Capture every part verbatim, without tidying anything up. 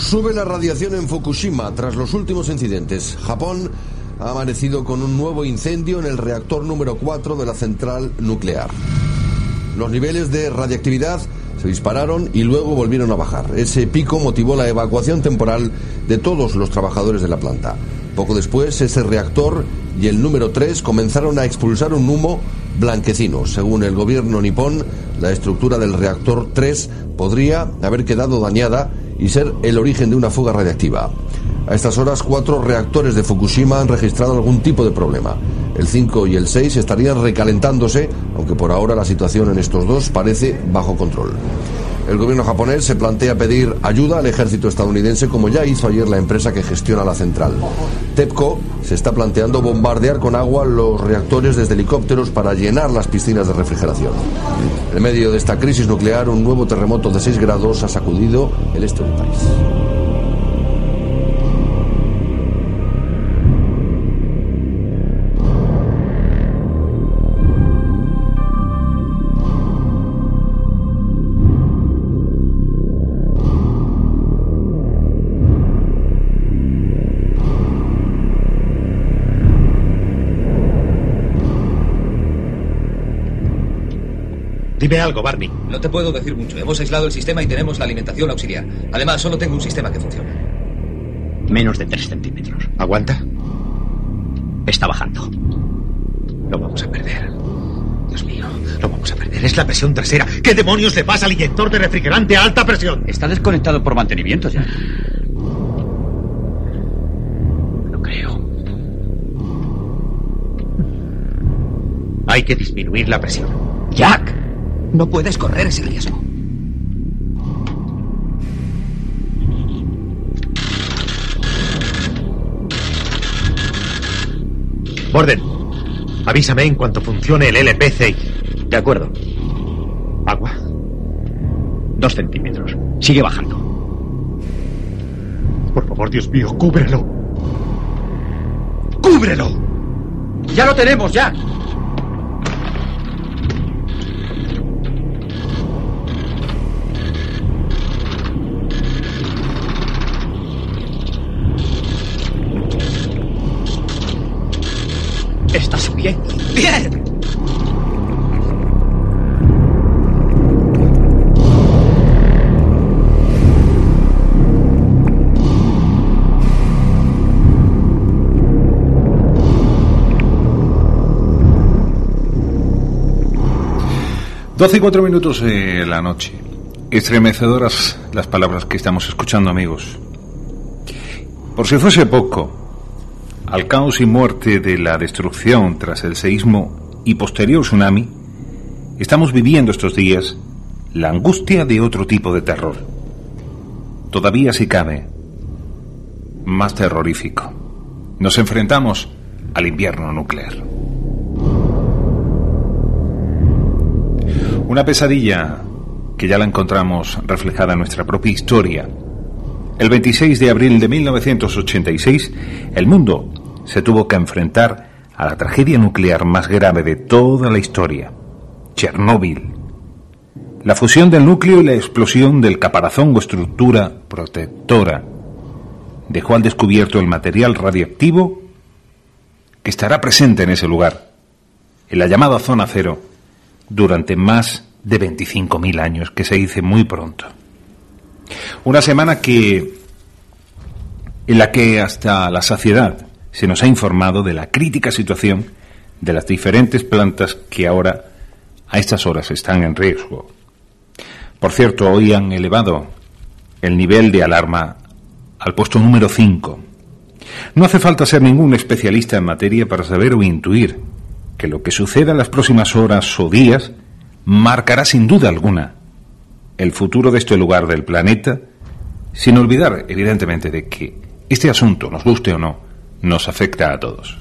Sube la radiación en Fukushima tras los últimos incidentes. Japón ha amanecido con un nuevo incendio en el reactor número cuatro de la central nuclear. Los niveles de radiactividad se dispararon y luego volvieron a bajar. Ese pico motivó la evacuación temporal de todos los trabajadores de la planta. Poco después, ese reactor y el número tres comenzaron a expulsar un humo blanquecino. Según el gobierno nipón, la estructura del reactor tres podría haber quedado dañada y ser el origen de una fuga radiactiva. A estas horas, cuatro reactores de Fukushima han registrado algún tipo de problema. El cinco y el seis estarían recalentándose, aunque por ahora la situación en estos dos parece bajo control. El gobierno japonés se plantea pedir ayuda al ejército estadounidense, como ya hizo ayer la empresa que gestiona la central. TEPCO se está planteando bombardear con agua los reactores desde helicópteros para llenar las piscinas de refrigeración. En medio de esta crisis nuclear, un nuevo terremoto de seis grados ha sacudido el este del país. Dime algo, Barney. No te puedo decir mucho. Hemos aislado el sistema y tenemos la alimentación auxiliar. Además, solo tengo un sistema que funciona. Menos de tres centímetros. ¿Aguanta? Está bajando. Lo vamos a perder. Dios mío, lo vamos a perder. Es la presión trasera. ¿Qué demonios le pasa al inyector de refrigerante a alta presión? Está desconectado por mantenimiento ya. No creo. Hay que disminuir la presión. ¡Jack! No puedes correr ese riesgo. Borden, avísame en cuanto funcione el L P C I. De acuerdo. ¿Agua? Dos centímetros. Sigue bajando. Por favor, Dios mío, cúbrelo. ¡Cúbrelo! ¡Ya lo tenemos, ya! Está subiendo. ¡Bien! Doce y cuatro minutos de la noche. Estremecedoras las palabras que estamos escuchando, amigos. Por si fuese poco, al caos y muerte de la destrucción tras el seísmo y posterior tsunami, estamos viviendo estos días la angustia de otro tipo de terror. Todavía, si cabe, más terrorífico. Nos enfrentamos al invierno nuclear. Una pesadilla que ya la encontramos reflejada en nuestra propia historia. El veintiséis de abril de mil novecientos ochenta y seis, el mundo se tuvo que enfrentar a la tragedia nuclear más grave de toda la historia, Chernóbil. La fusión del núcleo y la explosión del caparazón o estructura protectora dejó al descubierto el material radiactivo que estará presente en ese lugar, en la llamada zona cero, durante más de veinticinco mil años, que se dice muy pronto. Una semana que en la que hasta la saciedad se nos ha informado de la crítica situación de las diferentes plantas que ahora a estas horas están en riesgo. Por cierto, hoy han elevado el nivel de alarma al puesto número cinco. No hace falta ser ningún especialista en materia para saber o intuir que lo que suceda en las próximas horas o días marcará sin duda alguna el futuro de este lugar del planeta, sin olvidar, evidentemente, de que este asunto, nos guste o no, nos afecta a todos.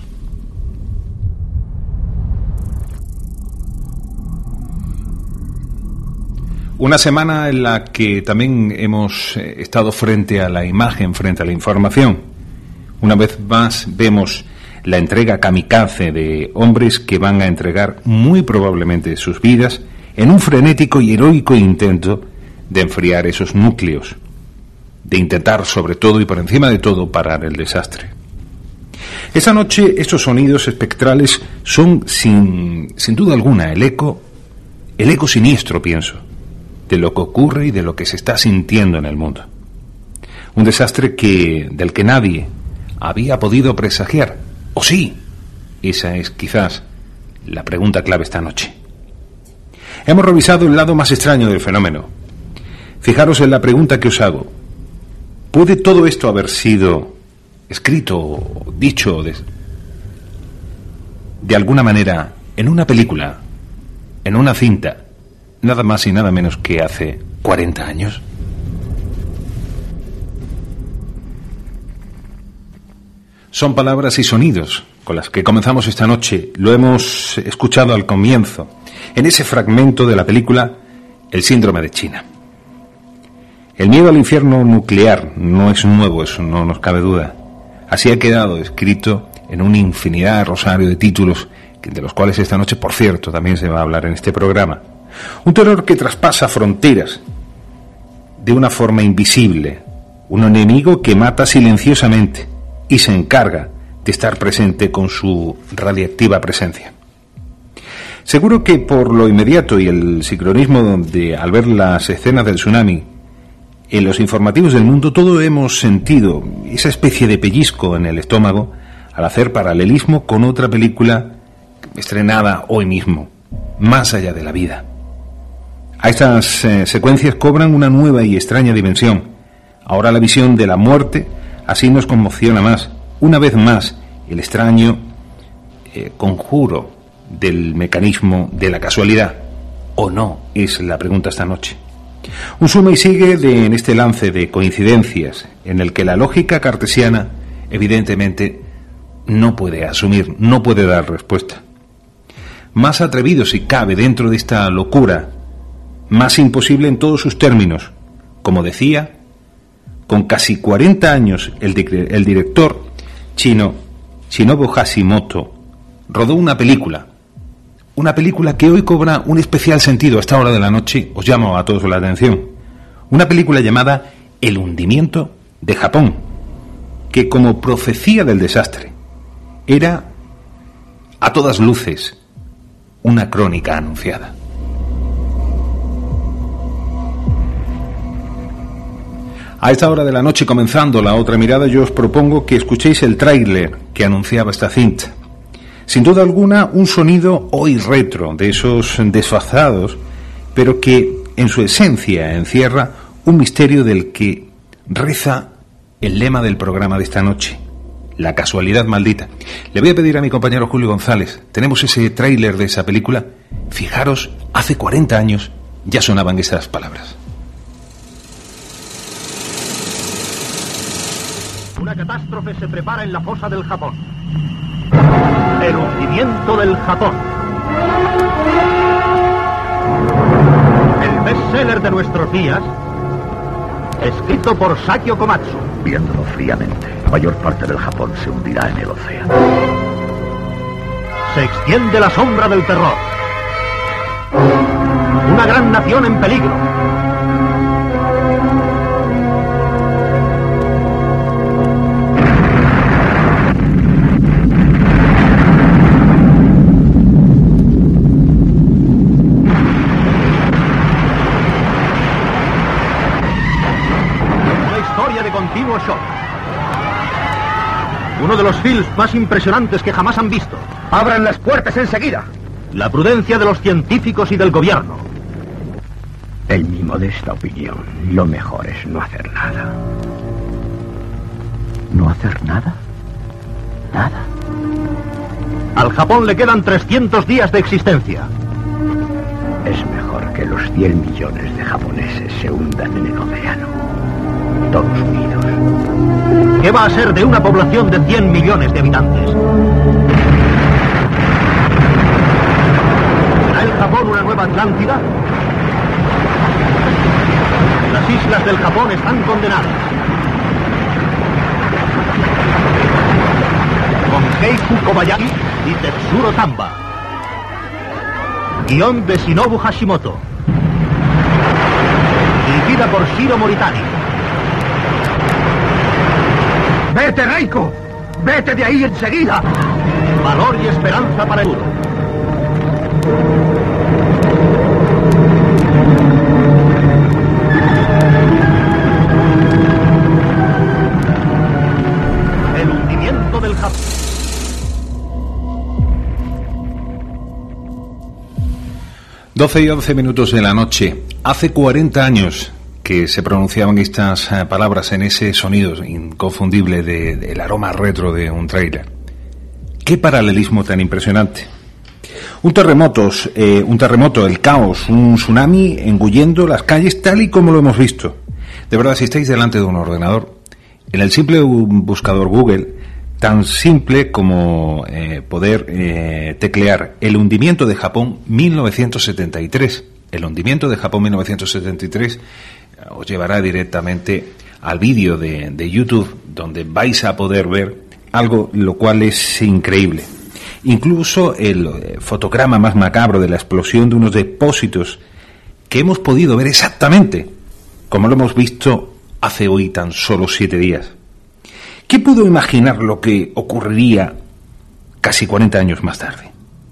Una semana en la que también hemos estado frente a la imagen, frente a la información. Una vez más vemos la entrega kamikaze de hombres que van a entregar muy probablemente sus vidas en un frenético y heroico intento de enfriar esos núcleos. de intentar sobre todo y por encima de todo parar el desastre. Esa noche estos sonidos espectrales son sin, sin duda alguna el eco, el eco siniestro, pienso, de lo que ocurre y de lo que se está sintiendo en el mundo. Un desastre que, del que nadie había podido presagiar. ¿O sí? Esa es quizás la pregunta clave esta noche. Hemos revisado el lado más extraño del fenómeno. Fijaros en la pregunta que os hago. ¿Puede todo esto haber sido escrito o dicho de, de alguna manera en una película, en una cinta, nada más y nada menos que hace cuarenta años? Son palabras y sonidos con las que comenzamos esta noche. Lo hemos escuchado al comienzo, en ese fragmento de la película El síndrome de China. El miedo al infierno nuclear no es nuevo, eso no nos cabe duda. Así ha quedado escrito en una infinidad de rosario de títulos, de los cuales esta noche, por cierto, también se va a hablar en este programa. Un terror que traspasa fronteras de una forma invisible, un enemigo que mata silenciosamente y se encarga de estar presente con su radiactiva presencia. Seguro que por lo inmediato y el sincronismo de al ver las escenas del tsunami en los informativos del mundo, todos hemos sentido esa especie de pellizco en el estómago al hacer paralelismo con otra película estrenada hoy mismo, Más allá de la vida. A estas eh, secuencias cobran una nueva y extraña dimensión. Ahora la visión de la muerte así nos conmociona más, una vez más, el extraño eh, conjuro del mecanismo de la casualidad. ¿O no? Es la pregunta esta noche. Un suma y sigue de, en este lance de coincidencias, en el que la lógica cartesiana, evidentemente, no puede asumir, no puede dar respuesta. Más atrevido si cabe dentro de esta locura, más imposible en todos sus términos. Como decía, con casi cuarenta años, el, di- el director chino Shinobu Hashimoto rodó una película, una película que hoy cobra un especial sentido a esta hora de la noche. Os llamo a todos la atención. Una película llamada El hundimiento de Japón, que como profecía del desastre era a todas luces una crónica anunciada. A esta hora de la noche, comenzando La Otra Mirada, yo os propongo que escuchéis el tráiler que anunciaba esta cinta. Sin duda alguna, un sonido hoy retro, de esos desfasados, pero que en su esencia encierra un misterio del que reza el lema del programa de esta noche: la casualidad maldita. Le voy a pedir a mi compañero Julio González, tenemos ese tráiler de esa película. Fijaros, hace cuarenta años ya sonaban esas palabras. Una catástrofe se prepara en la fosa del Japón. El hundimiento del Japón. El bestseller de nuestros días, escrito por Sakio Komatsu. Viéndolo fríamente, la mayor parte del Japón se hundirá en el océano. Se extiende la sombra del terror. Una gran nación en peligro. Continuo shock. Uno de los films más impresionantes que jamás han visto. ¡Abran las puertas enseguida! La prudencia de los científicos y del gobierno. En mi modesta opinión, lo mejor es no hacer nada. ¿No hacer nada? Nada. Al Japón le quedan trescientos días de existencia. Es mejor que los cien millones de japoneses se hundan en el océano, todos unidos. ¿Qué va a ser de una población de cien millones de habitantes? ¿Será el Japón una nueva Atlántida? Las islas del Japón están condenadas. Con Keiku Kobayashi y Tetsuro Tamba. Guión de Shinobu Hashimoto. Dirigida por Shiro Moritani. ¡Vete, Reiko! ¡Vete de ahí enseguida! Valor y esperanza para el mundo. El hundimiento del Japón. doce y once minutos de la noche. Hace cuarenta años que se pronunciaban estas uh, palabras en ese sonido inconfundible del de, de aroma retro de un tráiler. ¡Qué paralelismo tan impresionante! Un terremoto, eh, un terremoto, el caos, un tsunami engullendo las calles tal y como lo hemos visto. De verdad, si estáis delante de un ordenador, en el simple buscador Google, tan simple como eh, poder eh, teclear el hundimiento de Japón mil novecientos setenta y tres. El hundimiento de Japón mil novecientos setenta y tres os llevará directamente al vídeo de, de YouTube, donde vais a poder ver algo lo cual es increíble. Incluso el fotograma más macabro de la explosión de unos depósitos que hemos podido ver exactamente como lo hemos visto hace hoy tan solo siete días. ¿Qué pudo imaginar lo que ocurriría casi cuarenta años más tarde?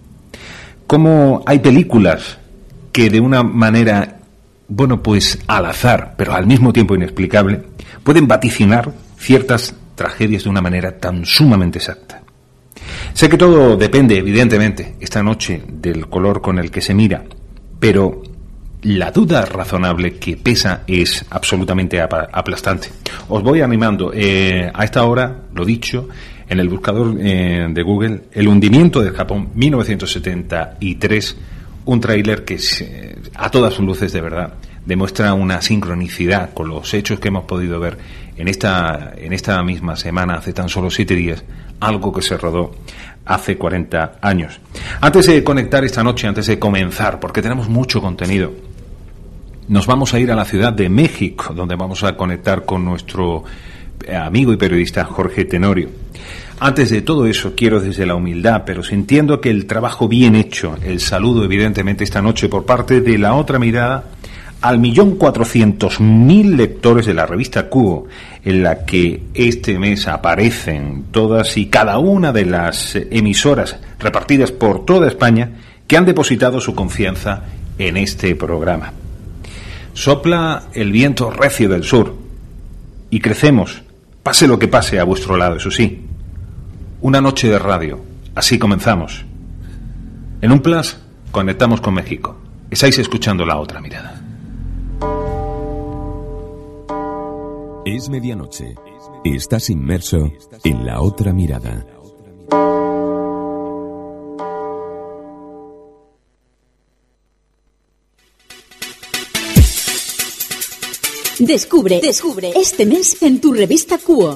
Cómo hay películas que de una manera, bueno, pues al azar, pero al mismo tiempo inexplicable, pueden vaticinar ciertas tragedias de una manera tan sumamente exacta. Sé que todo depende, evidentemente, esta noche del color con el que se mira, pero la duda razonable que pesa es absolutamente aplastante. Os voy animando. Eh, a esta hora, lo dicho, en el buscador eh, de Google, el hundimiento de Japón mil novecientos setenta y tres, un tráiler que eh, a todas sus luces de verdad demuestra una sincronicidad con los hechos que hemos podido ver en esta, en esta misma semana, hace tan solo siete días, algo que se rodó hace cuarenta años. Antes de conectar esta noche, antes de comenzar, porque tenemos mucho contenido, nos vamos a ir a la Ciudad de México, donde vamos a conectar con nuestro amigo y periodista Jorge Tenorio. Antes de todo eso, quiero desde la humildad, pero sintiendo que el trabajo bien hecho, el saludo evidentemente esta noche por parte de La Otra Mirada al millón cuatrocientos mil lectores de la revista Cubo, en la que este mes aparecen todas y cada una de las emisoras repartidas por toda España que han depositado su confianza en este programa. Sopla el viento recio del sur y crecemos, pase lo que pase a vuestro lado, eso sí. Una noche de radio, así comenzamos. En un plus, conectamos con México. Estáis escuchando La Otra Mirada. Es medianoche. Estás inmerso en La Otra Mirada. Descubre, descubre este mes en tu revista Cuo.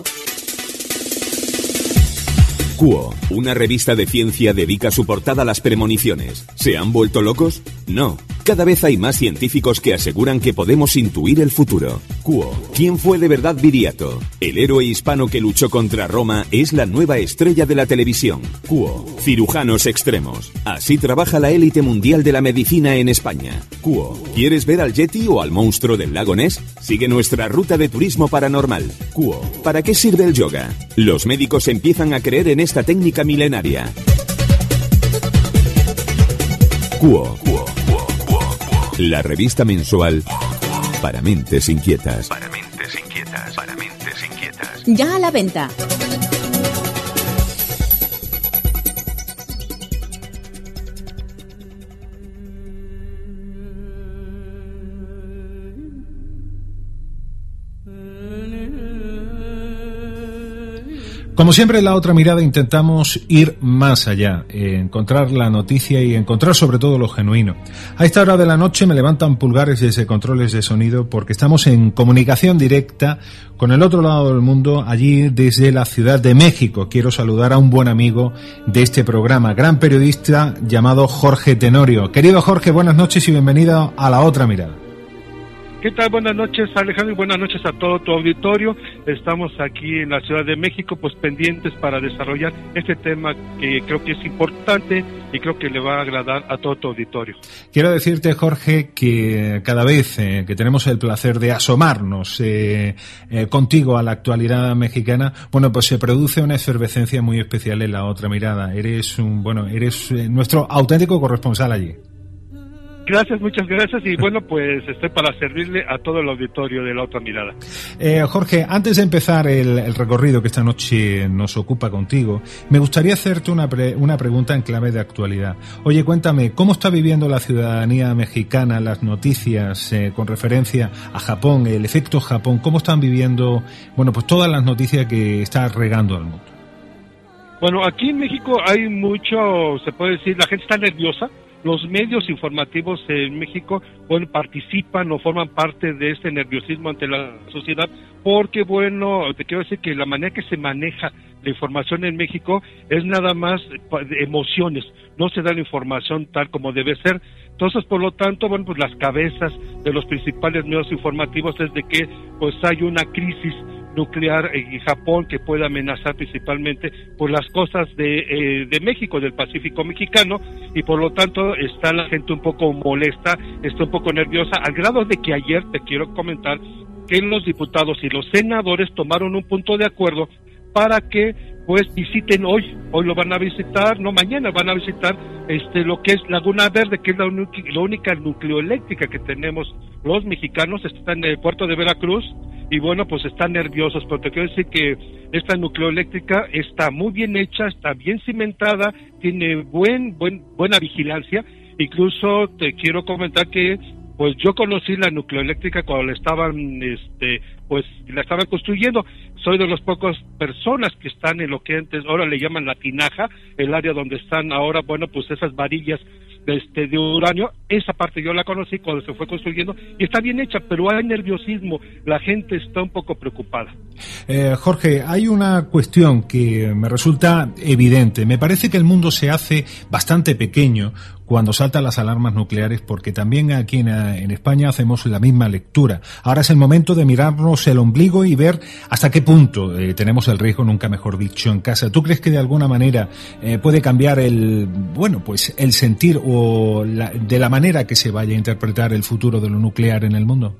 Cuo, una revista de ciencia, dedica su portada a las premoniciones. ¿Se han vuelto locos? No. Cada vez hay más científicos que aseguran que podemos intuir el futuro. Cuo, ¿quién fue de verdad Viriato? El héroe hispano que luchó contra Roma es la nueva estrella de la televisión. Cuo, cirujanos extremos. Así trabaja la élite mundial de la medicina en España. Cuo, ¿quieres ver al Yeti o al monstruo del lago Ness? Sigue nuestra ruta de turismo paranormal. Cuo, ¿para qué sirve el yoga? Los médicos empiezan a creer en esta técnica milenaria. Cuo, Cuo, Cuo, Cuo, Cuo. La revista mensual para mentes inquietas. Para mentes inquietas, para mentes inquietas. Ya a la venta. Como siempre, en La Otra Mirada intentamos ir más allá, eh, encontrar la noticia y encontrar sobre todo lo genuino. A esta hora de la noche me levantan pulgares desde controles de sonido porque estamos en comunicación directa con el otro lado del mundo, allí desde la Ciudad de México. Quiero saludar a un buen amigo de este programa, gran periodista llamado Jorge Tenorio. Querido Jorge, buenas noches y bienvenido a La Otra Mirada. ¿Qué tal? Buenas noches, Alejandro, y buenas noches a todo tu auditorio. Estamos aquí en la Ciudad de México, pues pendientes para desarrollar este tema que creo que es importante y creo que le va a agradar a todo tu auditorio. Quiero decirte, Jorge, que cada vez eh, que tenemos el placer de asomarnos eh, eh, contigo a la actualidad mexicana, bueno, pues se produce una efervescencia muy especial en La Otra Mirada. Eres un, bueno, eres eh, nuestro auténtico corresponsal allí. Gracias, muchas gracias, y bueno, pues estoy para servirle a todo el auditorio de La Otra Mirada. Eh, Jorge, antes de empezar el, el recorrido que esta noche nos ocupa contigo, me gustaría hacerte una, pre, una pregunta en clave de actualidad. Oye, cuéntame, ¿cómo está viviendo la ciudadanía mexicana las noticias eh, con referencia a Japón, el efecto Japón? ¿Cómo están viviendo, bueno, pues todas las noticias que está regando al mundo? Bueno, aquí en México hay mucho, se puede decir, la gente está nerviosa. Los medios informativos en México, bueno, participan o forman parte de este nerviosismo ante la sociedad, porque, bueno, te quiero decir que la manera que se maneja la información en México es nada más de emociones, no se da la información tal como debe ser. Entonces, por lo tanto, bueno, pues las cabezas de los principales medios informativos es de que, pues, hay una crisis nuclear en Japón que puede amenazar principalmente por las costas de, eh, de México, del Pacífico mexicano, y por lo tanto está la gente un poco molesta, está un poco nerviosa, al grado de que ayer te quiero comentar que los diputados y los senadores tomaron un punto de acuerdo para que pues visiten hoy, hoy lo van a visitar, no mañana, van a visitar este lo que es Laguna Verde, que es la, uni- la única nucleoeléctrica que tenemos los mexicanos, está en el puerto de Veracruz, y bueno, pues están nerviosos, pero te quiero decir que esta nucleoeléctrica está muy bien hecha, está bien cimentada, tiene buen, buen, buena vigilancia. Incluso te quiero comentar que pues yo conocí la nucleoeléctrica cuando la estaban, este, pues la estaban construyendo. Soy de las pocas personas que están en lo que antes, ahora le llaman la tinaja, el área donde están ahora, bueno, pues esas varillas de, este, de uranio. Esa parte yo la conocí cuando se fue construyendo y está bien hecha, pero hay nerviosismo, la gente está un poco preocupada. Eh, Jorge, hay una cuestión que me resulta evidente. Me parece que el mundo se hace bastante pequeño cuando saltan las alarmas nucleares, porque también aquí en, en España hacemos la misma lectura. Ahora es el momento de mirarnos el ombligo y ver hasta qué punto eh, tenemos el riesgo, nunca mejor dicho, en casa. ¿Tú crees que de alguna manera eh, puede cambiar el, bueno, pues el sentir o la, de la manera que se vaya a interpretar el futuro de lo nuclear en el mundo?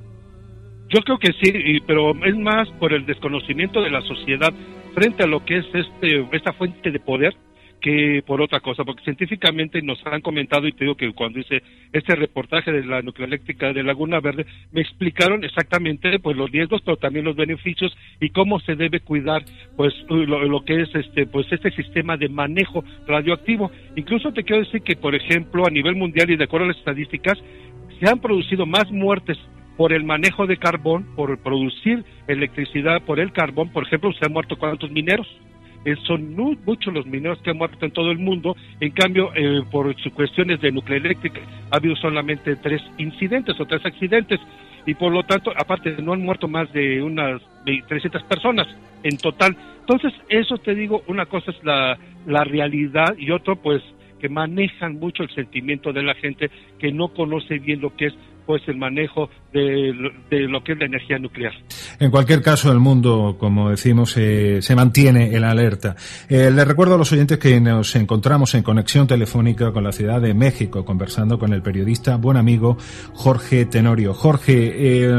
Yo creo que sí, pero es más por el desconocimiento de la sociedad frente a lo que es este esta fuente de poder que por otra cosa, porque científicamente nos han comentado, y te digo que cuando hice este reportaje de la nucleoeléctrica de Laguna Verde, me explicaron exactamente pues los riesgos, pero también los beneficios y cómo se debe cuidar pues lo, lo que es este pues este sistema de manejo radioactivo. Incluso te quiero decir que, por ejemplo, a nivel mundial y de acuerdo a las estadísticas, se han producido más muertes por el manejo de carbón, por producir electricidad por el carbón. Por ejemplo, se han muerto cuántos mineros. Eh, son muy, muchos los mineros que han muerto en todo el mundo. En cambio, eh, por sus cuestiones de nucleoeléctrica, ha habido solamente tres incidentes o tres accidentes, y por lo tanto, aparte, no han muerto más de unas trescientas personas en total. Entonces, eso te digo, una cosa es la, la realidad, y otro, pues, que manejan mucho el sentimiento de la gente que no conoce bien lo que es pues el manejo de, de lo que es la energía nuclear. En cualquier caso, el mundo, como decimos, eh, se mantiene en alerta. Eh, les recuerdo a los oyentes que nos encontramos en conexión telefónica con la Ciudad de México, conversando con el periodista, buen amigo Jorge Tenorio. Jorge, eh,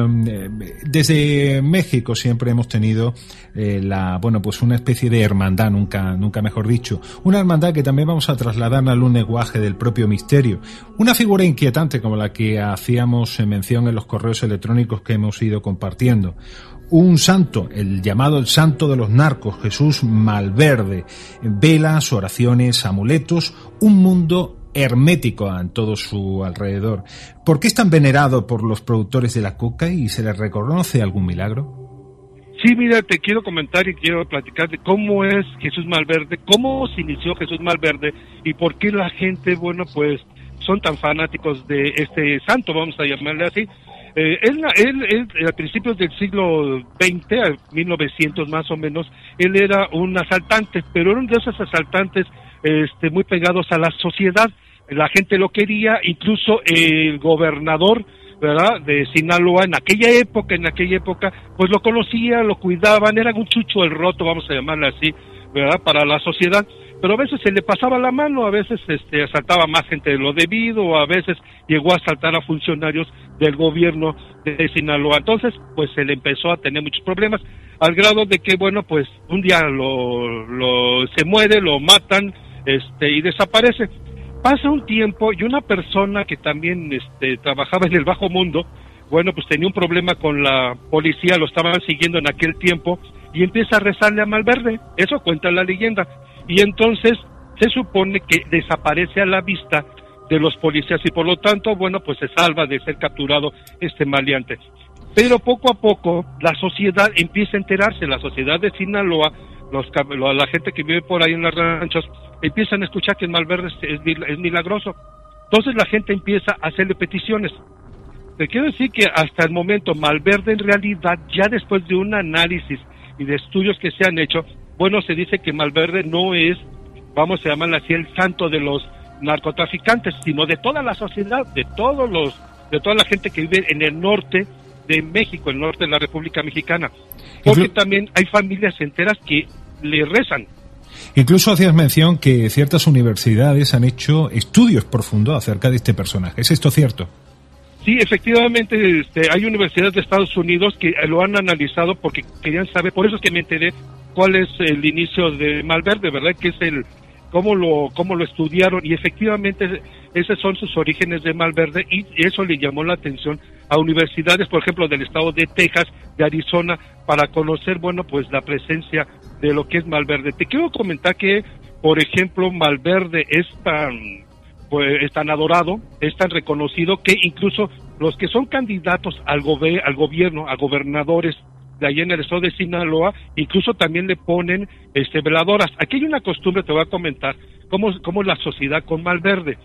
desde México siempre hemos tenido eh, la, bueno, pues una especie de hermandad, nunca, nunca mejor dicho, una hermandad que también vamos a trasladar al un lenguaje del propio misterio. Una figura inquietante como la que hacíamos mención en los correos electrónicos que hemos ido compartiendo. Un santo, el llamado el santo de los narcos, Jesús Malverde. Velas, oraciones, amuletos, un mundo hermético en todo su alrededor. ¿Por qué es tan venerado por los productores de la coca y se le reconoce algún milagro? Sí, mira, te quiero comentar y quiero platicar de cómo es Jesús Malverde, cómo se inició Jesús Malverde y por qué la gente, bueno, pues son tan fanáticos de este santo, vamos a llamarle así. Eh, él, él, él, a principios del siglo veinte, a mil novecientos más o menos, él era un asaltante, pero era uno de esos asaltantes este, muy pegados a la sociedad. La gente lo quería, incluso el gobernador ¿verdad?, de Sinaloa, en aquella época, en aquella época, pues lo conocían, lo cuidaban, era un chucho el roto, vamos a llamarle así, ¿verdad?, para la sociedad, pero a veces se le pasaba la mano, a veces este, asaltaba más gente de lo debido, a veces llegó a asaltar a funcionarios del gobierno de Sinaloa, entonces, pues se le empezó a tener muchos problemas, al grado de que, bueno, pues un día lo, lo se muere, lo matan, este, y desaparece. Pasa un tiempo y una persona que también este, trabajaba en el bajo mundo, bueno, pues tenía un problema con la policía, lo estaban siguiendo en aquel tiempo, y empieza a rezarle a Malverde, eso cuenta la leyenda, y entonces se supone que desaparece a la vista de los policías, y por lo tanto, bueno, pues se salva de ser capturado este maleante. Pero poco a poco la sociedad empieza a enterarse, la sociedad de Sinaloa, los, la gente que vive por ahí en los ranchos, empiezan a escuchar que Malverde es, es milagroso. Entonces la gente empieza a hacerle peticiones. Te quiero decir que hasta el momento Malverde en realidad, ya después de un análisis y de estudios que se han hecho, bueno, se dice que Malverde no es, vamos a llamarlo así, el santo de los narcotraficantes, sino de toda la sociedad, de todos los, de toda la gente que vive en el norte de México, el norte de la República Mexicana, porque Inclu- también hay familias enteras que le rezan. Incluso hacías mención que ciertas universidades han hecho estudios profundos acerca de este personaje. ¿Es esto cierto? Sí, efectivamente, este, hay universidades de Estados Unidos que lo han analizado porque querían saber, por eso es que me enteré cuál es el inicio de Malverde, ¿verdad? Que es el cómo lo cómo lo estudiaron, y efectivamente esos son sus orígenes de Malverde, y eso le llamó la atención a universidades, por ejemplo, del estado de Texas, de Arizona, para conocer, bueno, pues la presencia de lo que es Malverde. Te quiero comentar que, por ejemplo, Malverde es tan, pues, es tan adorado, es tan reconocido, que incluso los que son candidatos al, gobe- al gobierno, a gobernadores de allá en el estado de Sinaloa, incluso también le ponen este veladoras. Aquí hay una costumbre, te voy a comentar, cómo, cómo la sociedad con Malverde.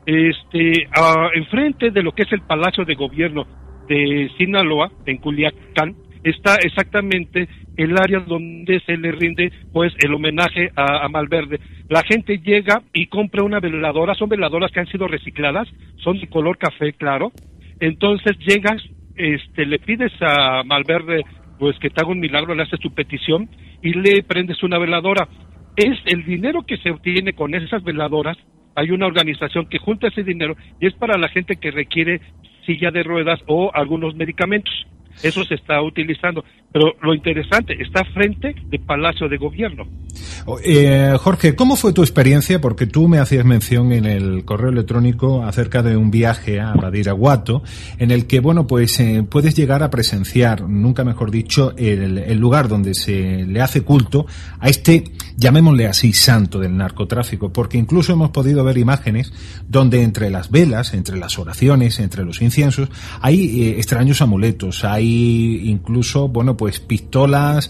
Este, uh, enfrente de lo que es el Palacio de Gobierno de Sinaloa, en Culiacán, está exactamente el área donde se le rinde pues el homenaje a, a Malverde. La gente llega y compra una veladora, son veladoras que han sido recicladas, son de color café claro, entonces llegas, este, le pides a Malverde pues que te haga un milagro, le haces tu petición y le prendes una veladora. Es el dinero que se obtiene con esas veladoras, hay una organización que junta ese dinero y es para la gente que requiere silla de ruedas o algunos medicamentos. Eso se está utilizando. Pero lo interesante, está frente del Palacio de Gobierno. Eh, Jorge, ¿cómo fue tu experiencia? Porque tú me hacías mención en el correo electrónico acerca de un viaje a Badiraguato, en el que, bueno, pues eh, puedes llegar a presenciar, nunca mejor dicho, el, el lugar donde se le hace culto a este, llamémosle así, santo del narcotráfico, porque incluso hemos podido ver imágenes donde entre las velas, entre las oraciones, entre los inciensos, hay eh, extraños amuletos, hay incluso, bueno, pues pistolas,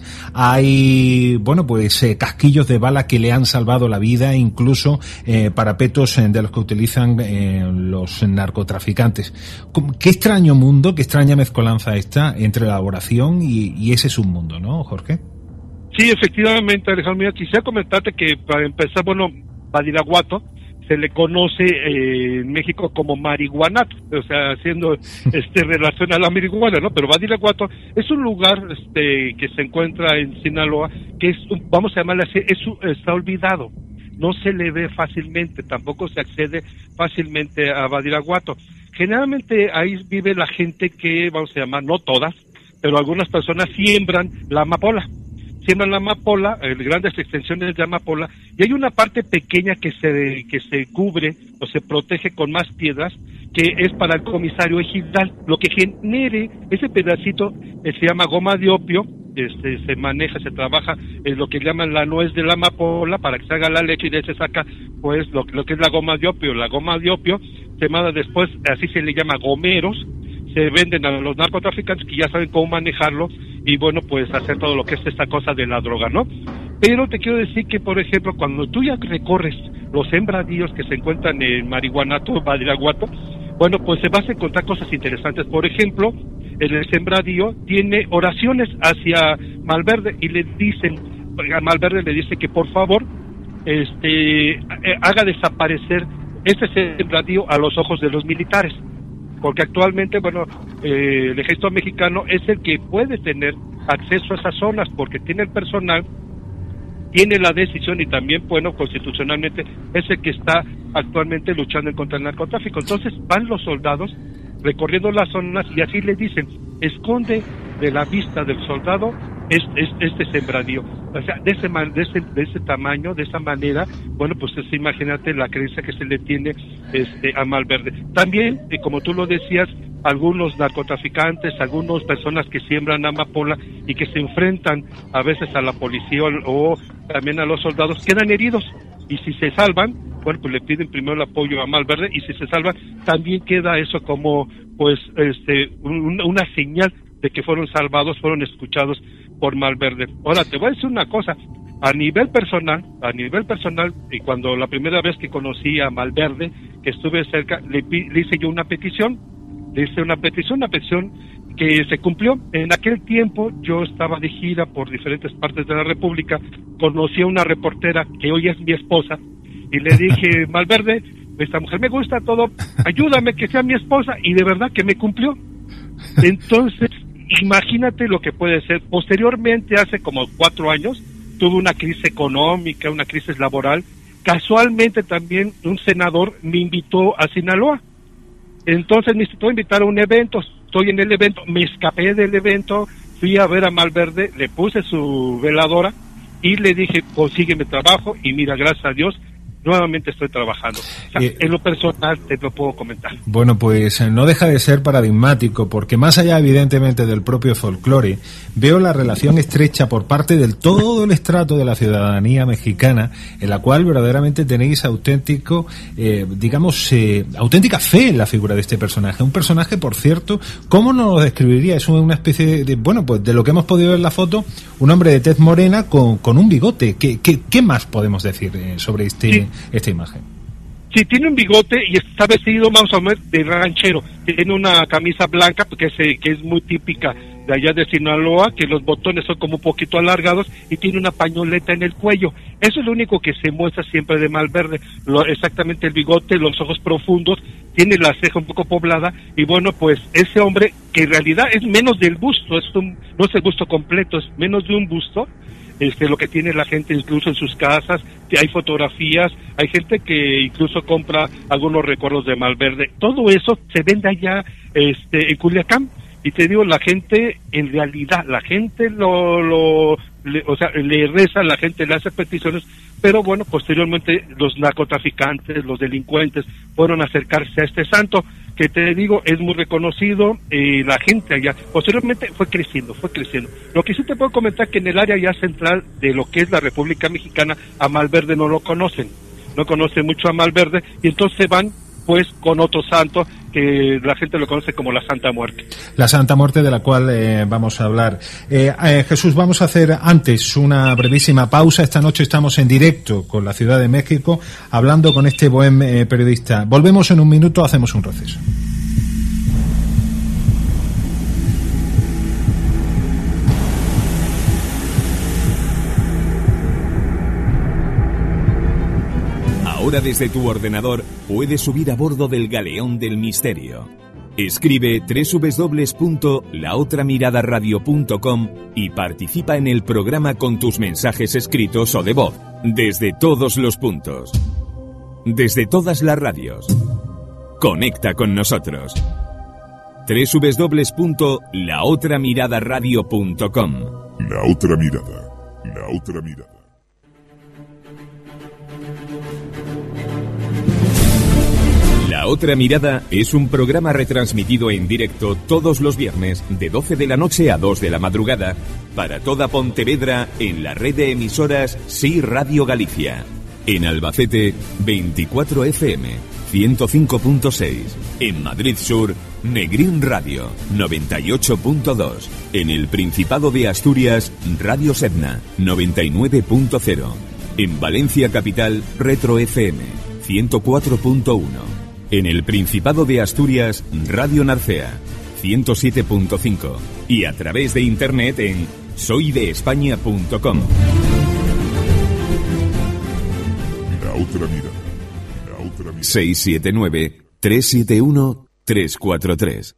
hay, bueno, pues eh, casquillos de bala que le han salvado la vida, incluso eh, parapetos eh, de los que utilizan eh, los narcotraficantes. Qué extraño mundo, qué extraña mezcolanza esta entre la oración y, y ese submundo, ¿no, Jorge? Sí, efectivamente, Alejandro. Mira, quisiera comentarte que para empezar, bueno, Badiraguato se le conoce eh, en México como marihuanato, o sea, haciendo este relación a la marihuana, ¿no? Pero Badiraguato es un lugar este que se encuentra en Sinaloa, que es, vamos a llamarle así, es, está olvidado, no se le ve fácilmente, tampoco se accede fácilmente a Badiraguato. Generalmente ahí vive la gente que, vamos a llamar, no todas, pero algunas personas siembran la amapola. Siembran la amapola, eh, grandes extensiones de amapola, y hay una parte pequeña que se que se cubre o se protege con más piedras, que es para el comisario ejidal. Lo que genere ese pedacito eh, se llama goma de opio, este, se maneja, se trabaja en lo que llaman la nuez de la amapola para que se haga la leche, y de ahí se saca pues lo, lo que es la goma de opio. La goma de opio se manda después, así se le llama gomeros, se venden a los narcotraficantes que ya saben cómo manejarlo y bueno, pues hacer todo lo que es esta cosa de la droga, ¿no? Pero te quiero decir que, por ejemplo, cuando tú ya recorres los sembradíos que se encuentran en Marihuanato, Badiraguato, bueno, pues se vas a encontrar cosas interesantes. Por ejemplo, en el sembradío tiene oraciones hacia Malverde y le dicen, a Malverde le dice que por favor, este, haga desaparecer ese sembradío a los ojos de los militares. porque actualmente, bueno, eh, el ejército mexicano es el que puede tener acceso a esas zonas, porque tiene el personal, tiene la decisión y también, bueno, constitucionalmente es el que está actualmente luchando contra el narcotráfico. Entonces van los soldados recorriendo las zonas y así le dicen, esconde de la vista del soldado este, este sembradío. O sea, de ese, de, ese, de ese tamaño, de esa manera, bueno, pues es, imagínate la creencia que se le tiene este, a Malverde. También, eh, como tú lo decías, algunos narcotraficantes, algunas personas que siembran amapola y que se enfrentan a veces a la policía o, o también a los soldados, quedan heridos. Y si se salvan, bueno, pues le piden primero el apoyo a Malverde, y si se salvan, también queda eso como, pues, este, un, una señal de que fueron salvados, fueron escuchados por Malverde. Ahora, te voy a decir una cosa, a nivel personal, a nivel personal, y cuando la primera vez que conocí a Malverde, que estuve cerca, le, le hice yo una petición, le hice una petición, una petición que se cumplió. En aquel tiempo yo estaba de gira por diferentes partes de la República, conocí a una reportera que hoy es mi esposa, y le dije, Malverde, esta mujer me gusta todo, ayúdame que sea mi esposa, y de verdad que me cumplió. Entonces, imagínate lo que puede ser. Posteriormente, hace como cuatro años, tuve una crisis económica, una crisis laboral. Casualmente también un senador me invitó a Sinaloa. Entonces me invitó a invitar a un evento. Estoy en el evento, me escapé del evento, fui a ver a Malverde, le puse su veladora y le dije, consígueme trabajo, y mira, gracias a Dios, nuevamente estoy trabajando. O sea, eh, en lo personal te lo puedo comentar. Bueno, pues no deja de ser paradigmático, porque más allá evidentemente del propio folclore, veo la relación estrecha por parte del todo el estrato de la ciudadanía mexicana, en la cual verdaderamente tenéis auténtico, eh, digamos, eh, auténtica fe en la figura de este personaje. Un personaje, por cierto, ¿cómo nos lo describiría? Es una especie de, de, bueno, pues de lo que hemos podido ver en la foto, un hombre de tez morena con, con un bigote. ¿Qué, qué, qué más podemos decir eh, sobre este... Sí. esta imagen? Sí, tiene un bigote y está vestido más o menos de ranchero. Tiene una camisa blanca que, se, que es muy típica de allá de Sinaloa, que los botones son como un poquito alargados, y tiene una pañoleta en el cuello. Eso es lo único que se muestra siempre de Malverde, lo, exactamente el bigote, los ojos profundos, tiene la ceja un poco poblada, y bueno, pues ese hombre, que en realidad es menos del busto, es un, no es el busto completo, es menos de un busto, este, lo que tiene la gente incluso en sus casas, hay fotografías, hay gente que incluso compra algunos recuerdos de Malverde. Todo eso se vende allá este, en Culiacán, y te digo, la gente, en realidad, la gente lo, lo le, o sea, le reza, la gente le hace peticiones, pero bueno, posteriormente los narcotraficantes, los delincuentes, fueron a acercarse a este santo, que te digo, es muy reconocido, eh, la gente allá, posteriormente fue creciendo, fue creciendo. Lo que sí te puedo comentar, que en el área ya central de lo que es la República Mexicana, a Malverde no lo conocen, no conocen mucho a Malverde, y entonces van pues con otro santo que la gente lo conoce como la Santa Muerte. La Santa Muerte, de la cual eh, vamos a hablar. Eh, eh, Jesús, vamos a hacer antes una brevísima pausa. Esta noche estamos en directo con la Ciudad de México, hablando con este buen eh, periodista. Volvemos en un minuto, hacemos un receso. Ahora desde tu ordenador puedes subir a bordo del Galeón del Misterio. Escribe doble u doble u doble u punto la otra mirada radio punto com y participa en el programa con tus mensajes escritos o de voz, desde todos los puntos, desde todas las radios. Conecta con nosotros. doble u doble u doble u punto la otra mirada radio punto com. La otra mirada. La otra mirada. La Otra Mirada es un programa retransmitido en directo todos los viernes de doce de la noche a dos de la madrugada para toda Pontevedra en la red de emisoras Sí Radio Galicia. En Albacete, veinticuatro F M, ciento cinco punto seis. En Madrid Sur, Negrín Radio, noventa y ocho punto dos. En el Principado de Asturias, Radio Sedna, noventa y nueve punto cero. En Valencia Capital, Retro F M, ciento cuatro punto uno. En el Principado de Asturias, Radio Narcea, ciento siete punto cinco. Y a través de internet en soy de españa punto com. La otra mirada. La otra mirada. seis siete nueve, tres siete uno, tres cuatro tres.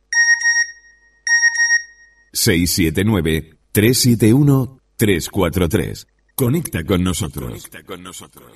seis siete nueve, tres siete uno, tres cuatro tres. Conecta con nosotros. Conecta con nosotros.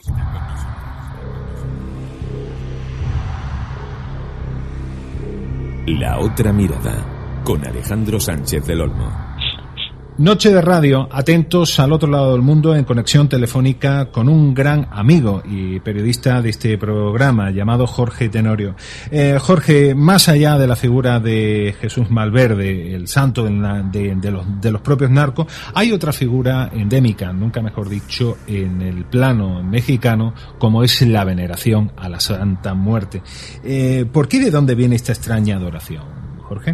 La otra mirada, con Alejandro Sánchez del Olmo. Noche de radio, atentos al otro lado del mundo en conexión telefónica con un gran amigo y periodista de este programa llamado Jorge Tenorio. Eh, Jorge, más allá de la figura de Jesús Malverde, el santo de, la, de, de, los, de los propios narcos, hay otra figura endémica, nunca mejor dicho, en el plano mexicano, como es la veneración a la Santa Muerte. Eh, ¿Por qué y de dónde viene esta extraña adoración, Jorge?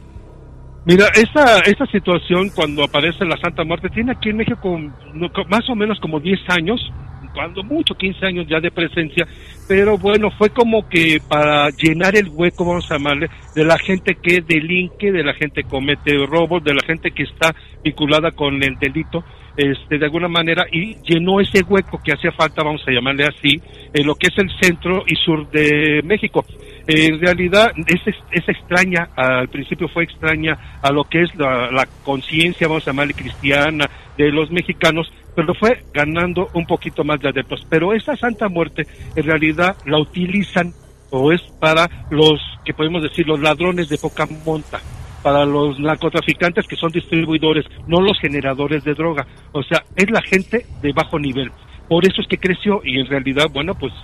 Mira, esta, esta situación cuando aparece la Santa Muerte tiene aquí en México más o menos como diez años, cuando mucho, quince años ya de presencia, pero bueno, fue como que para llenar el hueco, vamos a llamarle, de la gente que delinque, de la gente que comete robos, de la gente que está vinculada con el delito, este, de alguna manera, y llenó ese hueco que hacía falta, vamos a llamarle así, en lo que es el centro y sur de México. En realidad es, es extraña, al principio fue extraña a lo que es la, la conciencia, vamos a llamarle cristiana, de los mexicanos, pero fue ganando un poquito más de adeptos. Pero esa Santa Muerte en realidad la utilizan o es para los, que podemos decir, los ladrones de poca monta, para los narcotraficantes que son distribuidores, no los generadores de droga. O sea, es la gente de bajo nivel. Por eso es que creció y en realidad, bueno, pues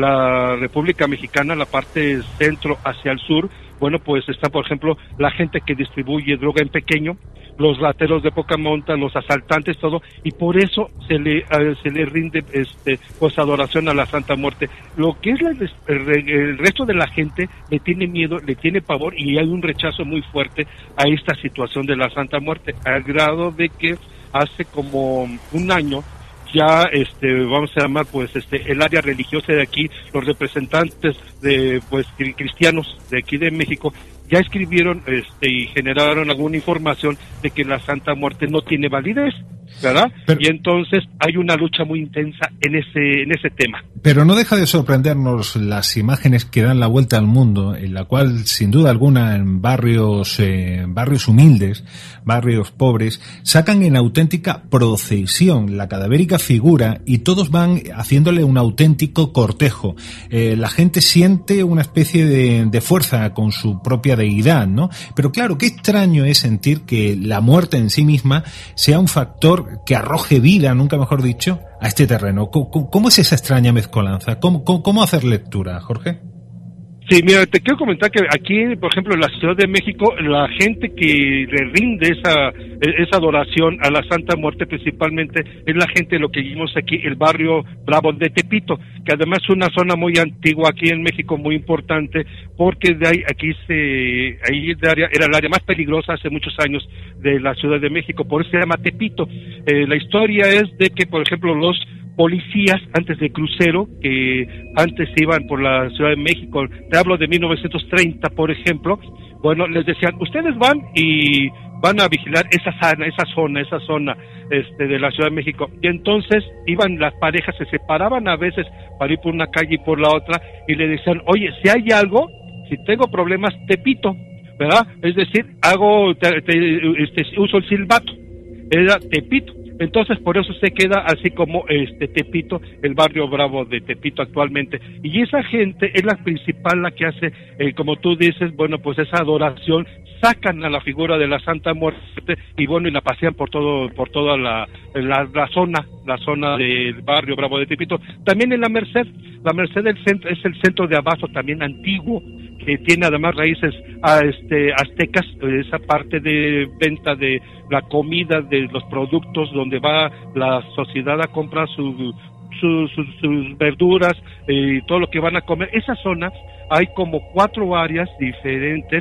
la República Mexicana, la parte centro hacia el sur, bueno, pues está, por ejemplo, la gente que distribuye droga en pequeño, los rateros de poca monta, los asaltantes, todo, y por eso se le uh, se le rinde este pues adoración a la Santa Muerte. Lo que es la, el, el resto de la gente le tiene miedo, le tiene pavor y hay un rechazo muy fuerte a esta situación de la Santa Muerte, al grado de que hace como un año ya este vamos a llamar pues este el área religiosa de aquí, los representantes de pues cristianos de aquí de México ya escribieron este y generaron alguna información de que la Santa Muerte no tiene validez, ¿verdad? Pero, y entonces hay una lucha muy intensa en ese en ese tema. Pero no deja de sorprendernos las imágenes que dan la vuelta al mundo, en la cual sin duda alguna en barrios eh, barrios humildes, barrios pobres, sacan en auténtica procesión la cadavérica figura y todos van haciéndole un auténtico cortejo. Eh, la gente siente una especie de, de fuerza con su propia deidad, ¿no? Pero claro, qué extraño es sentir que la muerte en sí misma sea un factor que arroje vida, nunca mejor dicho, a este terreno. ¿Cómo, cómo es esa extraña mezcolanza? ¿Cómo, cómo, cómo hacer lectura, Jorge? Sí, mira, te quiero comentar que aquí, por ejemplo, en la Ciudad de México, la gente que le rinde esa esa adoración a la Santa Muerte principalmente es la gente de lo que vimos aquí, el barrio Bravo de Tepito, que además es una zona muy antigua aquí en México, muy importante, porque de ahí, aquí se, ahí de área, era el área más peligrosa hace muchos años de la Ciudad de México, por eso se llama Tepito. Eh, la historia es de que, por ejemplo, los policías antes de crucero, que antes iban por la Ciudad de México, te hablo de mil novecientos treinta, por ejemplo, bueno, les decían, ustedes van y van a vigilar esa zona, esa zona, esa zona este, de la Ciudad de México, y entonces iban las parejas, se separaban a veces para ir por una calle y por la otra, y le decían, oye, si hay algo, si tengo problemas, te pito, ¿verdad? Es decir, hago, te, te, este, uso el silbato, era te pito. Entonces por eso se queda así como este Tepito, el barrio Bravo de Tepito actualmente, y esa gente es la principal, la que hace, eh, como tú dices, bueno, pues esa adoración, sacan a la figura de la Santa Muerte y bueno, y la pasean por todo, por toda la, la, la zona, la zona del barrio Bravo de Tepito. También en la Merced, la Merced del centro, es el centro de abasto también antiguo, que tiene además raíces a este aztecas, esa parte de venta de la comida, de los productos, donde va la sociedad a comprar su, su, su, sus verduras y eh, todo lo que van a comer. Esa zona hay como cuatro áreas diferentes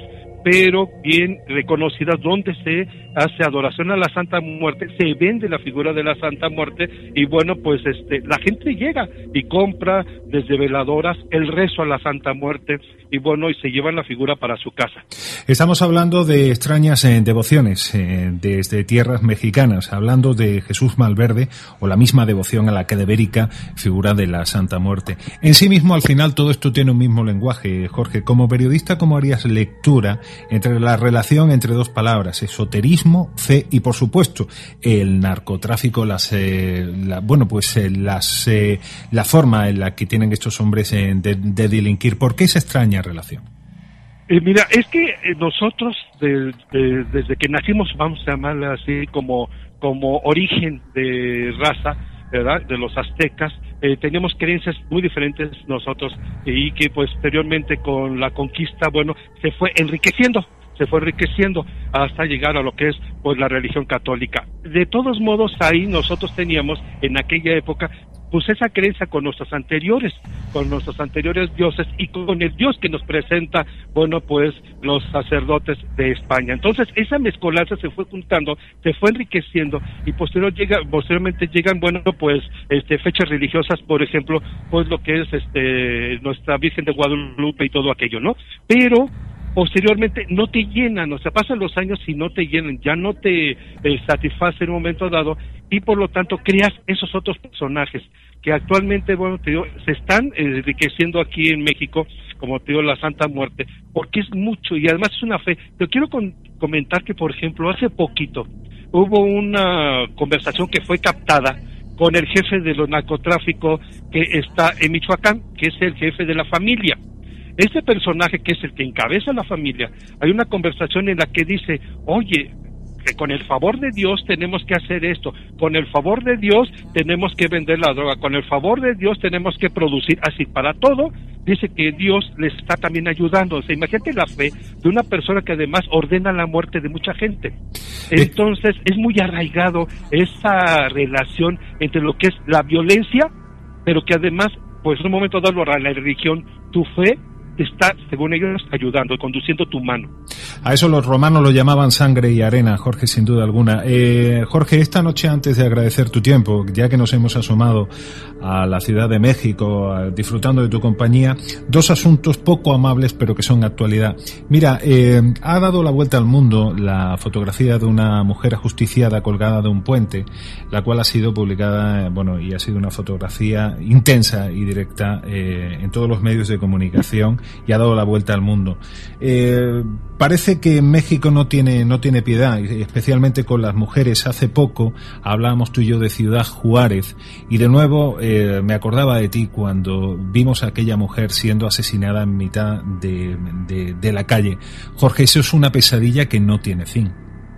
pero bien reconocidas, donde se hace adoración a la Santa Muerte, se vende la figura de la Santa Muerte, y bueno, pues este la gente llega y compra desde veladoras, el rezo a la Santa Muerte, y bueno, y se llevan la figura para su casa. Estamos hablando de extrañas eh, devociones eh, desde tierras mexicanas, hablando de Jesús Malverde o la misma devoción a la cadavérica figura de la Santa Muerte. En sí mismo, al final, todo esto tiene un mismo lenguaje. Jorge, como periodista, ¿cómo harías lectura entre la relación entre dos palabras, esoterismo, fe y, por supuesto, el narcotráfico, las, eh, la, bueno, pues eh, las, eh, la forma en la que tienen estos hombres eh, de, de delinquir? ¿Por qué esa extraña relación? Eh, mira, es que eh, nosotros de, de, desde que nacimos, vamos a llamarla así como como origen de raza, ¿verdad?, de los aztecas, eh, teníamos creencias muy diferentes nosotros, y que pues posteriormente con la conquista, bueno, se fue enriqueciendo, se fue enriqueciendo hasta llegar a lo que es pues la religión católica. De todos modos, ahí nosotros teníamos en aquella época pues esa creencia con nuestros anteriores, con nuestros anteriores dioses y con el Dios que nos presenta, bueno, pues los sacerdotes de España. Entonces esa mezcolanza se fue juntando, se fue enriqueciendo, y posterior llega, posteriormente llegan, bueno, pues este fechas religiosas, por ejemplo, pues lo que es este nuestra Virgen de Guadalupe y todo aquello, ¿no? Pero posteriormente no te llenan, o sea, pasan los años y no te llenan, ya no te eh, satisface en un momento dado, y por lo tanto creas esos otros personajes que actualmente, bueno, te digo, se están enriqueciendo aquí en México, como te digo, la Santa Muerte, porque es mucho y además es una fe. Te quiero con, comentar que, por ejemplo, hace poquito hubo una conversación que fue captada con el jefe de los narcotráficos que está en Michoacán, que es el jefe de la familia. Ese personaje, que es el que encabeza la familia, hay una conversación en la que dice, oye, que con el favor de Dios tenemos que hacer esto, con el favor de Dios tenemos que vender la droga, con el favor de Dios tenemos que producir, así para todo, dice que Dios les está también ayudando. O sea, imagínate la fe de una persona que además ordena la muerte de mucha gente. Entonces es muy arraigado esa relación entre lo que es la violencia, pero que además, pues en un momento dado, la religión, tu fe, te está, según ellos, ayudando, conduciendo tu mano. A eso los romanos lo llamaban sangre y arena, Jorge, sin duda alguna. Eh, Jorge, esta noche, antes de agradecer tu tiempo, ya que nos hemos asomado a la Ciudad de México, a, disfrutando de tu compañía, dos asuntos poco amables, pero que son actualidad. Mira, eh, ha dado la vuelta al mundo la fotografía de una mujer ajusticiada colgada de un puente, la cual ha sido publicada, eh, bueno, y ha sido una fotografía intensa y directa eh, en todos los medios de comunicación, y ha dado la vuelta al mundo. Eh, parece que México no tiene no tiene piedad, especialmente con las mujeres. Hace poco hablábamos tú y yo de Ciudad Juárez, y de nuevo eh, me acordaba de ti cuando vimos a aquella mujer siendo asesinada en mitad de, de, de la calle. Jorge, eso es una pesadilla que no tiene fin.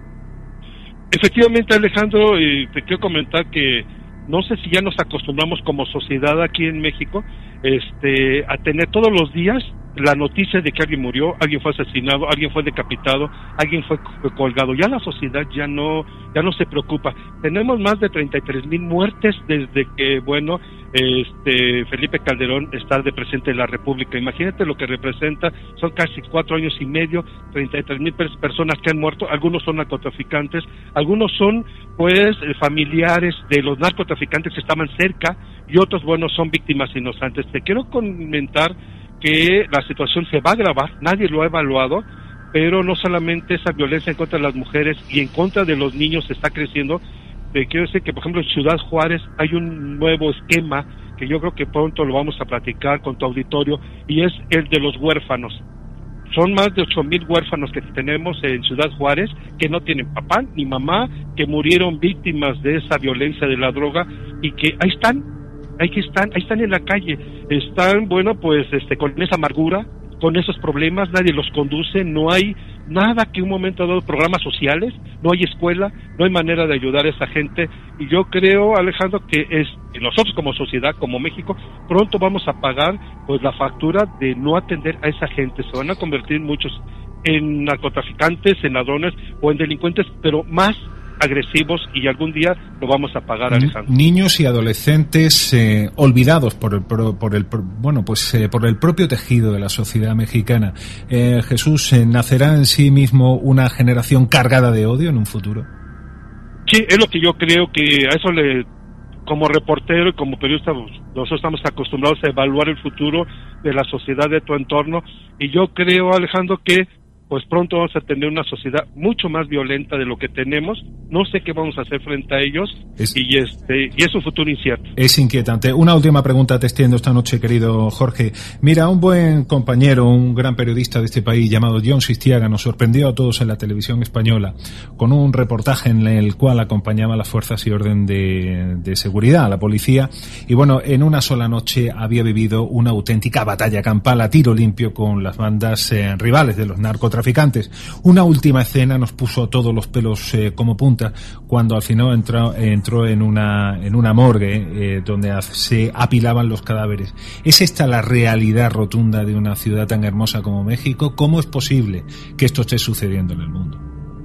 Efectivamente, Alejandro, y te quiero comentar que no sé si ya nos acostumbramos como sociedad aquí en México este a tener todos los días la noticia de que alguien murió, alguien fue asesinado, alguien fue decapitado, alguien fue colgado. Ya la sociedad ya no ya no se preocupa. Tenemos más de treinta y tres mil muertes desde que, bueno, este Felipe Calderón está de presidente de la República. Imagínate lo que representa, son casi cuatro años y medio, treinta y tres mil personas que han muerto. Algunos son narcotraficantes, algunos son, pues, familiares de los narcotraficantes que estaban cerca, y otros, bueno, son víctimas inocentes. Te quiero comentar que la situación se va a agravar, nadie lo ha evaluado, pero no solamente esa violencia en contra de las mujeres y en contra de los niños está creciendo. Te quiero decir que, por ejemplo, en Ciudad Juárez hay un nuevo esquema que yo creo que pronto lo vamos a platicar con tu auditorio, y es el de los huérfanos. Son más de ocho mil huérfanos que tenemos en Ciudad Juárez, que no tienen papá ni mamá, que murieron víctimas de esa violencia de la droga, y que ahí están, ahí están, ahí están en la calle, están, bueno, pues este con esa amargura, con esos problemas, nadie los conduce, no hay nada que un momento dado, programas sociales, no hay escuela, no hay manera de ayudar a esa gente, y yo creo, Alejandro, que es que nosotros como sociedad, como México, pronto vamos a pagar pues la factura de no atender a esa gente. Se van a convertir muchos en narcotraficantes, en ladrones o en delincuentes, pero más agresivos y algún día lo vamos a pagar, Alejandro. Niños y adolescentes eh, olvidados por el, por, por el por, bueno pues eh, por el propio tejido de la sociedad mexicana. Eh, Jesús, eh, ¿nacerá en sí mismo una generación cargada de odio en un futuro? Sí, es lo que yo creo, que a eso le, como reportero y como periodista, nosotros estamos acostumbrados a evaluar el futuro de la sociedad, de tu entorno, y yo creo, Alejandro, que pues pronto vamos a tener una sociedad mucho más violenta de lo que tenemos. No sé qué vamos a hacer frente a ellos, es, y este y es un futuro incierto. Es inquietante. Una última pregunta te extiendo esta noche, querido Jorge. Mira, un buen compañero, un gran periodista de este país llamado Jon Sistiaga nos sorprendió a todos en la televisión española con un reportaje en el cual acompañaba a las fuerzas y orden de, de seguridad, a la policía, y bueno, en una sola noche había vivido una auténtica batalla campal a tiro limpio con las bandas eh, rivales de los narcotraficantes. Una última escena nos puso todos los pelos eh, como punta cuando al final entró, entró en una en una morgue eh, donde se apilaban los cadáveres. ¿Es esta la realidad rotunda de una ciudad tan hermosa como México? ¿Cómo es posible que esto esté sucediendo en el mundo?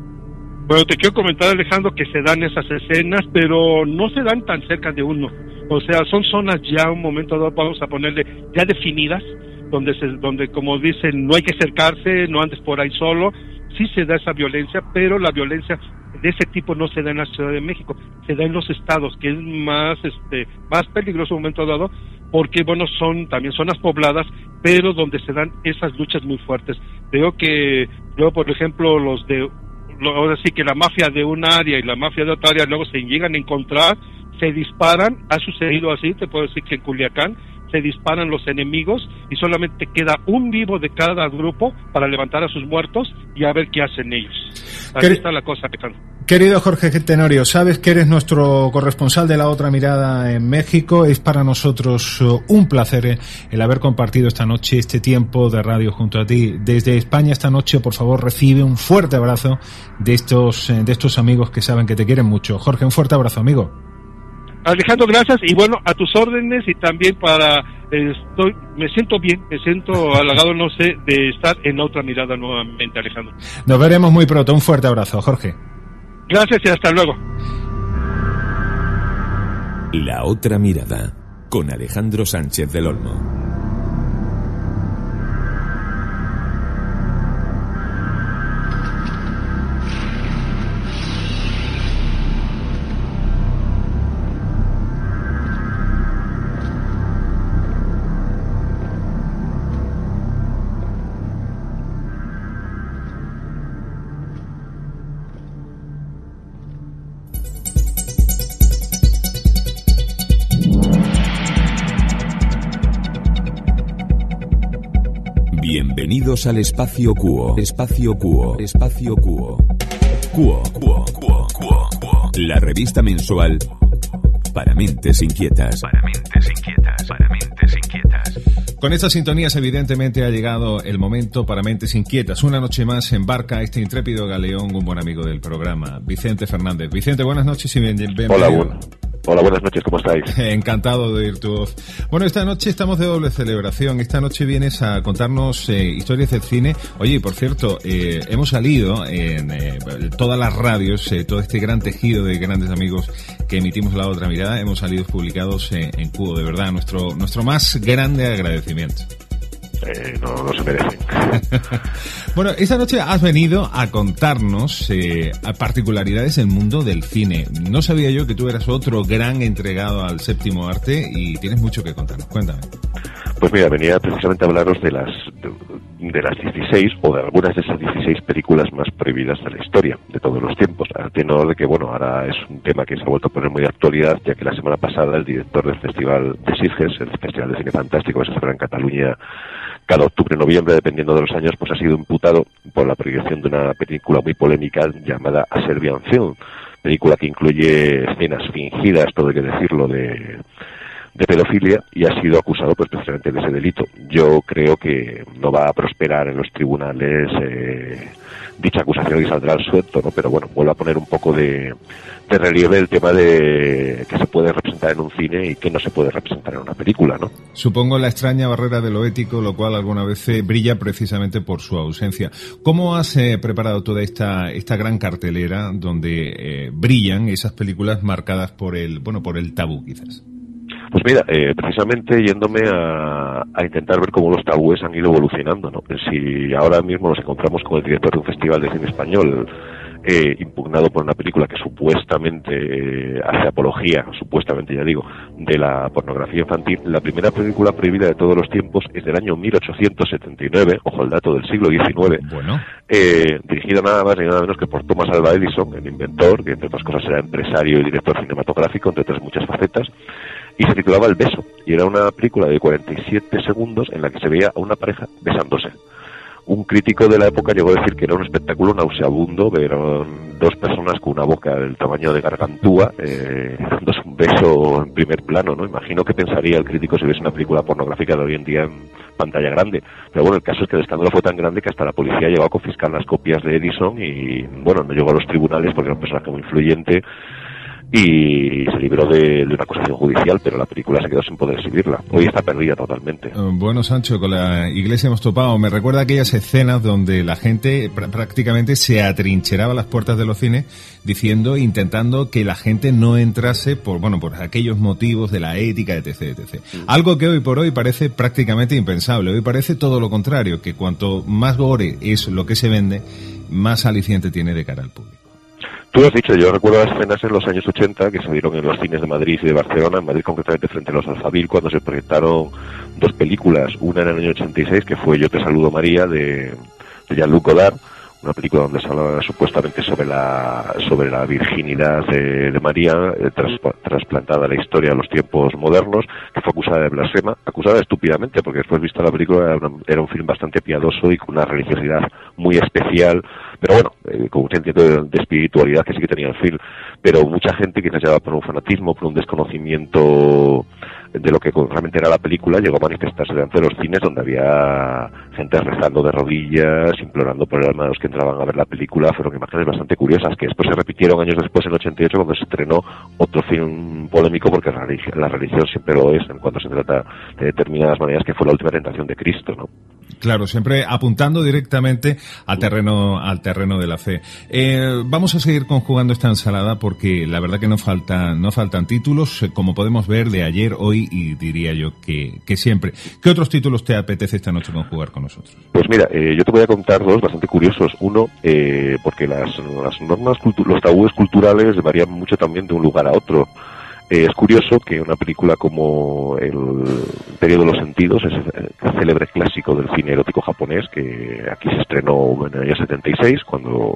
Bueno, te quiero comentar, Alejandro, que se dan esas escenas, pero no se dan tan cerca de uno. O sea, son zonas ya, un momento dado, vamos a ponerle, ya definidas, donde se, donde como dicen, no hay que acercarse, no andes por ahí solo. Sí se da esa violencia, pero la violencia de ese tipo no se da en la Ciudad de México, se da en los estados, que es más este más peligroso en un momento dado, porque bueno, son también zonas pobladas, pero donde se dan esas luchas muy fuertes. Veo que luego, por ejemplo, los de ahora sí que la mafia de un área y la mafia de otra área luego se llegan a encontrar, se disparan. Ha sucedido así, te puedo decir que en Culiacán se disparan los enemigos y solamente queda un vivo de cada grupo para levantar a sus muertos y a ver qué hacen ellos. Así Quer- está la cosa, Alejandro. Querido Jorge Tenorio, sabes que eres nuestro corresponsal de La Otra Mirada en México. Es para nosotros un placer el haber compartido esta noche este tiempo de radio junto a ti. Desde España esta noche, por favor, recibe un fuerte abrazo de estos, de estos amigos que saben que te quieren mucho. Jorge, un fuerte abrazo, amigo. Alejandro, gracias, y bueno, a tus órdenes, y también para, eh, estoy, me siento bien, me siento halagado, no sé, de estar en La Otra Mirada nuevamente, Alejandro. Nos veremos muy pronto, un fuerte abrazo, Jorge. Gracias y hasta luego. La Otra Mirada, con Alejandro Sánchez del Olmo. Bienvenidos al Espacio Quo. Espacio Quo. Espacio Quo. Quo. Quo. Quo. Quo. Quo. La revista mensual para mentes inquietas. Para mentes inquietas. Para mentes inquietas. Con estas sintonías, evidentemente, ha llegado el momento para mentes inquietas. Una noche más embarca este intrépido galeón un buen amigo del programa, Vicente Fernández. Vicente, buenas noches y bienvenido. Hola, bueno. Hola, buenas noches, ¿cómo estáis? Encantado de oír tu voz. Bueno, esta noche estamos de doble celebración. Esta noche vienes a contarnos eh, historias del cine. Oye, por cierto, eh, hemos salido en eh, todas las radios, eh, todo este gran tejido de grandes amigos que emitimos La Otra Mirada, hemos salido publicados eh, en Quo. De verdad, nuestro, nuestro más grande agradecimiento. Eh, no, no se merecen. Bueno, esta noche has venido a contarnos eh, a particularidades del mundo del cine. No sabía yo que tú eras otro gran entregado al séptimo arte y tienes mucho que contarnos. Cuéntame. Pues mira, venía precisamente a hablaros de las de, de las dieciséis o de algunas de esas dieciséis películas más prohibidas de la historia de todos los tiempos. A tenor de que, bueno, ahora es un tema que se ha vuelto a poner muy de actualidad, ya que la semana pasada el director del Festival de Sitges, el Festival de Cine Fantástico que se celebra en Cataluña cada octubre, noviembre, dependiendo de los años, pues ha sido imputado por la prohibición de una película muy polémica llamada A Serbian Film, película que incluye escenas fingidas, todo hay que decirlo, de de pedofilia y ha sido acusado pues precisamente de ese delito. Yo creo que no va a prosperar en los tribunales eh, dicha acusación y saldrá al suelto, ¿no? Pero bueno, vuelvo a poner un poco de, de relieve el tema de que se puede representar en un cine y que no se puede representar en una película, ¿no? Supongo la extraña barrera de lo ético, lo cual alguna vez eh, brilla precisamente por su ausencia. ¿Cómo has eh, preparado toda esta esta gran cartelera donde eh, brillan esas películas marcadas por el, bueno, por el tabú, quizás? Pues mira, eh, precisamente yéndome a, a intentar ver cómo los tabúes han ido evolucionando, ¿no? Si ahora mismo nos encontramos con el director de un festival de cine español eh, impugnado por una película que supuestamente eh, hace apología, supuestamente ya digo, de la pornografía infantil, la primera película prohibida de todos los tiempos es del año mil ochocientos setenta y nueve, ojo el dato, del siglo diecinueve, bueno. eh, dirigida nada más ni nada menos que por Thomas Alva Edison, el inventor, que entre otras cosas era empresario y director cinematográfico, entre otras muchas facetas, y se titulaba El beso, y era una película de cuarenta y siete segundos en la que se veía a una pareja besándose. Un crítico de la época llegó a decir que era un espectáculo nauseabundo, vieron dos personas con una boca del tamaño de Gargantúa, eh, dándose un beso en primer plano, ¿no? Imagino que pensaría el crítico si viese una película pornográfica de hoy en día en pantalla grande. Pero bueno, el caso es que el escándalo fue tan grande que hasta la policía llegó a confiscar las copias de Edison y, bueno, no llegó a los tribunales porque era un personaje muy influyente y se libró de, de una acusación judicial, pero la película se quedó sin poder exhibirla. Hoy está perdida totalmente. Bueno, Sancho, con la iglesia hemos topado. Me recuerda aquellas escenas donde la gente pr- prácticamente se atrincheraba a las puertas de los cines diciendo, intentando que la gente no entrase por, bueno, por aquellos motivos de la ética, etc, etcétera. Mm. Algo que hoy por hoy parece prácticamente impensable. Hoy parece todo lo contrario, que cuanto más gore es lo que se vende, más aliciente tiene de cara al público. Tú lo has dicho, yo recuerdo las escenas en los años ochenta que se dieron en los cines de Madrid y de Barcelona, en Madrid concretamente frente a los Alfabil, cuando se proyectaron dos películas, una en el año ochenta y seis, que fue Yo te saludo María, de, de Jean-Luc Godard, una película donde se habla supuestamente sobre la sobre la virginidad de, de María, eh, tras, trasplantada a la historia a los tiempos modernos, que fue acusada de blasfema, acusada estúpidamente, porque después vista la película era, una, era un film bastante piadoso y con una religiosidad muy especial, pero bueno, eh, con un sentido de, de espiritualidad que sí que tenía el film, pero mucha gente quizás llevaba por un fanatismo, por un desconocimiento de lo que realmente era la película, llegó a manifestarse delante de los cines donde había gente rezando de rodillas, implorando por el alma de los que entraban a ver la película. Fueron imágenes bastante curiosas que después se repitieron años después, en ochenta y ocho, cuando se estrenó otro film polémico, porque la religión, la religión siempre lo es en cuanto se trata de determinadas maneras, que fue La última tentación de Cristo, ¿no? Claro, siempre apuntando directamente al terreno, al terreno de la fe. Eh, vamos a seguir conjugando esta ensalada porque la verdad que no faltan, no faltan títulos, como podemos ver, de ayer, hoy y diría yo que, que siempre. ¿Qué otros títulos te apetece esta noche conjugar con nosotros? Pues mira, eh, yo te voy a contar dos bastante curiosos. Uno, eh, porque las, las normas, cultu- los tabúes culturales varían mucho también de un lugar a otro. Eh, es curioso que una película como El Imperio de los Sentidos, ese el célebre clásico del cine erótico japonés, que aquí se estrenó en el año setenta y seis, cuando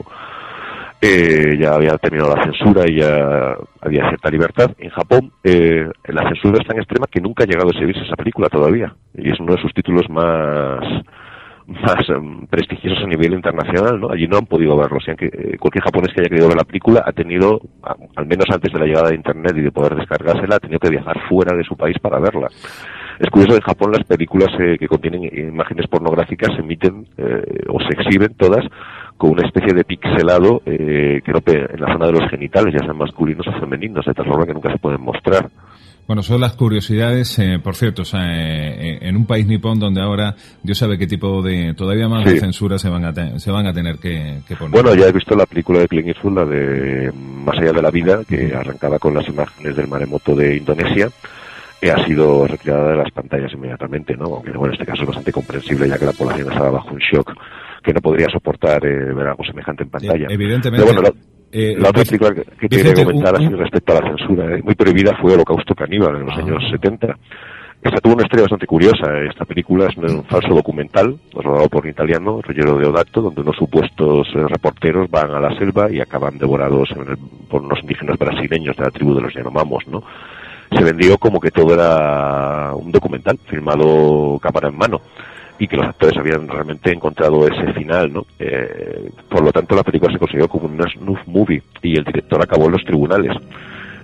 eh, ya había terminado la censura y ya había cierta libertad, en Japón eh, la censura es tan extrema que nunca ha llegado a exhibirse esa película todavía, y es uno de sus títulos más más um, prestigiosos a nivel internacional, ¿no? Allí no han podido verlo, o sea que eh, cualquier japonés que haya querido ver la película ha tenido, a, al menos antes de la llegada de internet y de poder descargársela, ha tenido que viajar fuera de su país para verla. Es curioso, en Japón las películas eh, que contienen imágenes pornográficas se emiten eh, o se exhiben todas con una especie de pixelado eh, que no pe- en la zona de los genitales, ya sean masculinos o femeninos, de tal forma que nunca se pueden mostrar. Bueno, son las curiosidades, eh, por cierto, o sea, eh, en un país nipón donde ahora Dios sabe qué tipo de, todavía más sí. de censura se van a te, se van a tener que, que poner. Bueno, ya he visto la película de Clint Eastwood, la de Más allá de la vida, que arrancaba con las imágenes del maremoto de Indonesia, y ha sido retirada de las pantallas inmediatamente, ¿no? Aunque bueno, en este caso es bastante comprensible, ya que la población estaba bajo un shock que no podría soportar eh, ver algo semejante en pantalla. Eh, evidentemente. Pero bueno, la, Eh, la otra película que, que Vicente, quería comentar un, un... así respecto a la censura, eh, muy prohibida, fue Holocausto Caníbal en los ah. años setenta. Esta tuvo una historia bastante curiosa. Esta película es un falso documental, rodado por un italiano, Ruggero Deodato, donde unos supuestos eh, reporteros van a la selva y acaban devorados en el, por unos indígenas brasileños de la tribu de los Yanomamos, ¿no? Se vendió como que todo era un documental, filmado cámara en mano, y que los actores habían realmente encontrado ese final, ¿no? Eh, por lo tanto, la película se consideró como una snuff movie y el director acabó en los tribunales.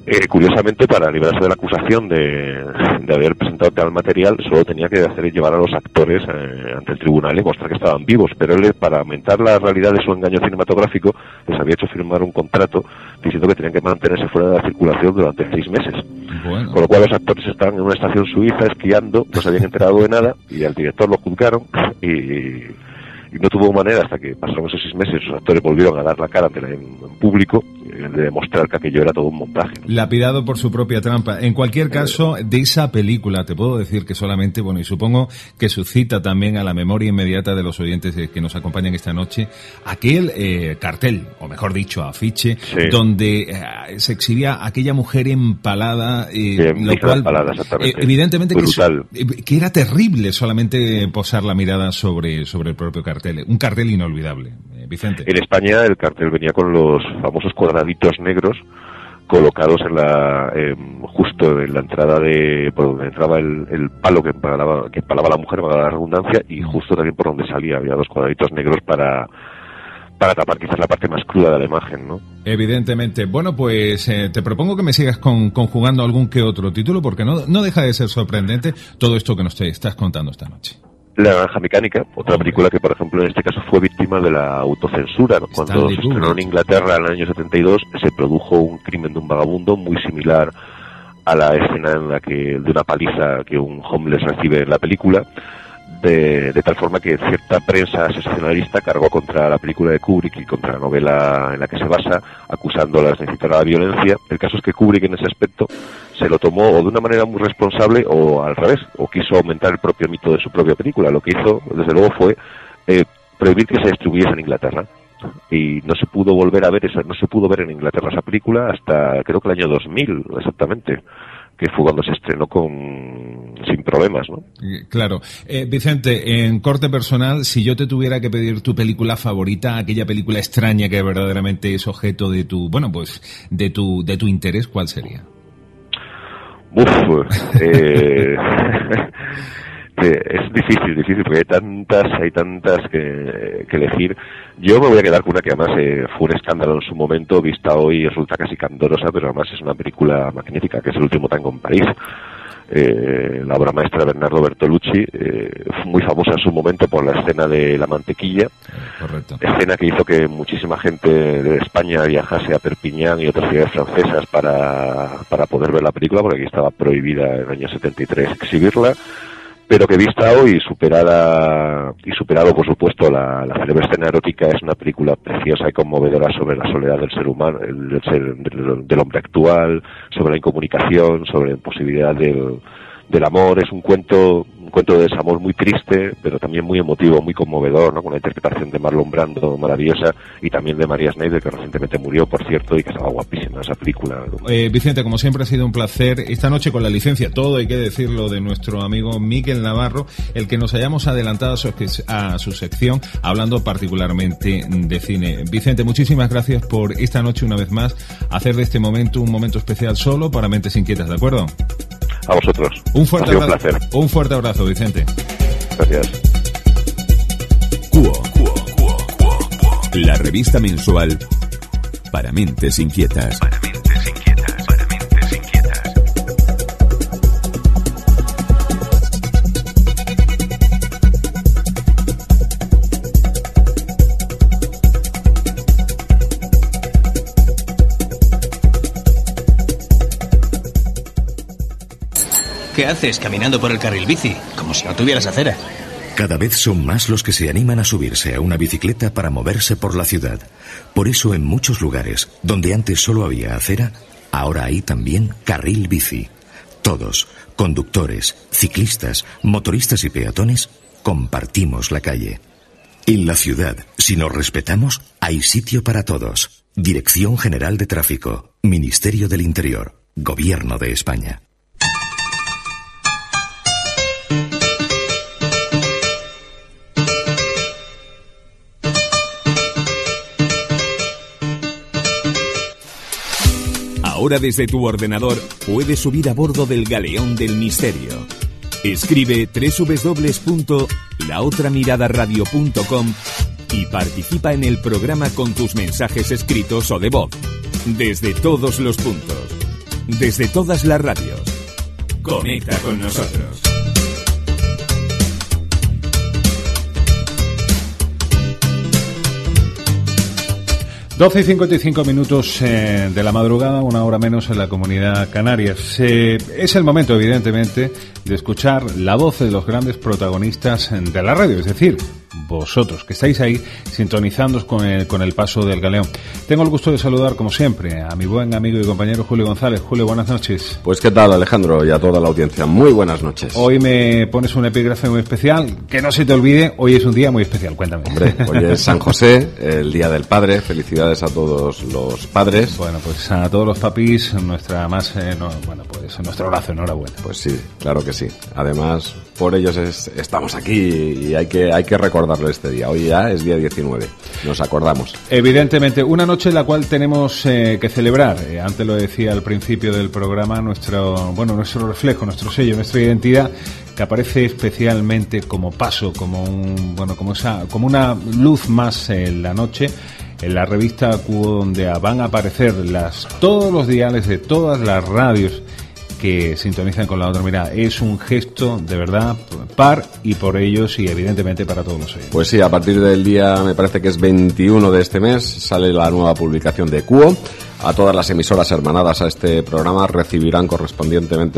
Eh, curiosamente, para librarse de la acusación de, de haber presentado tal material, solo tenía que hacer llevar a los actores eh, ante el tribunal y mostrar que estaban vivos, pero él, para aumentar la realidad de su engaño cinematográfico, les había hecho firmar un contrato diciendo que tenían que mantenerse fuera de la circulación durante seis meses. Bueno. Con lo cual los actores estaban en una estación suiza esquiando, no se habían enterado de nada, y al director lo juzgaron y... y no tuvo manera, hasta que pasaron esos seis meses, los actores volvieron a dar la cara ante la, en, en público, de demostrar que aquello era todo un montaje. Lapidado por su propia trampa. En cualquier caso, de esa película, te puedo decir que solamente, bueno, y supongo que suscita también a la memoria inmediata de los oyentes que nos acompañan esta noche, aquel eh, cartel, o mejor dicho, afiche, sí, donde eh, se exhibía aquella mujer empalada, eh, sí, lo cual, empalada, exactamente. Eh, evidentemente que, brutal. Es, que era terrible solamente posar la mirada sobre, sobre el propio cartel. Un cartel inolvidable, eh, Vicente. En España el cartel venía con los famosos cuadraditos negros colocados en la eh, justo en la entrada de por donde entraba el, el palo que empalaba, que empalaba la mujer, para la redundancia, y justo también por donde salía había dos cuadraditos negros para para tapar quizás la parte más cruda de la imagen, ¿no? Evidentemente. Bueno, pues eh, te propongo que me sigas con, conjugando algún que otro título, porque no, no deja de ser sorprendente todo esto que nos te estás contando esta noche. La Naranja Mecánica, otra película que, por ejemplo, en este caso fue víctima de la autocensura, ¿no? Cuando se estrenó en Inglaterra en el año setenta y dos, se produjo un crimen de un vagabundo muy similar a la escena en la que de una paliza que un homeless recibe en la película, de, de tal forma que cierta prensa sensacionalista cargó contra la película de Kubrick y contra la novela en la que se basa, acusándolas de incitar a la violencia. El caso es que Kubrick en ese aspecto se lo tomó o de una manera muy responsable o al revés, o quiso aumentar el propio mito de su propia película. Lo que hizo, desde luego, fue eh, prohibir que se distribuyese en Inglaterra. Y no se pudo volver a ver esa, no se pudo ver en Inglaterra esa película hasta creo que el año dos mil, exactamente, que fue cuando se estrenó con sin problemas, ¿no? Claro. Eh, Vicente, en corte personal, si yo te tuviera que pedir tu película favorita, aquella película extraña que verdaderamente es objeto de tu, bueno, pues, de tu, de tu interés, ¿cuál sería? Uf, eh, es difícil, difícil, porque hay tantas, hay tantas que, que elegir. Yo me voy a quedar con una que además eh, fue un escándalo en su momento, vista hoy resulta casi candorosa, pero además es una película magnífica, que es El último tango en París. Eh, la obra maestra de Bernardo Bertolucci, eh, fue muy famosa en su momento por la escena de la mantequilla. Correcto. Escena que hizo que muchísima gente de España viajase a Perpiñán y otras ciudades francesas para, para poder ver la película, porque aquí estaba prohibida en el año setenta y tres exhibirla, pero que vista hoy, superada y superado por supuesto la, la célebre escena erótica, es una película preciosa y conmovedora sobre la soledad del ser humano, el, del, ser, del, del hombre actual, sobre la incomunicación, sobre la imposibilidad del, del amor. Es un cuento, un cuento de desamor muy triste, pero también muy emotivo, muy conmovedor, ¿no? Con la interpretación de Marlon Brando maravillosa, y también de María Schneider, que recientemente murió, por cierto, y que estaba guapísima esa película. Eh, Vicente, como siempre ha sido un placer esta noche, con la licencia, todo hay que decirlo, de nuestro amigo Miguel Navarro, el que nos hayamos adelantado a su, a su sección, hablando particularmente de cine. Vicente, muchísimas gracias por esta noche una vez más, hacer de este momento un momento especial solo para Mentes Inquietas, ¿de acuerdo? A vosotros. Un fuerte ha sido abrazo. Un placer. Un fuerte abrazo, Vicente. Gracias. Cuo, Cuo, Cuo, Cuo, Cuo. La revista mensual para mentes inquietas. Para mentes inquietas. Para mentes inquietas. ¿Qué haces caminando por el carril bici? Como si no tuvieras acera. Cada vez son más los que se animan a subirse a una bicicleta para moverse por la ciudad. Por eso en muchos lugares, donde antes solo había acera, ahora hay también carril bici. Todos, conductores, ciclistas, motoristas y peatones, compartimos la calle. En la ciudad, si nos respetamos, hay sitio para todos. Dirección General de Tráfico, Ministerio del Interior, Gobierno de España. Ahora desde tu ordenador puedes subir a bordo del Galeón del Misterio. Escribe doble u doble u doble u punto la otra mirada radio punto com y participa en el programa con tus mensajes escritos o de voz, desde todos los puntos. desde todas las radios. Conecta con nosotros. doce y cincuenta y cinco minutos eh, de la madrugada, una hora menos en la Comunidad Canarias. Eh, es el momento, evidentemente, de escuchar la voz de los grandes protagonistas de la radio, es decir, vosotros, que estáis ahí sintonizando con el, con el paso del galeón. Tengo el gusto de saludar, como siempre, a mi buen amigo y compañero Julio González. Julio, buenas noches. Pues qué tal, Alejandro, y a toda la audiencia. Muy buenas noches. Hoy me pones un epígrafe muy especial, que no se te olvide, hoy es un día muy especial, cuéntame. Hombre, hoy es San José, el Día del Padre. Felicidades a todos los padres. Bueno, pues a todos los papis, nuestra más, eh, no, bueno, pues nuestro abrazo, enhorabuena. Pues sí, claro que sí. Además, por ellos es, estamos aquí y hay que, hay que recordarlo este día. Hoy ya es día diecinueve, nos acordamos. Evidentemente, una noche en la cual tenemos eh, que celebrar, eh, antes lo decía al principio del programa, nuestro, bueno, nuestro reflejo, nuestro sello, nuestra identidad, que aparece especialmente como paso, como un, bueno, como esa, como una luz más en la noche, en la revista Cuo, donde van a aparecer las, todos los diales de todas las radios que sintonizan con La Otra Mirada. Es un gesto de verdad par y por ellos y evidentemente para todos los oyentes. Pues sí, a partir del día, me parece que es veintiuno de este mes, sale la nueva publicación de Cuo. A todas las emisoras hermanadas a este programa recibirán correspondientemente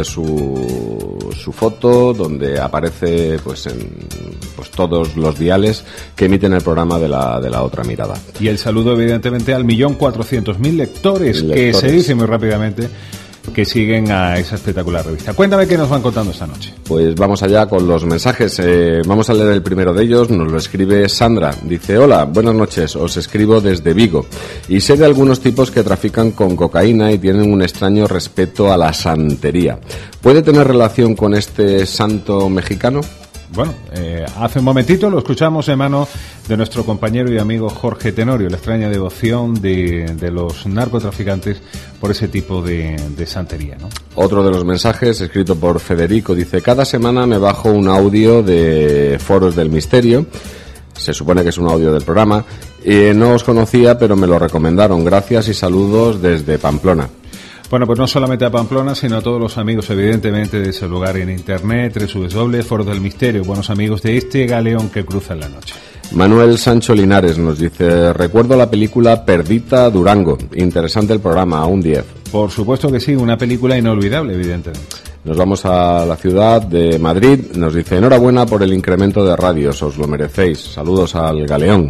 su, su foto, donde aparece pues en pues todos los diales que emiten el programa de la, de la Otra Mirada. Y el saludo evidentemente al millón cuatrocientos mil lectores, lectores, que se dice muy rápidamente, que siguen a esa espectacular revista. Cuéntame qué nos van contando esta noche. Pues vamos allá con los mensajes. Eh, vamos a leer el primero de ellos. Nos lo escribe Sandra. Dice: hola, buenas noches. Os escribo desde Vigo. Y sé de algunos tipos que trafican con cocaína y tienen un extraño respeto a la santería. ¿Puede tener relación con este santo mexicano? Bueno, eh, hace un momentito lo escuchamos en mano de nuestro compañero y amigo Jorge Tenorio, la extraña devoción de, de los narcotraficantes por ese tipo de, de santería, ¿no? Otro de los mensajes, escrito por Federico, dice: cada semana me bajo un audio de Foros del Misterio. Se supone que es un audio del programa. Eh, no os conocía, pero me lo recomendaron. Gracias y saludos desde Pamplona. Bueno, pues no solamente a Pamplona, sino a todos los amigos, evidentemente, de ese lugar en internet, doble u doble u doble punto foros del misterio, buenos amigos de este galeón que cruza en la noche. Manuel Sancho Linares nos dice: recuerdo la película Perdita Durango, interesante el programa, un diez. Por supuesto que sí, una película inolvidable, evidentemente. Nos vamos a la ciudad de Madrid, nos dice: enhorabuena por el incremento de radios, os lo merecéis, saludos al galeón.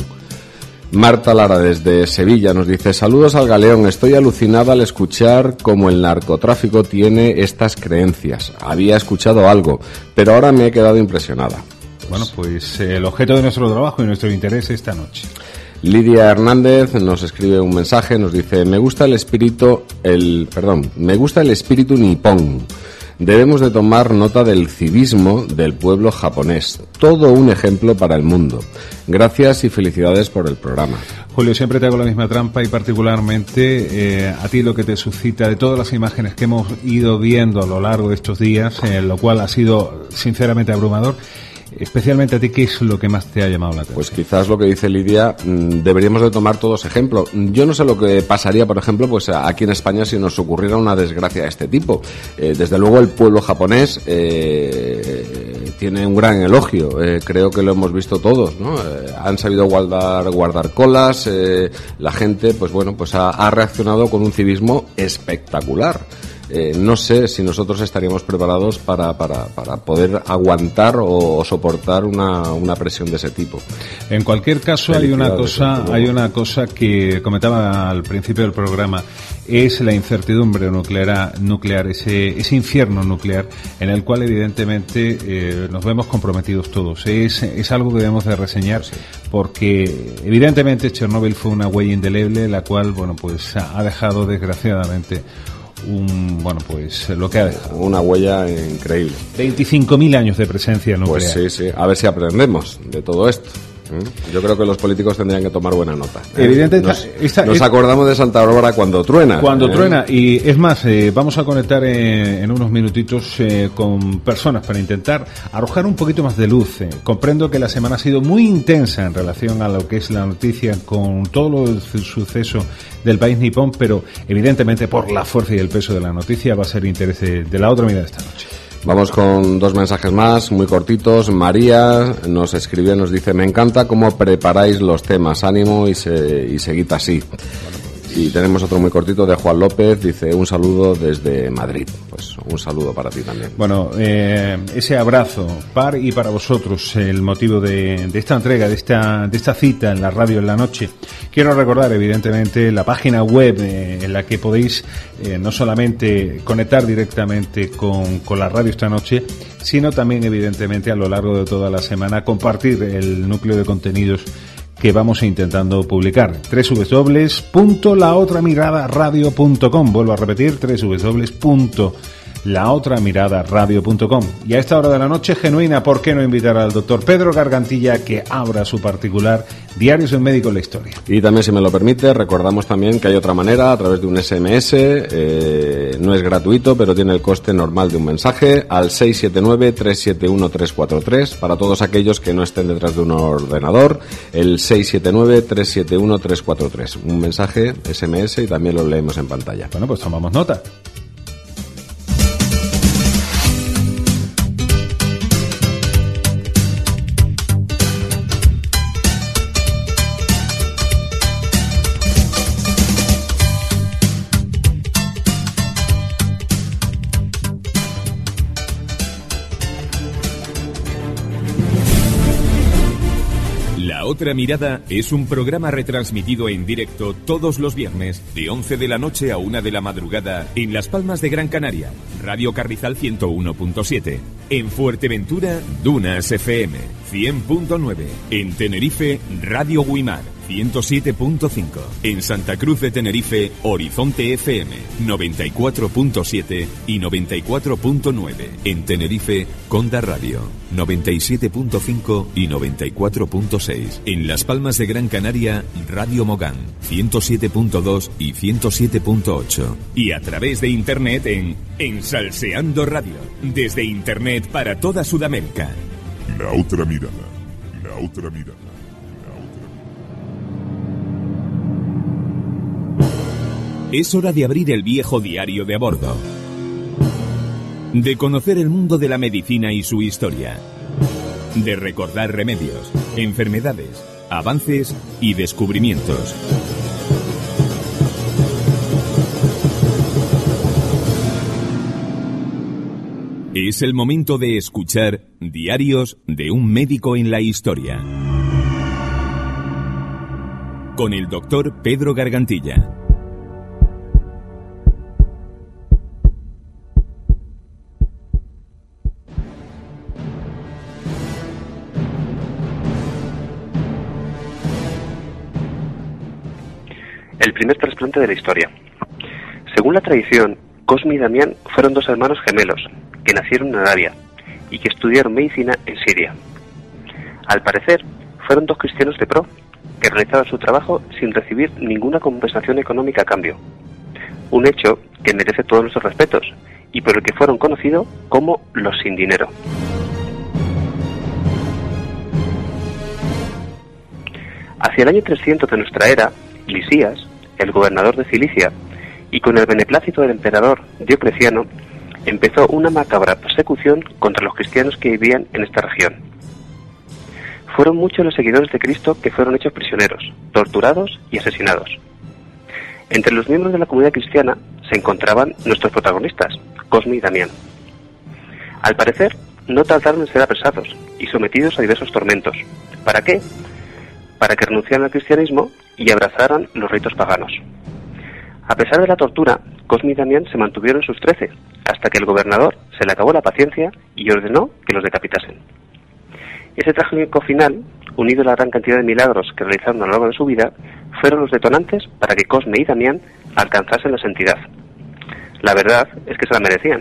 Marta Lara desde Sevilla nos dice: saludos al galeón, estoy alucinada al escuchar cómo el narcotráfico tiene estas creencias. Había escuchado algo, pero ahora me he quedado impresionada. Bueno, pues eh, el objeto de nuestro trabajo y nuestro interés esta noche. Lidia Hernández nos escribe un mensaje, nos dice: me gusta el espíritu, el, perdón, me gusta el espíritu nipón. Debemos de tomar nota del civismo del pueblo japonés. Todo un ejemplo para el mundo. Gracias y felicidades por el programa. Julio, siempre te hago la misma trampa y particularmente eh, a ti lo que te suscita de todas las imágenes que hemos ido viendo a lo largo de estos días, eh, lo cual ha sido sinceramente abrumador. Especialmente a ti, ¿qué es lo que más te ha llamado la atención? Pues quizás lo que dice Lidia, deberíamos de tomar todos ejemplo. Yo no sé lo que pasaría, por ejemplo, pues aquí en España si nos ocurriera una desgracia de este tipo. Eh, desde luego el pueblo japonés eh, tiene un gran elogio, eh, creo que lo hemos visto todos, ¿no? Eh, han sabido guardar, guardar colas, eh, la gente, pues bueno, pues ha, ha reaccionado con un civismo espectacular. Eh, no sé si nosotros estaríamos preparados para, para, para poder aguantar o, o soportar una, una presión de ese tipo. En cualquier caso, hay una cosa, hay una cosa que comentaba al principio del programa, es la incertidumbre nuclear, nuclear ese, ese infierno nuclear en el cual evidentemente eh, nos vemos comprometidos todos. Es, es algo que debemos de reseñar porque evidentemente Chernóbil fue una huella indeleble, la cual, bueno, pues ha dejado desgraciadamente un, bueno, pues lo que ha dejado. Una huella increíble. veinticinco mil años de presencia nuclear. Pues sí, sí. A ver si aprendemos de todo esto. ¿Mm? Yo creo que los políticos tendrían que tomar buena nota. ¿eh? Evidentemente, nos, esta, nos esta, acordamos de Santa Bárbara cuando truena. Cuando ¿eh? truena. Y es más, eh, vamos a conectar eh, en unos minutitos eh, con personas para intentar arrojar un poquito más de luz. Eh. Comprendo que la semana ha sido muy intensa en relación a lo que es la noticia con todo el suceso del país nipón, pero evidentemente por la fuerza y el peso de la noticia va a ser interés de, de la otra mirada esta noche. Vamos con dos mensajes más, muy cortitos. María nos escribe, nos dice: me encanta cómo preparáis los temas, ánimo y, se, y seguid así. Y tenemos otro muy cortito de Juan López, dice: un saludo desde Madrid. Pues un saludo para ti también. Bueno, eh, ese abrazo par y para vosotros, el motivo de, de esta entrega, de esta, de esta cita en la radio en la noche. Quiero recordar, evidentemente, la página web eh, en la que podéis eh, no solamente conectar directamente con, con la radio esta noche, sino también, evidentemente, a lo largo de toda la semana, compartir el núcleo de contenidos que vamos intentando publicar. doble u doble u doble u punto la otra mirada radio punto com. Vuelvo a repetir, doble u doble u doble u punto la otra mirada radio punto com. Y a esta hora de la noche genuina, ¿por qué no invitar al doctor Pedro Gargantilla que abra su particular Diarios de un médico en la historia? Y también, si me lo permite, recordamos también que hay otra manera, a través de un ese eme ese, eh, no es gratuito, pero tiene el coste normal de un mensaje, al seis siete nueve, tres siete uno, tres cuatro tres, para todos aquellos que no estén detrás de un ordenador, el seis siete nueve, tres siete uno, tres cuatro tres. Un mensaje ese eme ese y también lo leemos en pantalla. Bueno, pues tomamos nota. La Otra Mirada es un programa retransmitido en directo todos los viernes de once de la noche a una de la madrugada en Las Palmas de Gran Canaria, Radio Carrizal ciento uno punto siete, en Fuerteventura, Dunas efe eme cien punto nueve, en Tenerife, Radio Guimar ciento siete punto cinco, en Santa Cruz de Tenerife, Horizonte efe eme noventa y cuatro punto siete y noventa y cuatro punto nueve, en Tenerife, Conda Radio noventa y siete punto cinco y noventa y cuatro punto seis, en Las Palmas de Gran Canaria, Radio Mogán ciento siete punto dos y ciento siete punto ocho, y a través de internet en en Salseando Radio, desde internet para toda Sudamérica. La otra mirada, la otra mirada. Es hora de abrir el viejo diario de a bordo, de conocer el mundo de la medicina y su historia, de recordar remedios, enfermedades, avances y descubrimientos. Es el momento de escuchar Diarios de un médico en la historia, con el doctor Pedro Gargantilla. El primer trasplante de la historia. Según la tradición, Cosme y Damián fueron dos hermanos gemelos que nacieron en Arabia y que estudiaron medicina en Siria. Al parecer, fueron dos cristianos de pro que realizaban su trabajo sin recibir ninguna compensación económica a cambio. Un hecho que merece todos nuestros respetos y por el que fueron conocidos como los sin dinero. Hacia el año trescientos de nuestra era, Lisías, el gobernador de Cilicia, y con el beneplácito del emperador Diocleciano, empezó una macabra persecución contra los cristianos que vivían en esta región. Fueron muchos los seguidores de Cristo que fueron hechos prisioneros, torturados y asesinados. Entre los miembros de la comunidad cristiana se encontraban nuestros protagonistas, Cosme y Damián. Al parecer, no tardaron en ser apresados y sometidos a diversos tormentos. ¿Para qué? Para que renunciaran al cristianismo y abrazaran los ritos paganos. A pesar de la tortura, Cosme y Damián se mantuvieron sus trece, hasta que el gobernador se le acabó la paciencia y ordenó que los decapitasen. Ese trágico final, unido a la gran cantidad de milagros que realizaron a lo largo de su vida, fueron los detonantes para que Cosme y Damián alcanzasen la santidad. La verdad es que se la merecían.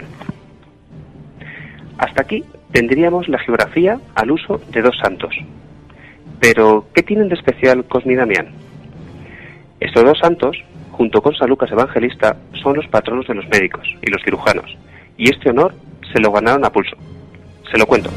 Hasta aquí tendríamos la geografía al uso de dos santos. Pero, ¿qué tienen de especial Cosme y Damián? Estos dos santos, junto con San Lucas Evangelista, son los patronos de los médicos y los cirujanos, y este honor se lo ganaron a pulso. Se lo cuento.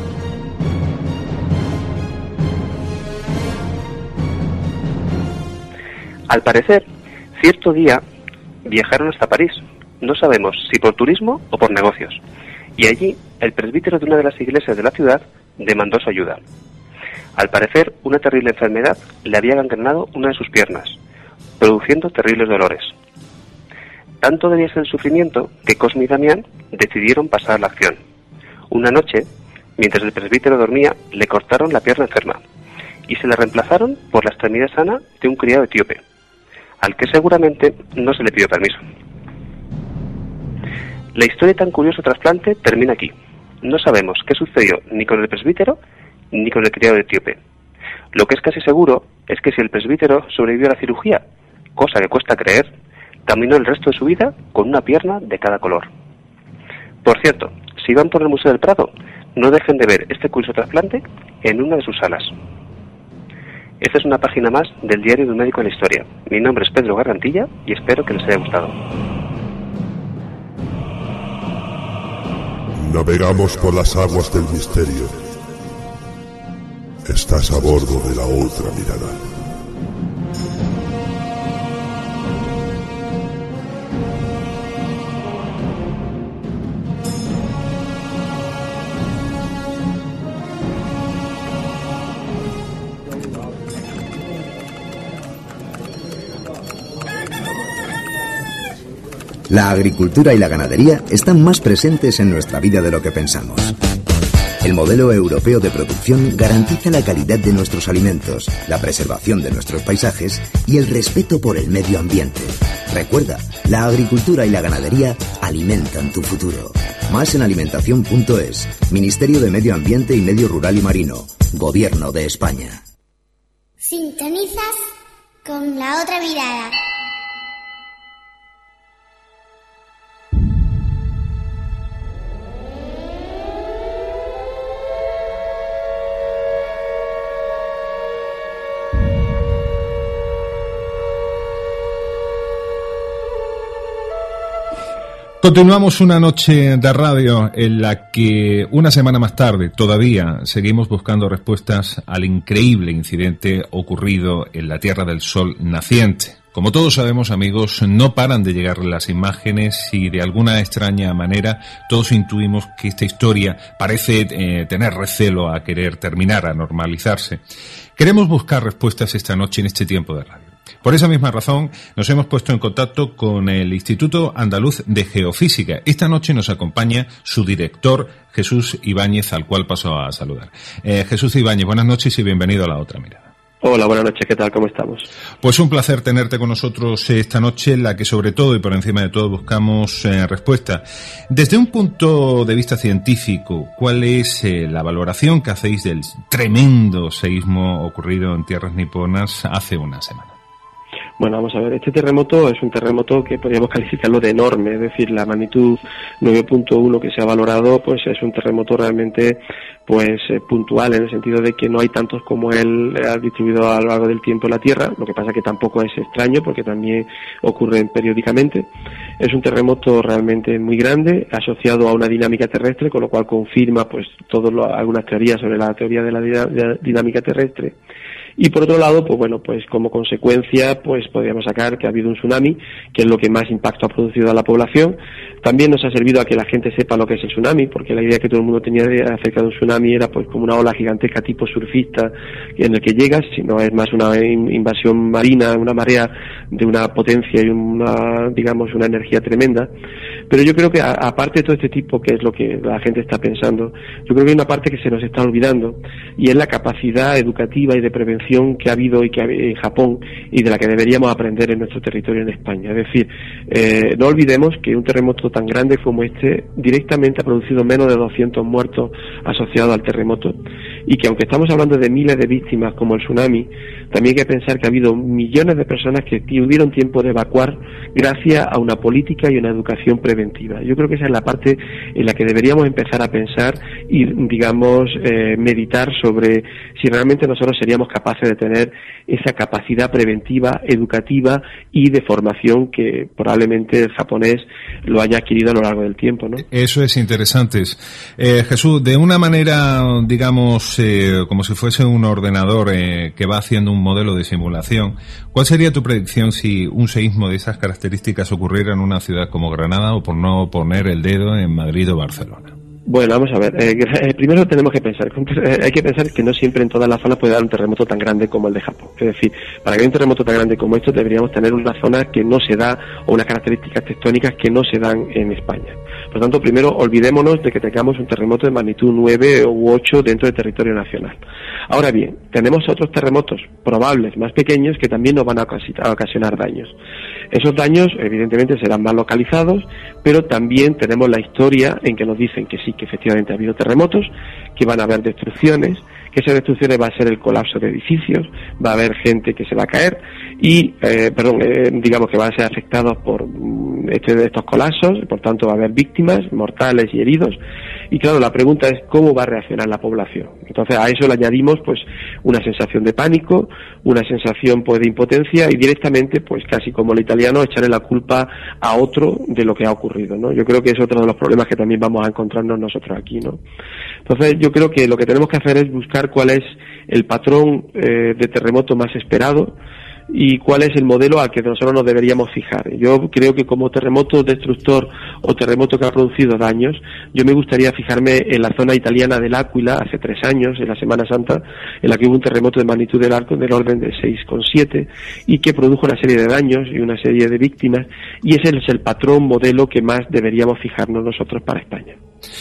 Al parecer, cierto día viajaron hasta París, no sabemos si por turismo o por negocios, y allí el presbítero de una de las iglesias de la ciudad demandó su ayuda. Al parecer, una terrible enfermedad le había gangrenado una de sus piernas, produciendo terribles dolores. Tanto debía ser el sufrimiento que Cosme y Damián decidieron pasar a la acción. Una noche, mientras el presbítero dormía, le cortaron la pierna enferma y se la reemplazaron por la extremidad sana de un criado etíope, al que seguramente no se le pidió permiso. La historia de tan curioso trasplante termina aquí. No sabemos qué sucedió ni con el presbítero ni con el criado etíope. Lo que es casi seguro es que si el presbítero sobrevivió a la cirugía, cosa que cuesta creer, caminó el resto de su vida con una pierna de cada color. Por cierto, si van por el Museo del Prado, no dejen de ver este curioso trasplante en una de sus salas. Esta es una página más del diario de un médico en la historia. Mi nombre es Pedro Gargantilla y espero que les haya gustado. Navegamos por las aguas del misterio. Estás a bordo de la otra mirada. La agricultura y la ganadería están más presentes en nuestra vida de lo que pensamos. El modelo europeo de producción garantiza la calidad de nuestros alimentos, la preservación de nuestros paisajes y el respeto por el medio ambiente. Recuerda, la agricultura y la ganadería alimentan tu futuro. Más en alimentación punto es. Ministerio de Medio Ambiente y Medio Rural y Marino. Gobierno de España. Sintonizas con La Otra Mirada. Continuamos una noche de radio en la que una semana más tarde todavía seguimos buscando respuestas al increíble incidente ocurrido en la Tierra del Sol naciente. Como todos sabemos, amigos, no paran de llegar las imágenes y de alguna extraña manera todos intuimos que esta historia parece eh, tener recelo a querer terminar, a normalizarse. Queremos buscar respuestas esta noche en este tiempo de radio. Por esa misma razón, nos hemos puesto en contacto con el Instituto Andaluz de Geofísica. Esta noche nos acompaña su director, Jesús Ibáñez, al cual paso a saludar. Eh, Jesús Ibáñez, buenas noches y bienvenido a La Otra Mirada. Hola, buenas noches, ¿qué tal? ¿Cómo estamos? Pues un placer tenerte con nosotros esta noche, en la que sobre todo y por encima de todo buscamos eh, respuesta. Desde un punto de vista científico, ¿cuál es eh, la valoración que hacéis del tremendo seísmo ocurrido en tierras niponas hace una semana? Bueno, vamos a ver, este terremoto es un terremoto que podríamos calificarlo de enorme, es decir, la magnitud nueve punto uno que se ha valorado, pues es un terremoto realmente pues eh, puntual, en el sentido de que no hay tantos como él ha distribuido a lo largo del tiempo en la Tierra, lo que pasa que tampoco es extraño porque también ocurren periódicamente. Es un terremoto realmente muy grande, asociado a una dinámica terrestre, con lo cual confirma pues todas algunas teorías sobre la teoría de la, de la dinámica terrestre. Y por otro lado, pues bueno, pues como consecuencia, pues podríamos sacar que ha habido un tsunami, que es lo que más impacto ha producido a la población. También nos ha servido a que la gente sepa lo que es el tsunami, porque la idea que todo el mundo tenía de, acerca de un tsunami era pues como una ola gigantesca tipo surfista en el que llegas, sino es más una invasión marina, una marea de una potencia y una, digamos, una energía tremenda. Pero yo creo que a, aparte de todo este tipo, que es lo que la gente está pensando, yo creo que hay una parte que se nos está olvidando, y es la capacidad educativa y de prevención que ha habido y que en Japón, y de la que deberíamos aprender en nuestro territorio en España. Es decir, eh, no olvidemos que un terremoto tan grande como este directamente ha producido menos de doscientos muertos asociados al terremoto, y que aunque estamos hablando de miles de víctimas como el tsunami, también hay que pensar que ha habido millones de personas que tuvieron tiempo de evacuar gracias a una política y una educación preventiva. Yo creo que esa es la parte en la que deberíamos empezar a pensar y, digamos, eh, meditar sobre si realmente nosotros seríamos capaces de tener esa capacidad preventiva, educativa y de formación que probablemente el japonés lo haya adquirido a lo largo del tiempo, ¿no? Eso es interesante. Eh, Jesús, de una manera, digamos, eh, como si fuese un ordenador eh, que va haciendo un modelo de simulación, ¿cuál sería tu predicción si un seísmo de esas características ocurriera en una ciudad como Granada, o por no poner el dedo en Madrid o Barcelona? Bueno, vamos a ver. Eh, primero tenemos que pensar, eh, hay que pensar que no siempre en todas las zonas puede dar un terremoto tan grande como el de Japón. Es decir, para que haya un terremoto tan grande como esto deberíamos tener una zona que no se da o unas características tectónicas que no se dan en España. Por lo tanto, primero olvidémonos de que tengamos un terremoto de magnitud nueve u ocho dentro del territorio nacional. Ahora bien, tenemos otros terremotos probables más pequeños que también nos van a ocasionar daños. Esos daños, evidentemente, serán más localizados, pero también tenemos la historia en que nos dicen que sí, que efectivamente ha habido terremotos, que van a haber destrucciones, que esas destrucciones va a ser el colapso de edificios, va a haber gente que se va a caer y, eh, perdón, eh, digamos que van a ser afectados por este, estos colapsos, por tanto va a haber víctimas mortales y heridos. Y claro, la pregunta es cómo va a reaccionar la población. Entonces a eso le añadimos pues una sensación de pánico, una sensación pues de impotencia y directamente pues casi como el italiano echarle la culpa a otro de lo que ha ocurrido, ¿no? Yo creo que es otro de los problemas que también vamos a encontrarnos nosotros aquí, ¿no? Entonces yo creo que lo que tenemos que hacer es buscar cuál es el patrón eh, de terremoto más esperado y cuál es el modelo al que nosotros nos deberíamos fijar. Yo creo que como terremoto destructor o terremoto que ha producido daños, yo me gustaría fijarme en la zona italiana del Áquila hace tres años, en la Semana Santa, en la que hubo un terremoto de magnitud del arco del orden de seis coma siete y que produjo una serie de daños y una serie de víctimas, y ese es el patrón modelo que más deberíamos fijarnos nosotros para España.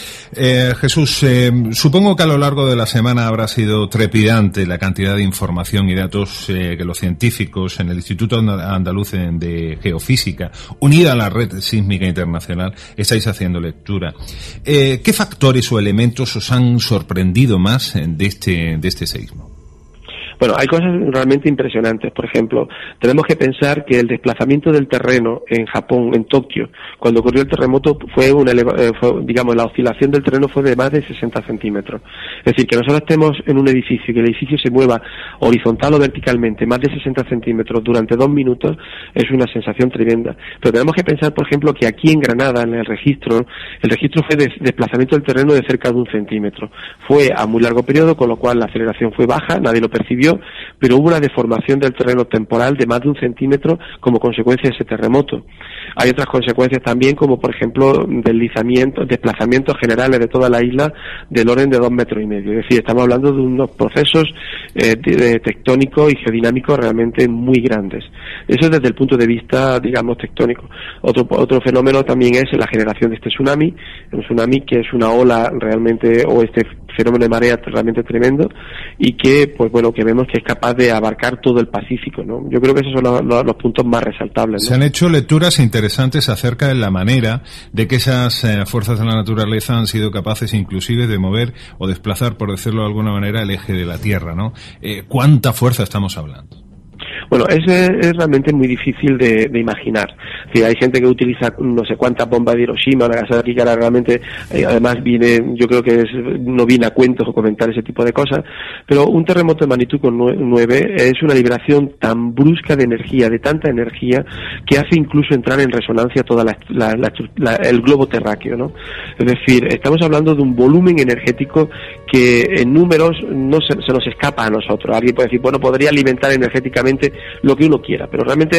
Eh, Jesús, eh, supongo que a lo largo de la semana habrá sido trepidante la cantidad de información y datos eh, que los científicos en el Instituto Andaluz de Geofísica, unida a la Red Sísmica Internacional, estáis haciendo lectura. Eh, ¿Qué factores o elementos os han sorprendido más de este, de este seísmo? Bueno, hay cosas realmente impresionantes. Por ejemplo, tenemos que pensar que el desplazamiento del terreno en Japón, en Tokio, cuando ocurrió el terremoto, fue una eleva, eh, fue, digamos, la oscilación del terreno fue de más de sesenta centímetros. Es decir, que nosotros estemos en un edificio y que el edificio se mueva horizontal o verticalmente más de sesenta centímetros durante dos minutos es una sensación tremenda. Pero tenemos que pensar, por ejemplo, que aquí en Granada, en el registro, el registro fue de desplazamiento del terreno de cerca de un centímetro. Fue a muy largo periodo, con lo cual la aceleración fue baja, nadie lo percibió, pero hubo una deformación del terreno temporal de más de un centímetro como consecuencia de ese terremoto. Hay otras consecuencias también, como por ejemplo deslizamientos, desplazamientos generales de toda la isla del orden de dos metros y medio. Es decir, estamos hablando de unos procesos eh, de, de tectónicos y geodinámicos realmente muy grandes. Eso desde el punto de vista, digamos, tectónico. Otro, otro fenómeno también es la generación de este tsunami, un tsunami que es una ola realmente, o este fenómeno de marea realmente tremendo, y que, pues bueno, que vemos que es capaz de abarcar todo el Pacífico, ¿no? Yo creo que esos son los, los, los puntos más resaltables, ¿no? Se han hecho lecturas interesantes acerca de la manera de que esas eh, fuerzas de la naturaleza han sido capaces inclusive de mover o desplazar, por decirlo de alguna manera, el eje de la Tierra, ¿no? Eh, ¿Cuánta fuerza estamos hablando? Bueno, eso es, es realmente muy difícil de, de imaginar. Si hay gente que utiliza no sé cuántas bombas de Hiroshima, la casa de Kikara realmente, eh, además viene, yo creo que es, no viene a cuentos o comentar ese tipo de cosas, pero un terremoto de magnitud nueve es una liberación tan brusca de energía, de tanta energía, que hace incluso entrar en resonancia toda la, la, la, la, el globo terráqueo, ¿no? Es decir, estamos hablando de un volumen energético que en números no se, se nos escapa a nosotros. Alguien puede decir, bueno, podría alimentar energéticamente lo que uno quiera, pero realmente es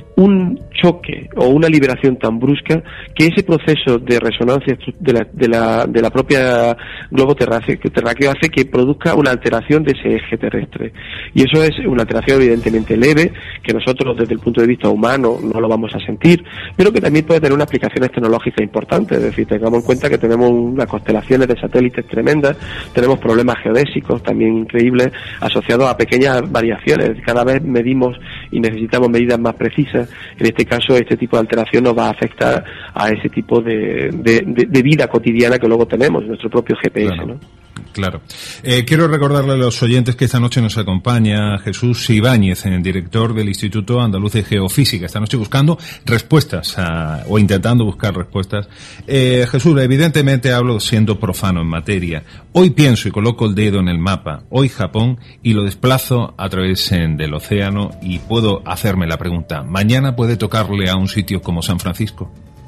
un choque o una liberación tan brusca que ese proceso de resonancia de la, de la, de la propia globo terráqueo hace que produzca una alteración de ese eje terrestre, y eso es una alteración evidentemente leve, que nosotros desde el punto de vista humano no lo vamos a sentir, pero que también puede tener unas aplicaciones tecnológicas importantes. Es decir, tengamos en cuenta que tenemos unas constelaciones de satélites tremendas, tenemos problemas geodésicos también increíbles asociados a pequeñas variaciones. Cada vez medimos y necesitamos medidas más precisas. En este caso, este tipo de alteración nos va a afectar a ese tipo de, de, de, de vida cotidiana que luego tenemos, nuestro propio G P S, claro, ¿no? Claro. Eh, quiero recordarle a los oyentes que esta noche nos acompaña Jesús Ibáñez, director del Instituto Andaluz de Geofísica. Esta noche buscando respuestas a, o intentando buscar respuestas. Eh, Jesús, evidentemente hablo siendo profano en materia. Hoy pienso y coloco el dedo en el mapa, hoy Japón, y lo desplazo a través en, del océano y puedo hacerme la pregunta, ¿mañana puede tocarle a un sitio como San Francisco?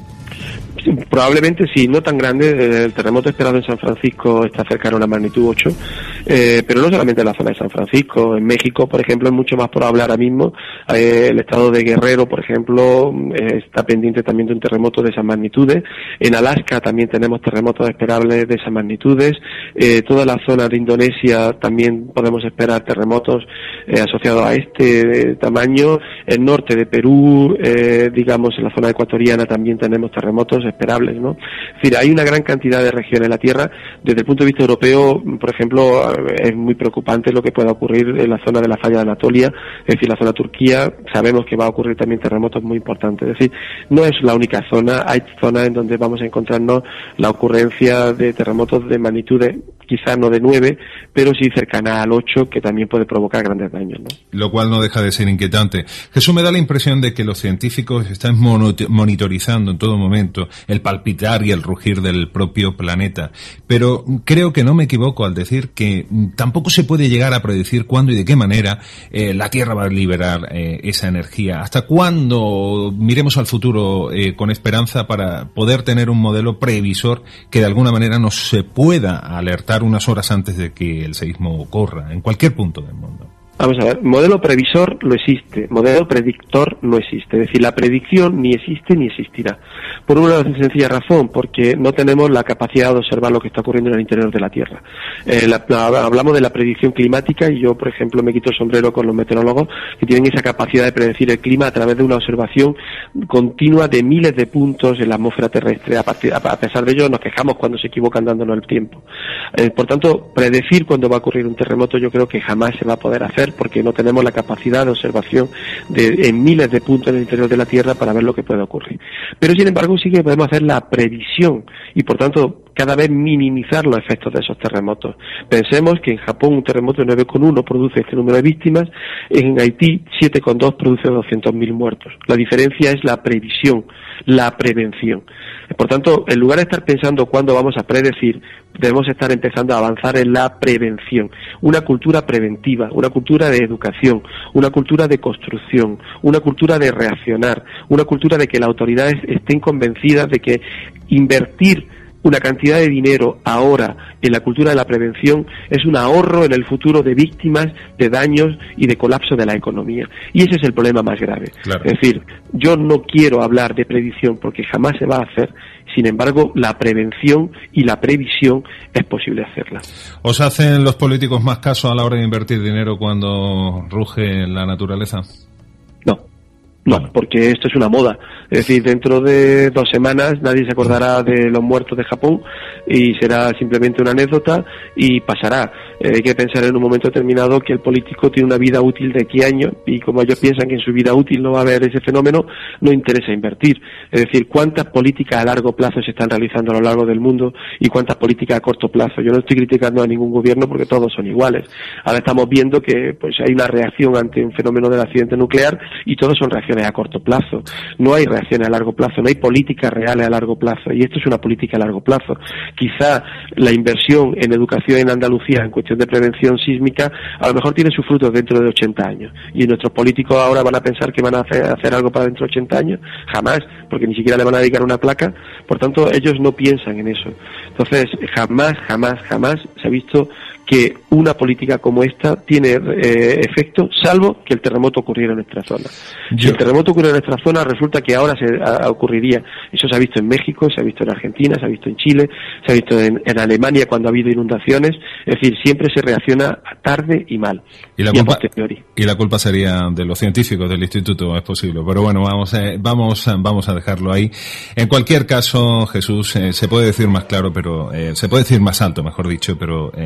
Probablemente sí, no tan grande. El terremoto esperado en San Francisco está cerca de una magnitud ocho, eh, pero no solamente en la zona de San Francisco. En México, por ejemplo, es mucho más probable ahora mismo. Eh, el estado de Guerrero, por ejemplo, eh, está pendiente también de un terremoto de esas magnitudes. En Alaska también tenemos terremotos esperables de esas magnitudes. Eh, toda la zona de Indonesia también podemos esperar terremotos eh, asociados a este eh, tamaño. El norte de Perú, eh, digamos, en la zona ecuatoriana también tenemos terremotos esperables, ¿no? Es decir, hay una gran cantidad de regiones en la Tierra. Desde el punto de vista europeo, por ejemplo, es muy preocupante lo que pueda ocurrir en la zona de la falla de Anatolia, es decir, la zona Turquía. Sabemos que va a ocurrir también terremotos muy importantes. Es decir, no es la única zona, hay zonas en donde vamos a encontrarnos la ocurrencia de terremotos de magnitudes, quizás no de nueve, pero sí cercana al ocho, que también puede provocar grandes daños, ¿no? Lo cual no deja de ser inquietante. Jesús, me da la impresión de que los científicos están monitorizando en todo momento el palpitar y el rugir del propio planeta, pero creo que no me equivoco al decir que tampoco se puede llegar a predecir cuándo y de qué manera eh, la Tierra va a liberar eh, esa energía. ¿Hasta cuándo miremos al futuro eh, con esperanza para poder tener un modelo previsor que de alguna manera nos se pueda alertar unas horas antes de que el seísmo ocurra en cualquier punto del mundo? Vamos a ver, modelo previsor no existe, modelo predictor no existe, es decir, la predicción ni existe ni existirá. Por una sencilla razón, porque no tenemos la capacidad de observar lo que está ocurriendo en el interior de la Tierra. Eh, la, la, hablamos de la predicción climática y yo, por ejemplo, me quito el sombrero con los meteorólogos que tienen esa capacidad de predecir el clima a través de una observación continua de miles de puntos en la atmósfera terrestre. A, partir, a, a pesar de ello, nos quejamos cuando se equivocan dándonos el tiempo. Eh, por tanto, predecir cuándo va a ocurrir un terremoto yo creo que jamás se va a poder hacer, porque no tenemos la capacidad de observación de, en miles de puntos en el interior de la Tierra para ver lo que puede ocurrir. Pero sin embargo sí que podemos hacer la previsión y por tanto cada vez minimizar los efectos de esos terremotos. Pensemos que en Japón un terremoto de nueve coma uno produce este número de víctimas, en Haití siete coma dos produce doscientos mil muertos. La diferencia es la previsión, la prevención. Por tanto, en lugar de estar pensando cuándo vamos a predecir, debemos estar empezando a avanzar en la prevención. Una cultura preventiva, una cultura de educación, una cultura de construcción, una cultura de reaccionar, una cultura de que las autoridades estén convencidas de que invertir una cantidad de dinero ahora en la cultura de la prevención es un ahorro en el futuro de víctimas, de daños y de colapso de la economía. Y ese es el problema más grave. Claro. Es decir, yo no quiero hablar de predicción porque jamás se va a hacer. Sin embargo, la prevención y la previsión es posible hacerla. ¿Os hacen los políticos más caso a la hora de invertir dinero cuando ruge la naturaleza? No. No, porque esto es una moda. Es decir, dentro de dos semanas nadie se acordará de los muertos de Japón y será simplemente una anécdota y pasará. Eh, hay que pensar en un momento determinado que el político tiene una vida útil de qué año y como ellos piensan que en su vida útil no va a haber ese fenómeno, no interesa invertir. Es decir, cuántas políticas a largo plazo se están realizando a lo largo del mundo y cuántas políticas a corto plazo. Yo no estoy criticando a ningún gobierno porque todos son iguales. Ahora estamos viendo que pues hay una reacción ante un fenómeno del accidente nuclear y todos son reacciones a corto plazo. No hay reacciones a largo plazo, no hay políticas reales a largo plazo y esto es una política a largo plazo. Quizá la inversión en educación en Andalucía en cuestión de prevención sísmica a lo mejor tiene sus frutos dentro de ochenta años y nuestros políticos ahora van a pensar que van a hacer, hacer algo para dentro de ochenta años, jamás, porque ni siquiera le van a dedicar una placa, por tanto ellos no piensan en eso. Entonces jamás, jamás, jamás se ha visto que una política como esta tiene eh, efecto, salvo que el terremoto ocurriera en nuestra zona. Yo... Si el terremoto ocurre en nuestra zona, resulta que ahora se a, ocurriría. Eso se ha visto en México, se ha visto en Argentina, se ha visto en Chile, se ha visto en, en Alemania cuando ha habido inundaciones. Es decir, siempre se reacciona tarde y mal. Y la, y culpa, y la culpa sería de los científicos del instituto, es posible. Pero bueno, vamos, eh, vamos, vamos a dejarlo ahí. En cualquier caso, Jesús, eh, se puede decir más claro, pero eh, se puede decir más alto, mejor dicho, pero eh, sin duda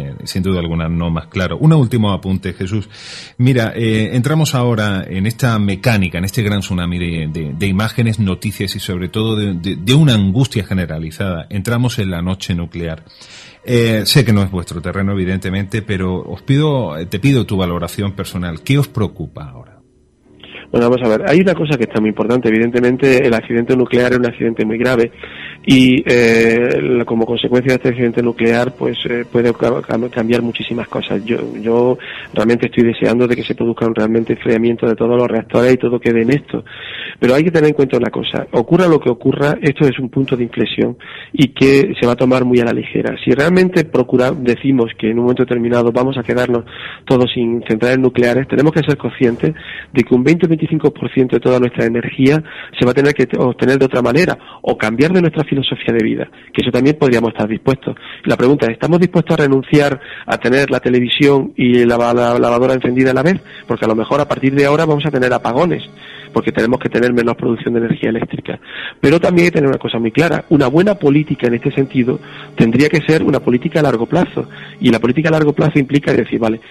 duda alguna no más claro. Un último apunte, Jesús. Mira, eh, entramos ahora en esta mecánica, en este gran tsunami de, de, de imágenes, noticias y sobre todo de, de, de una angustia generalizada. Entramos en la noche nuclear. Eh, sé que no es vuestro terreno, evidentemente, pero os pido, te pido tu valoración personal. ¿Qué os preocupa ahora? Bueno, vamos a ver, hay una cosa que está muy importante. Evidentemente, el accidente nuclear es un accidente muy grave y eh, como consecuencia de este accidente nuclear, pues eh, puede cambiar muchísimas cosas. Yo, yo realmente estoy deseando de que se produzca un realmente enfriamiento de todos los reactores y todo quede en esto. Pero hay que tener en cuenta una cosa. Ocurra lo que ocurra, esto es un punto de inflexión y que se va a tomar muy a la ligera. Si realmente procura, decimos que en un momento determinado vamos a quedarnos todos sin centrales nucleares, tenemos que ser conscientes de que un veinte o veinticinco por ciento de toda nuestra energía se va a tener que obtener de otra manera o cambiar de nuestra filosofía de vida, que eso también podríamos estar dispuestos. La pregunta es, ¿estamos dispuestos a renunciar a tener la televisión y la, la, la lavadora encendida a la vez? Porque a lo mejor a partir de ahora vamos a tener apagones, porque tenemos que tener menos producción de energía eléctrica. Pero también hay que tener una cosa muy clara, una buena política en este sentido tendría que ser una política a largo plazo, y la política a largo plazo implica decir, vale,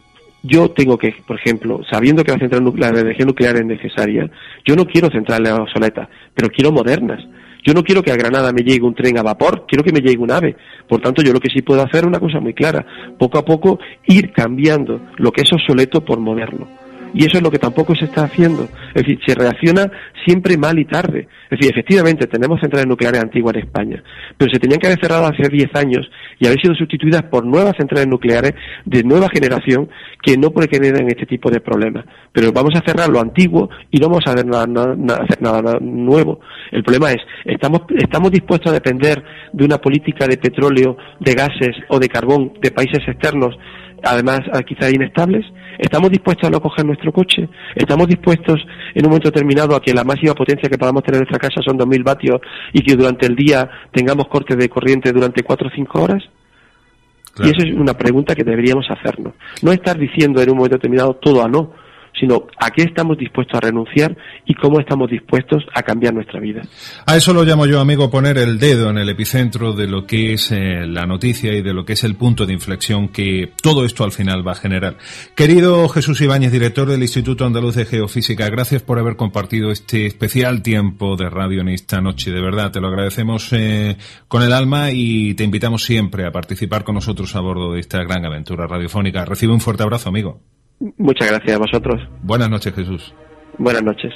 yo tengo que, por ejemplo, sabiendo que la, central nuclear, la energía nuclear es necesaria, yo no quiero centrales obsoletas, pero quiero modernas. Yo no quiero que a Granada me llegue un tren a vapor, quiero que me llegue un AVE. Por tanto, yo lo que sí puedo hacer es una cosa muy clara, poco a poco ir cambiando lo que es obsoleto por moderno. Y eso es lo que tampoco se está haciendo. Es decir, se reacciona siempre mal y tarde. Es decir, efectivamente, tenemos centrales nucleares antiguas en España, pero se tenían que haber cerrado hace diez años y haber sido sustituidas por nuevas centrales nucleares de nueva generación que no generan este tipo de problemas. Pero vamos a cerrar lo antiguo y no vamos a hacer nada, nada, hacer nada, nada nuevo. El problema es, ¿estamos, ¿estamos dispuestos a depender de una política de petróleo, de gases o de carbón de países externos, además quizá inestables? ¿Estamos dispuestos a no coger nuestro coche? ¿Estamos dispuestos en un momento determinado a que la máxima potencia que podamos tener en nuestra casa son dos mil vatios y que durante el día tengamos cortes de corriente durante cuatro o cinco horas? Claro. Y eso es una pregunta que deberíamos hacernos. No estar diciendo en un momento determinado todo a no, sino a qué estamos dispuestos a renunciar y cómo estamos dispuestos a cambiar nuestra vida. A eso lo llamo yo, amigo, poner el dedo en el epicentro de lo que es eh, la noticia y de lo que es el punto de inflexión que todo esto al final va a generar. Querido Jesús Ibáñez, director del Instituto Andaluz de Geofísica, gracias por haber compartido este especial tiempo de radio en esta noche. De verdad, te lo agradecemos eh, con el alma y te invitamos siempre a participar con nosotros a bordo de esta gran aventura radiofónica. Recibe un fuerte abrazo, amigo. Muchas gracias a vosotros. Buenas noches, Jesús. Buenas noches.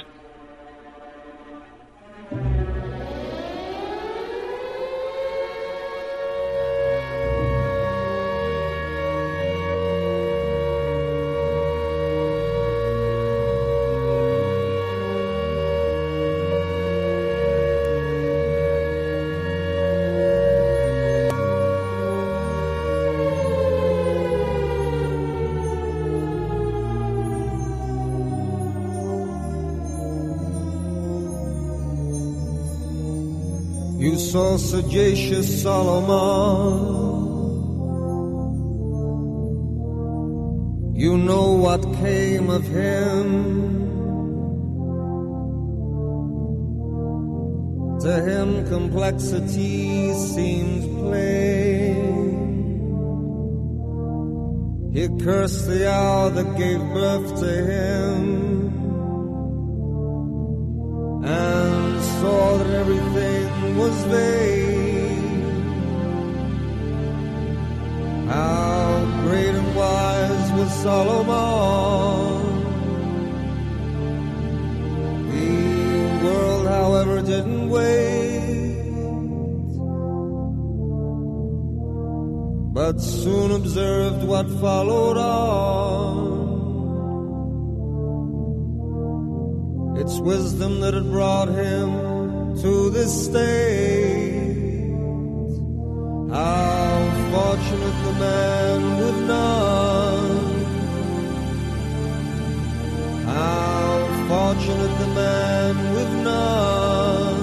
You saw sagacious Solomon. You know what came of him. To him complexity seems plain. He cursed the hour that gave birth to him, and saw that everything was vain. How great and wise was Solomon. The world, however, didn't wait, but soon observed what followed on. It's wisdom that had brought him to this state. How fortunate the man with none. How fortunate the man with none.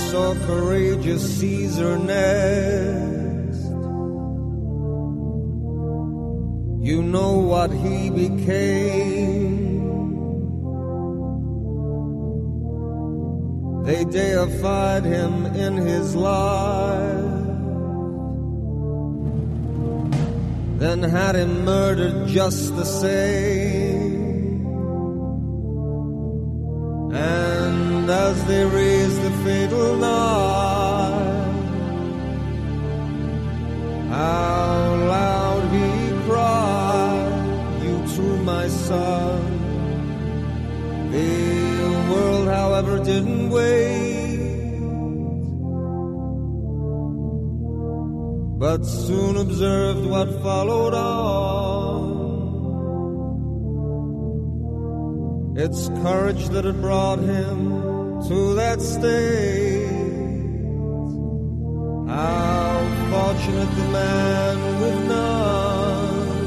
saw courageous Caesar next. You know what he became. They deified him in his life, then had him murdered just the same. And as they raised the fatal knife, how loud he cried, "You too, my son." The world, however, didn't wait, but soon observed what followed on. It's courage that had brought him to that state. How fortunate the man with none.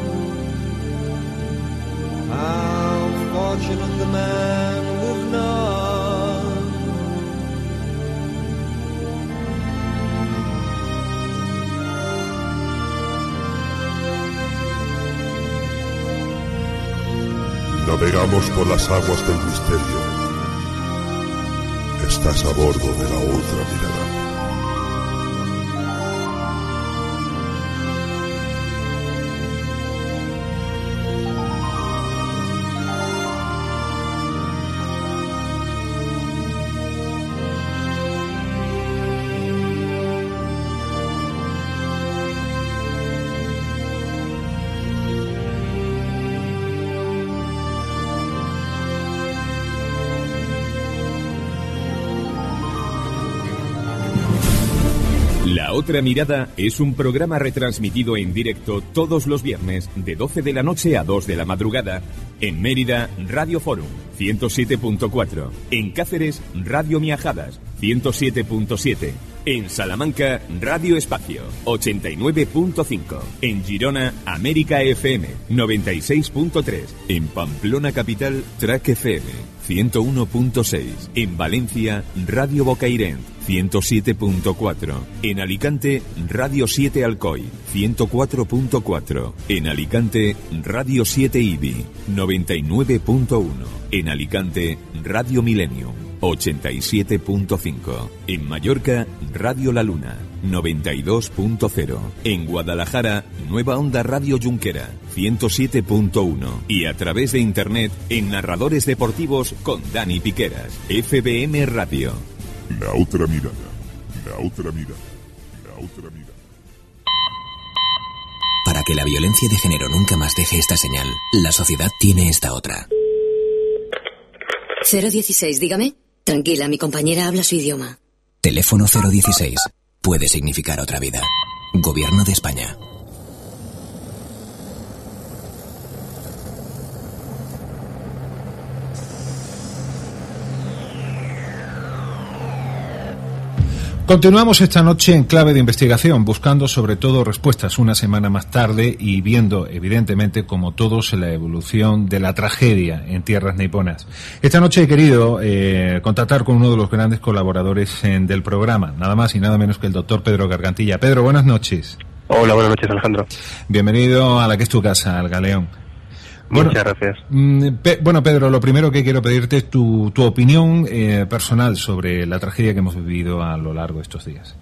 How fortunate the man with none. Navegamos por las aguas del misterio. Estás a bordo de la otra mirada. La Otra Mirada es un programa retransmitido en directo todos los viernes de doce de la noche a dos de la madrugada en Mérida, Radio Forum ciento siete punto cuatro, en Cáceres, Radio Miajadas ciento siete punto siete, en Salamanca, Radio Espacio ochenta y nueve punto cinco, en Girona, América F M noventa y seis punto tres, en Pamplona Capital, Track F M ciento uno punto seis, en Valencia, Radio Bocairent ciento siete punto cuatro, en Alicante, Radio siete Alcoy ciento cuatro punto cuatro, en Alicante, Radio siete Ibi noventa y nueve punto uno, en Alicante, Radio Millennium ochenta y siete punto cinco, en Mallorca, Radio La Luna noventa y dos punto cero, en Guadalajara, Nueva Onda Radio Junquera ciento siete punto uno y a través de internet en Narradores Deportivos con Dani Piqueras, F B M Radio. La otra mirada, la otra mirada, la otra mirada. Para que la violencia de género nunca más deje esta señal, la sociedad tiene esta otra. cero dieciséis, dígame. Tranquila, mi compañera habla su idioma. Teléfono cero dieciséis. Puede significar otra vida. Gobierno de España. Continuamos esta noche en clave de investigación, buscando sobre todo respuestas una semana más tarde y viendo, evidentemente, como todos, la evolución de la tragedia en tierras niponas. Esta noche he querido eh, contactar con uno de los grandes colaboradores en, del programa, nada más y nada menos que el doctor Pedro Gargantilla. Pedro, buenas noches. Hola, buenas noches, Alejandro. Bienvenido a la que es tu casa, al Galeón. Bueno, muchas gracias. Pe- bueno, Pedro, lo primero que quiero pedirte es tu, tu opinión eh, personal sobre la tragedia que hemos vivido a lo largo de estos días.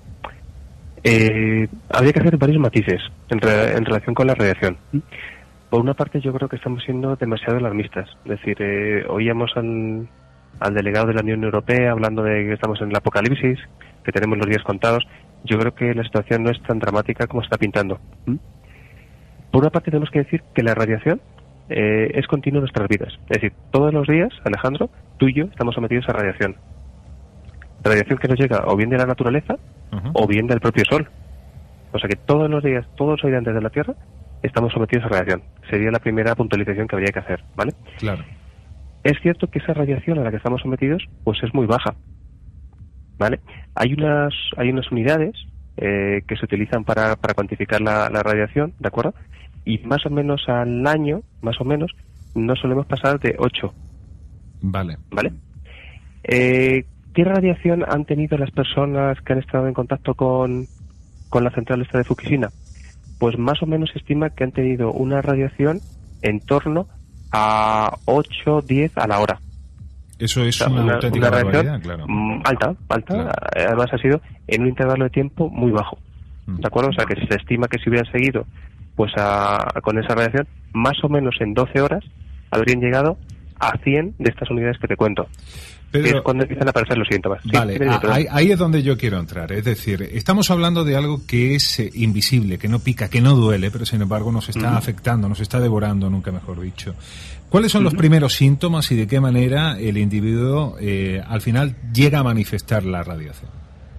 Eh, habría que hacer varios matices en, re- en relación con la radiación. Por una parte, yo creo que estamos siendo demasiado alarmistas. Es decir, eh, oíamos al, al delegado de la Unión Europea hablando de que estamos en el apocalipsis, que tenemos los días contados. Yo creo que la situación no es tan dramática como se está pintando. Por una parte, tenemos que decir que la radiación eh, es continua en nuestras vidas. Es decir, todos los días, Alejandro, tú y yo estamos sometidos a radiación. Radiación que nos llega o bien de la naturaleza uh-huh. o bien del propio Sol. O sea que todos los días, todos los habitantes de la Tierra estamos sometidos a radiación. Sería la primera puntualización que habría que hacer, ¿vale? Claro. Es cierto que esa radiación a la que estamos sometidos pues es muy baja, ¿vale? Hay unas, hay unas unidades eh, que se utilizan para, para cuantificar la, la radiación, ¿de acuerdo? Y más o menos al año, más o menos, no solemos pasar de ocho. Vale. ¿Vale? Eh, ¿qué radiación han tenido las personas que han estado en contacto con, con la central esta de Fukushima? Pues más o menos se estima que han tenido una radiación en torno a ocho, diez a la hora. Eso es O sea, una, una- auténtica una reacción, barbaridad, claro. Mm, alta, alta. Claro. Además ha sido en un intervalo de tiempo muy bajo. ¿De acuerdo? O sea, que se estima que si hubieran seguido pues a, con esa radiación, más o menos en doce horas habrían llegado a cien de estas unidades que te cuento. Pero- que es cuando empiezan a aparecer los síntomas. Sí, Vale, dime, dime, a- perdón. ahí, ahí es donde yo quiero entrar. Es decir, estamos hablando de algo que es eh, invisible, que no pica, que no duele, pero sin embargo nos está Ujú. afectando, nos está devorando, nunca mejor dicho. ¿Cuáles son los Ujú. primeros síntomas y de qué manera el individuo eh, al final llega a manifestar la radiación?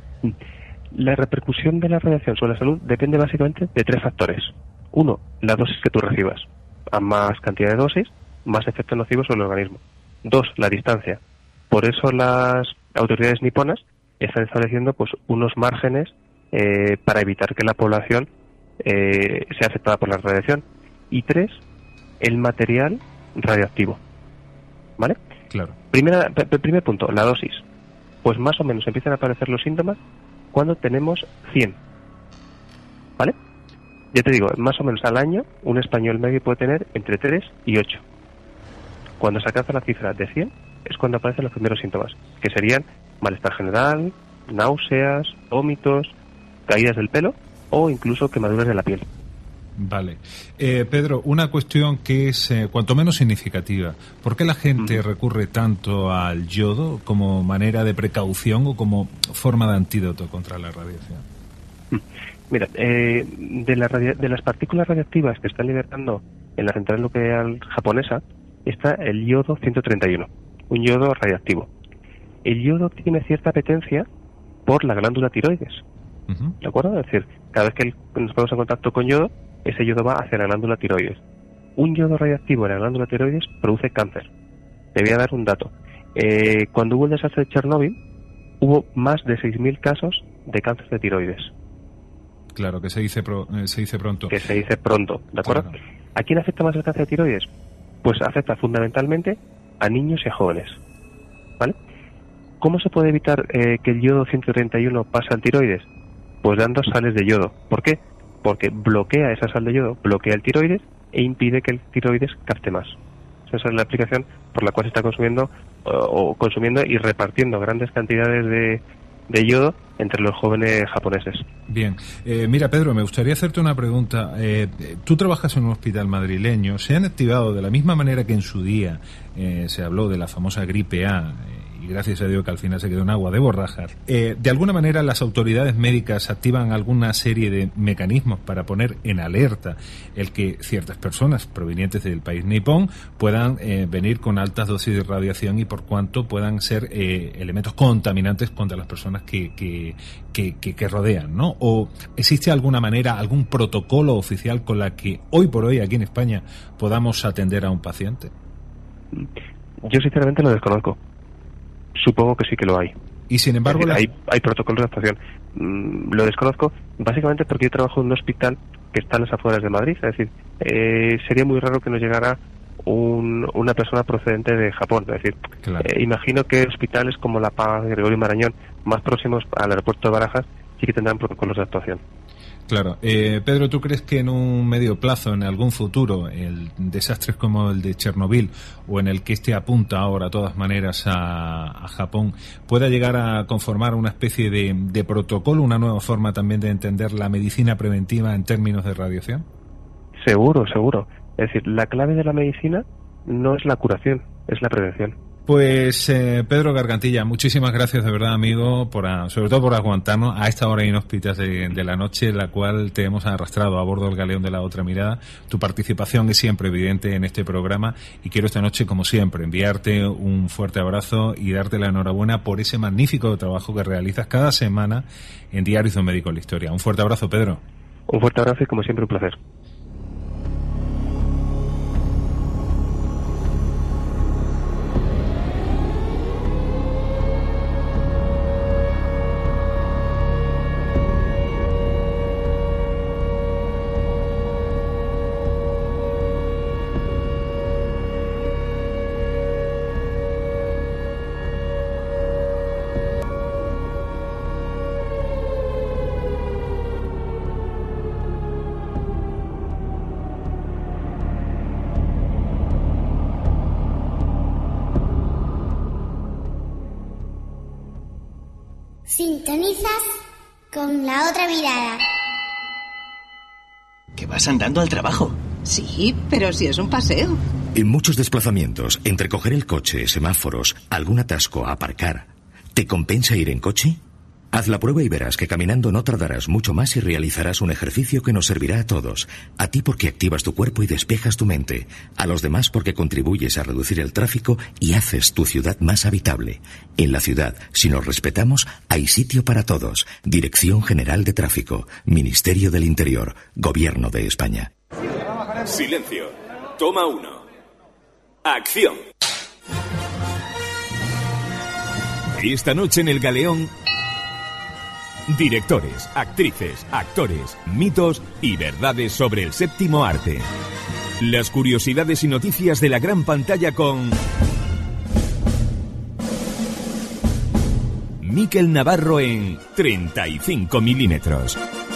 La repercusión de la radiación sobre la salud depende básicamente de tres factores. Uno, la dosis que tú recibas. A más cantidad de dosis, más efectos nocivos sobre el organismo. Dos, la distancia. Por eso las autoridades niponas están estableciendo pues unos márgenes eh, para evitar que la población eh, sea afectada por la radiación. Y tres, el material radioactivo. ¿Vale? Claro. Primera, p- p- primer punto, la dosis. Pues más o menos empiezan a aparecer los síntomas cuando tenemos cien. ¿Vale? Ya te digo, más o menos al año un español medio puede tener entre tres y ocho. Cuando se alcanza la cifra de cien es cuando aparecen los primeros síntomas, que serían malestar general, náuseas, vómitos, caídas del pelo o incluso quemaduras de la piel. Vale. Eh, Pedro, una cuestión que es eh, cuanto menos significativa. ¿Por qué la gente recurre tanto al yodo como manera de precaución o como forma de antídoto contra la radiación? Mira, eh, de, la radia- de las partículas radiactivas que están liberando en la central nuclear japonesa está el yodo ciento treinta y uno, un yodo radiactivo. El yodo tiene cierta apetencia por la glándula tiroides, ¿de acuerdo? Es decir, cada vez que el- nos ponemos en contacto con yodo, ese yodo va hacia la glándula tiroides. Un yodo radiactivo en la glándula tiroides produce cáncer. Te voy a dar un dato. Eh, cuando hubo el desastre de Chernóbil, hubo más de seis mil casos de cáncer de tiroides. Claro, que se dice, pro- eh, se dice pronto. Que se dice pronto, ¿de acuerdo? ¿A quién afecta más el cáncer de tiroides? Pues afecta fundamentalmente a niños y a jóvenes, ¿vale? ¿Cómo se puede evitar eh, que el yodo ciento treinta y uno pase al tiroides? Pues dando sales de yodo. ¿Por qué? Porque bloquea esa sal de yodo, bloquea el tiroides e impide que el tiroides capte más. Esa es la aplicación por la cual se está consumiendo o, o consumiendo y repartiendo grandes cantidades de, de yodo entre los jóvenes japoneses. Bien. Eh, mira, Pedro, me gustaría hacerte una pregunta. Eh, tú trabajas en un hospital madrileño. ¿Se han activado de la misma manera que en su día eh, se habló de la famosa gripe A? Eh, y gracias a Dios que al final se quedó en agua de borrajas. Eh, de alguna manera las autoridades médicas activan alguna serie de mecanismos para poner en alerta el que ciertas personas provenientes del país nipón puedan eh, venir con altas dosis de radiación y por cuanto puedan ser eh, elementos contaminantes contra las personas que, que, que, que, que rodean, ¿no? ¿O existe alguna manera, algún protocolo oficial con la que hoy por hoy aquí en España podamos atender a un paciente? Yo sinceramente lo desconozco. Supongo que sí que lo hay. Y sin embargo, Es decir, las- hay, hay protocolos de actuación. Mm, lo desconozco básicamente porque yo trabajo en un hospital que está en las afueras de Madrid. Es decir, eh, sería muy raro que nos llegara un- una persona procedente de Japón. Es decir, eh, imagino que hospitales como La Paz, Gregorio Marañón, más próximos al aeropuerto de Barajas, sí que tendrán protocolos de actuación. Claro. Eh, Pedro, ¿tú crees que en un medio plazo, en algún futuro, el desastres como el de Chernobyl o en el que este apunta ahora, de todas maneras, a, a Japón, pueda llegar a conformar una especie de, de protocolo, una nueva forma también de entender la medicina preventiva en términos de radiación? Seguro, seguro. Es decir, la clave de la medicina no es la curación, es la prevención. Pues eh, Pedro Gargantilla, muchísimas gracias de verdad, amigo, por a- sobre todo por aguantarnos a esta hora inhóspita de, de la noche, en la cual te hemos arrastrado a bordo del galeón de La Otra Mirada. Tu participación es siempre evidente en este programa y quiero esta noche, como siempre, enviarte un fuerte abrazo y darte la enhorabuena por ese magnífico trabajo que realizas cada semana en Diarios de un Médico en la Historia. Un fuerte abrazo, Pedro. Un fuerte abrazo y como siempre un placer. Sintonizas con la otra mirada. Que vas andando al trabajo. Sí, pero si es un paseo. En muchos desplazamientos, entre coger el coche, semáforos, algún atasco, aparcar, ¿te compensa ir en coche? Haz la prueba y verás que caminando no tardarás mucho más y realizarás un ejercicio que nos servirá a todos. A ti porque activas tu cuerpo y despejas tu mente. A los demás porque contribuyes a reducir el tráfico y haces tu ciudad más habitable. En la ciudad, si nos respetamos, hay sitio para todos. Dirección General de Tráfico, Ministerio del Interior, Gobierno de España. Silencio. Toma uno. Acción. Esta noche en El Galeón, directores, actrices, actores, mitos y verdades sobre el séptimo arte. Las curiosidades y noticias de la gran pantalla con Miquel Navarro en treinta y cinco milímetros.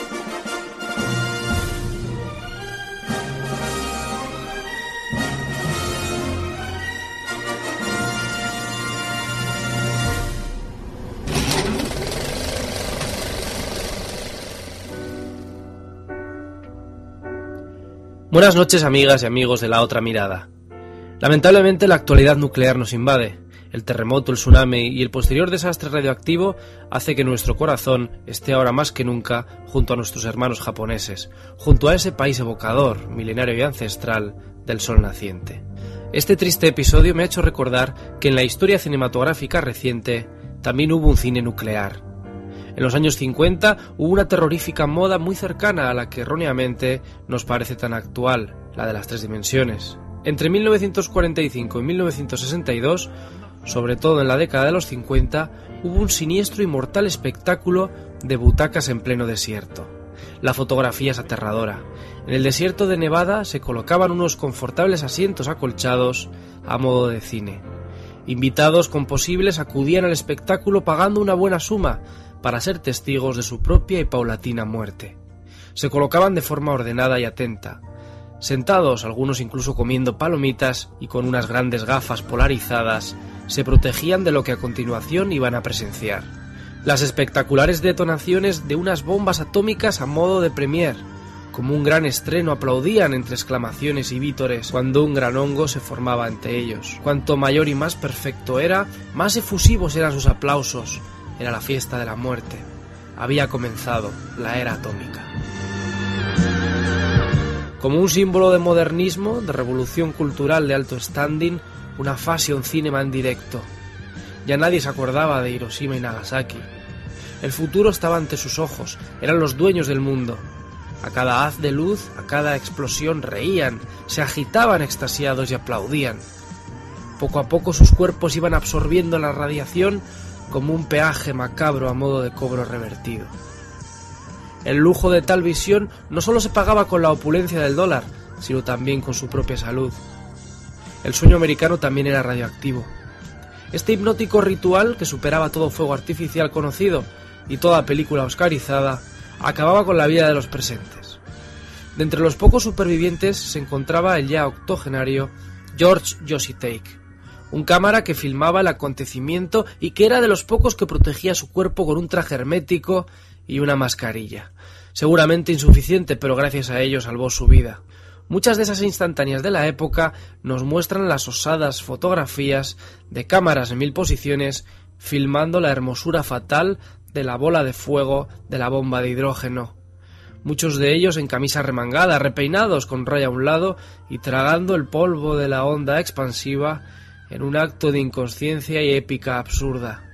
Buenas noches, amigas y amigos de La Otra Mirada. Lamentablemente la actualidad nuclear nos invade. El terremoto, el tsunami y el posterior desastre radioactivo hace que nuestro corazón esté ahora más que nunca junto a nuestros hermanos japoneses, junto a ese país evocador, milenario y ancestral del sol naciente. Este triste episodio me ha hecho recordar que en la historia cinematográfica reciente también hubo un cine nuclear. En los años cincuenta hubo una terrorífica moda muy cercana a la que erróneamente nos parece tan actual, la de las tres dimensiones. Entre mil novecientos cuarenta y cinco y mil novecientos sesenta y dos, sobre todo en la década de los cincuenta, hubo un siniestro y mortal espectáculo de butacas en pleno desierto. La fotografía es aterradora. En el desierto de Nevada se colocaban unos confortables asientos acolchados a modo de cine. Invitados composibles acudían al espectáculo pagando una buena suma para ser testigos de su propia y paulatina muerte. Se colocaban de forma ordenada y atenta, sentados, algunos incluso comiendo palomitas y con unas grandes gafas polarizadas, se protegían de lo que a continuación iban a presenciar. Las espectaculares detonaciones de unas bombas atómicas a modo de premier. Como un gran estreno aplaudían entre exclamaciones y vítores cuando un gran hongo se formaba ante ellos. Cuanto mayor y más perfecto era, más efusivos eran sus aplausos. Era la fiesta de la muerte. Había comenzado la era atómica. Como un símbolo de modernismo, de revolución cultural de alto standing, una fashion cinema en directo. Ya nadie se acordaba de Hiroshima y Nagasaki. El futuro estaba ante sus ojos, eran los dueños del mundo. A cada haz de luz, a cada explosión reían, se agitaban extasiados y aplaudían. Poco a poco sus cuerpos iban absorbiendo la radiación como un peaje macabro a modo de cobro revertido. El lujo de tal visión no solo se pagaba con la opulencia del dólar, sino también con su propia salud. El sueño americano también era radioactivo. Este hipnótico ritual, que superaba todo fuego artificial conocido y toda película oscarizada, acababa con la vida de los presentes. De entre los pocos supervivientes se encontraba el ya octogenario George Yositake, un cámara que filmaba el acontecimiento y que era de los pocos que protegía su cuerpo con un traje hermético y una mascarilla. Seguramente insuficiente, pero gracias a ello salvó su vida. Muchas de esas instantáneas de la época nos muestran las osadas fotografías de cámaras en mil posiciones filmando la hermosura fatal de la bola de fuego de la bomba de hidrógeno. Muchos de ellos en camisa remangada, repeinados con raya a un lado y tragando el polvo de la onda expansiva en un acto de inconsciencia y épica absurda.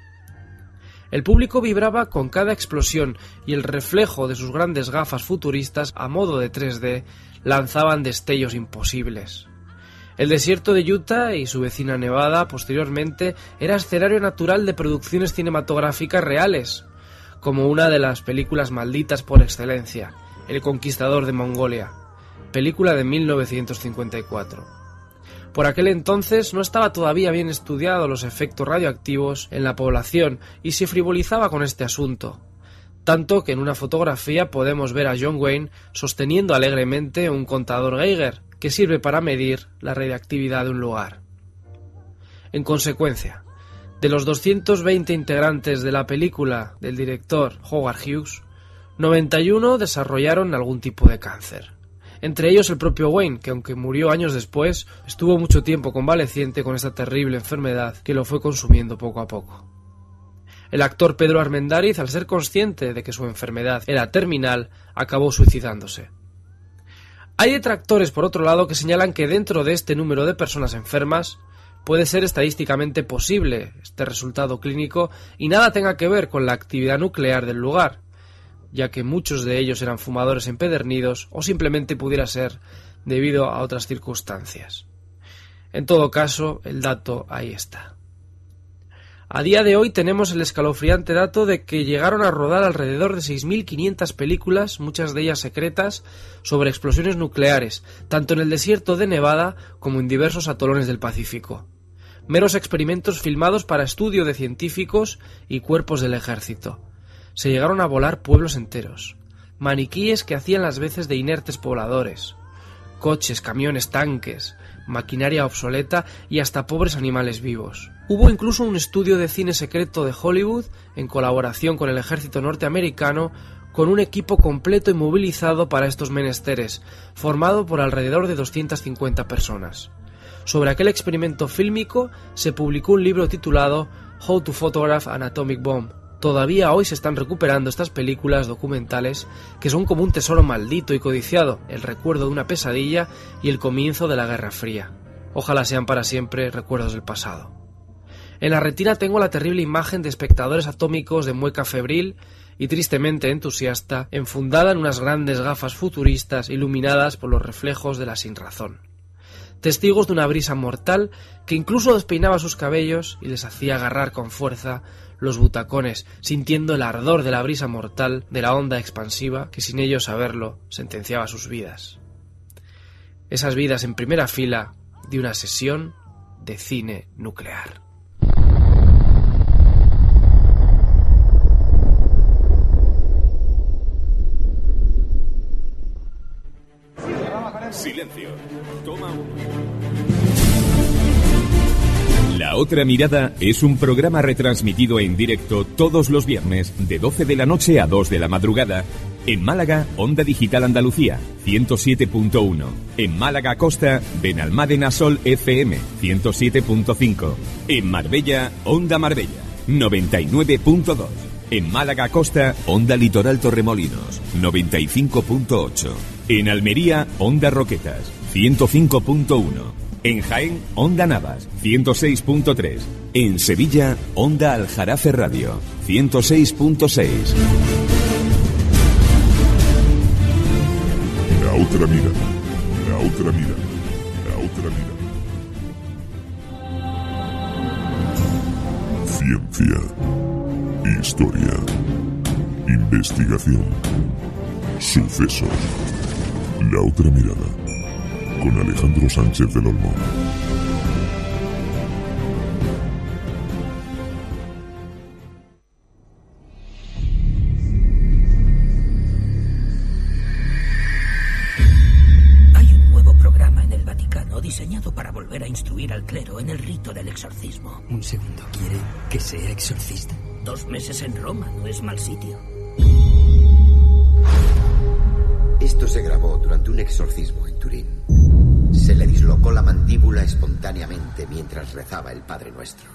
El público vibraba con cada explosión y el reflejo de sus grandes gafas futuristas a modo de tres D lanzaban destellos imposibles. El desierto de Utah y su vecina Nevada posteriormente era escenario natural de producciones cinematográficas reales, como una de las películas malditas por excelencia, El Conquistador de Mongolia, película de mil novecientos cincuenta y cuatro. Por aquel entonces no estaba todavía bien estudiado los efectos radioactivos en la población y se frivolizaba con este asunto, tanto que en una fotografía podemos ver a John Wayne sosteniendo alegremente un contador Geiger que sirve para medir la radiactividad de un lugar. En consecuencia, De los doscientos veinte integrantes de la película del director Howard Hughes, noventa y uno desarrollaron algún tipo de cáncer. Entre ellos el propio Wayne, que aunque murió años después, estuvo mucho tiempo convaleciente con esta terrible enfermedad que lo fue consumiendo poco a poco. El actor Pedro Armendáriz, al ser consciente de que su enfermedad era terminal, acabó suicidándose. Hay detractores, por otro lado, que señalan que dentro de este número de personas enfermas puede ser estadísticamente posible este resultado clínico y nada tenga que ver con la actividad nuclear del lugar, ya que muchos de ellos eran fumadores empedernidos o simplemente pudiera ser debido a otras circunstancias. En todo caso, el dato ahí está. A día de hoy tenemos el escalofriante dato de que llegaron a rodar alrededor de seis mil quinientas películas, muchas de ellas secretas, sobre explosiones nucleares, tanto en el desierto de Nevada como en diversos atolones del Pacífico. Meros experimentos filmados para estudio de científicos y cuerpos del ejército. Se llegaron a volar pueblos enteros, maniquíes que hacían las veces de inertes pobladores, coches, camiones, tanques, maquinaria obsoleta y hasta pobres animales vivos. Hubo incluso un estudio de cine secreto de Hollywood, en colaboración con el ejército norteamericano, con un equipo completo y movilizado para estos menesteres, formado por alrededor de doscientas cincuenta personas. Sobre aquel experimento fílmico se publicó un libro titulado How to Photograph an Atomic Bomb. Todavía hoy se están recuperando estas películas documentales que son como un tesoro maldito y codiciado, el recuerdo de una pesadilla y el comienzo de la Guerra Fría. Ojalá sean para siempre recuerdos del pasado. En la retina tengo la terrible imagen de espectadores atómicos de mueca febril y tristemente entusiasta, enfundada en unas grandes gafas futuristas iluminadas por los reflejos de la sinrazón. Testigos de una brisa mortal que incluso despeinaba sus cabellos y les hacía agarrar con fuerza los butacones, sintiendo el ardor de la brisa mortal de la onda expansiva que sin ellos saberlo sentenciaba sus vidas. Esas vidas en primera fila de una sesión de cine nuclear. Silencio. Toma uno. La Otra Mirada es un programa retransmitido en directo todos los viernes de doce de la noche a dos de la madrugada. En Málaga, Onda Digital Andalucía, ciento siete punto uno. En Málaga Costa, Benalmádena Sol F M, ciento siete punto cinco. En Marbella, Onda Marbella, noventa y nueve punto dos. En Málaga Costa, Onda Litoral Torremolinos, noventa y cinco punto ocho. En Almería, Onda Roquetas, ciento cinco punto uno. En Jaén, Onda Navas, ciento seis punto tres. En Sevilla, Onda Aljarafe Radio, ciento seis punto seis. La otra mirada, la otra mirada, la otra mirada. Ciencia, historia, investigación, sucesos. La otra mirada, con Alejandro Sánchez del Olmo. Hay un nuevo programa en el Vaticano diseñado para volver a instruir al clero en el rito del exorcismo. Un segundo, ¿quiere que sea exorcista? Dos meses en Roma no es mal sitio. Esto se grabó durante un exorcismo en Turín. Se le dislocó la mandíbula espontáneamente mientras rezaba el Padre Nuestro.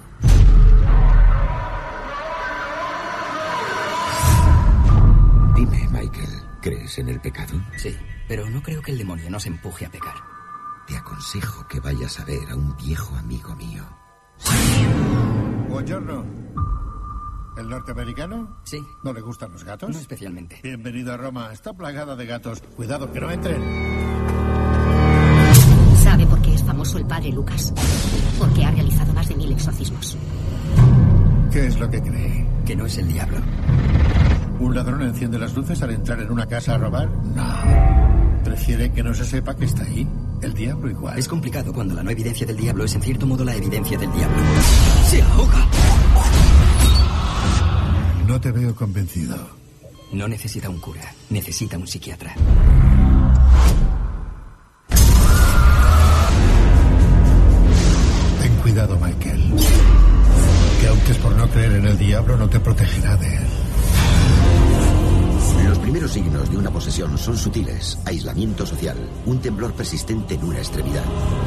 Dime, Michael, ¿crees en el pecado? Sí, pero no creo que el demonio nos empuje a pecar. Te aconsejo que vayas a ver a un viejo amigo mío. Buongiorno. ¿El norteamericano? Sí. ¿No le gustan los gatos? No especialmente. Bienvenido a Roma. Está plagada de gatos. Cuidado, que no entren. ¿Sabe por qué es famoso el padre Lucas? Porque ha realizado más de mil exorcismos. ¿Qué es lo que cree? Que no es el diablo. ¿Un ladrón enciende las luces al entrar en una casa a robar? No. ¿Prefiere que no se sepa que está ahí? El diablo igual. Es complicado cuando la no evidencia del diablo es en cierto modo la evidencia del diablo. ¡Se ahoga! No te veo convencido. No necesita un cura, necesita un psiquiatra. Ten cuidado, Michael. Que aunque Por no creer en el diablo no te protegerá de él. Los primeros signos de una posesión son sutiles: aislamiento social, un temblor persistente en una extremidad.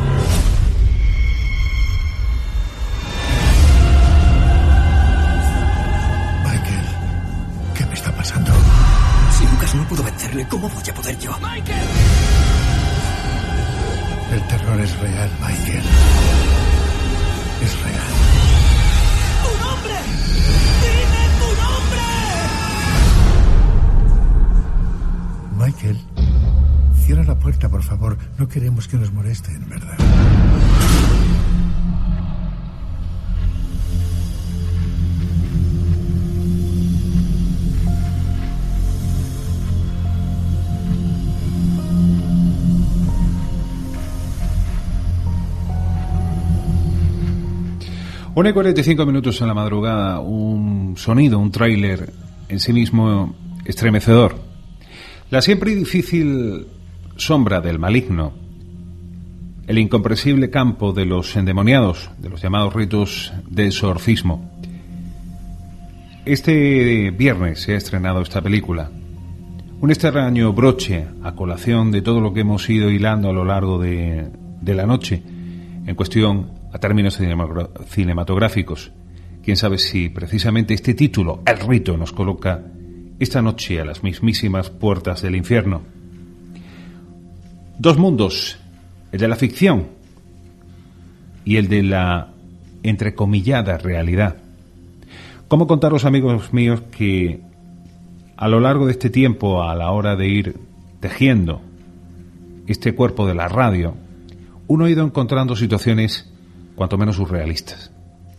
Michael, ¿qué me está pasando? Si Lucas no pudo vencerle, ¿cómo voy a poder yo? ¡Michael! El terror es real, Michael. Es real. ¡Tu nombre! ¡Dime tu nombre! Michael, cierra la puerta, por favor. No queremos que nos molesten, ¿verdad? Una y cuarenta y cinco minutos en la madrugada, un sonido, un tráiler en sí mismo estremecedor. La siempre difícil sombra del maligno, el incomprensible campo de los endemoniados, de los llamados ritos de exorcismo. Este viernes se ha estrenado esta película, un extraño broche a colación de todo lo que hemos ido hilando a lo largo de, de la noche, en cuestión a términos cinematográficos. Quién sabe si precisamente este título, El Rito, nos coloca esta noche a las mismísimas puertas del infierno. Dos mundos, el de la ficción y el de la entrecomillada realidad. ¿Cómo contaros, amigos míos, que a lo largo de este tiempo, a la hora de ir tejiendo este cuerpo de la radio, uno ha ido encontrando situaciones cuanto menos surrealistas?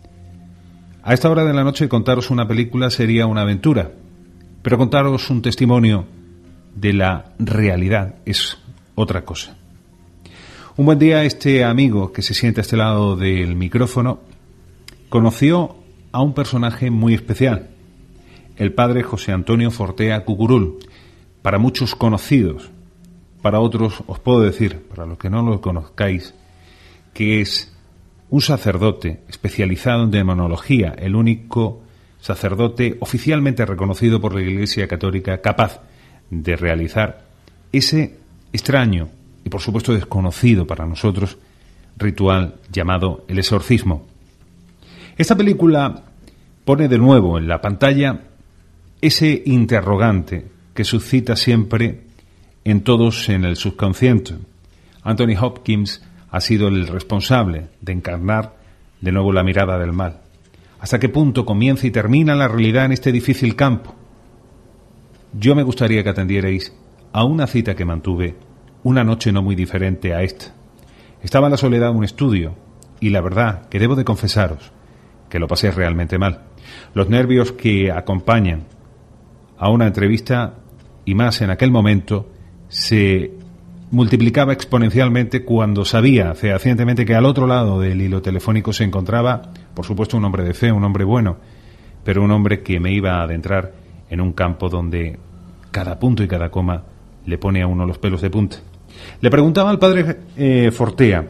A esta hora de la noche contaros una película sería una aventura, pero contaros un testimonio de la realidad es otra cosa. Un buen día este amigo que se siente a este lado del micrófono conoció a un personaje muy especial, el padre José Antonio Fortea Cucurul, para muchos conocidos, para otros os puedo decir, para los que no lo conozcáis, que es un sacerdote especializado en demonología, el único sacerdote oficialmente reconocido por la Iglesia Católica capaz de realizar ese extraño y por supuesto desconocido para nosotros ritual llamado el exorcismo. Esta película pone de nuevo en la pantalla ese interrogante que suscita siempre en todos en el subconsciente. Anthony Hopkins ha sido el responsable de encarnar de nuevo la mirada del mal. ¿Hasta qué punto comienza y termina la realidad en este difícil campo? Yo me gustaría que atendierais a una cita que mantuve una noche no muy diferente a esta. Estaba en la soledad de un estudio y la verdad que debo de confesaros que lo pasé realmente mal. Los nervios que acompañan a una entrevista, y más en aquel momento, se multiplicaba exponencialmente cuando sabía fehacientemente que al otro lado del hilo telefónico se encontraba, por supuesto, un hombre de fe, un hombre bueno, pero un hombre que me iba a adentrar en un campo donde cada punto y cada coma le pone a uno los pelos de punta. Le preguntaba al padre eh, Fortea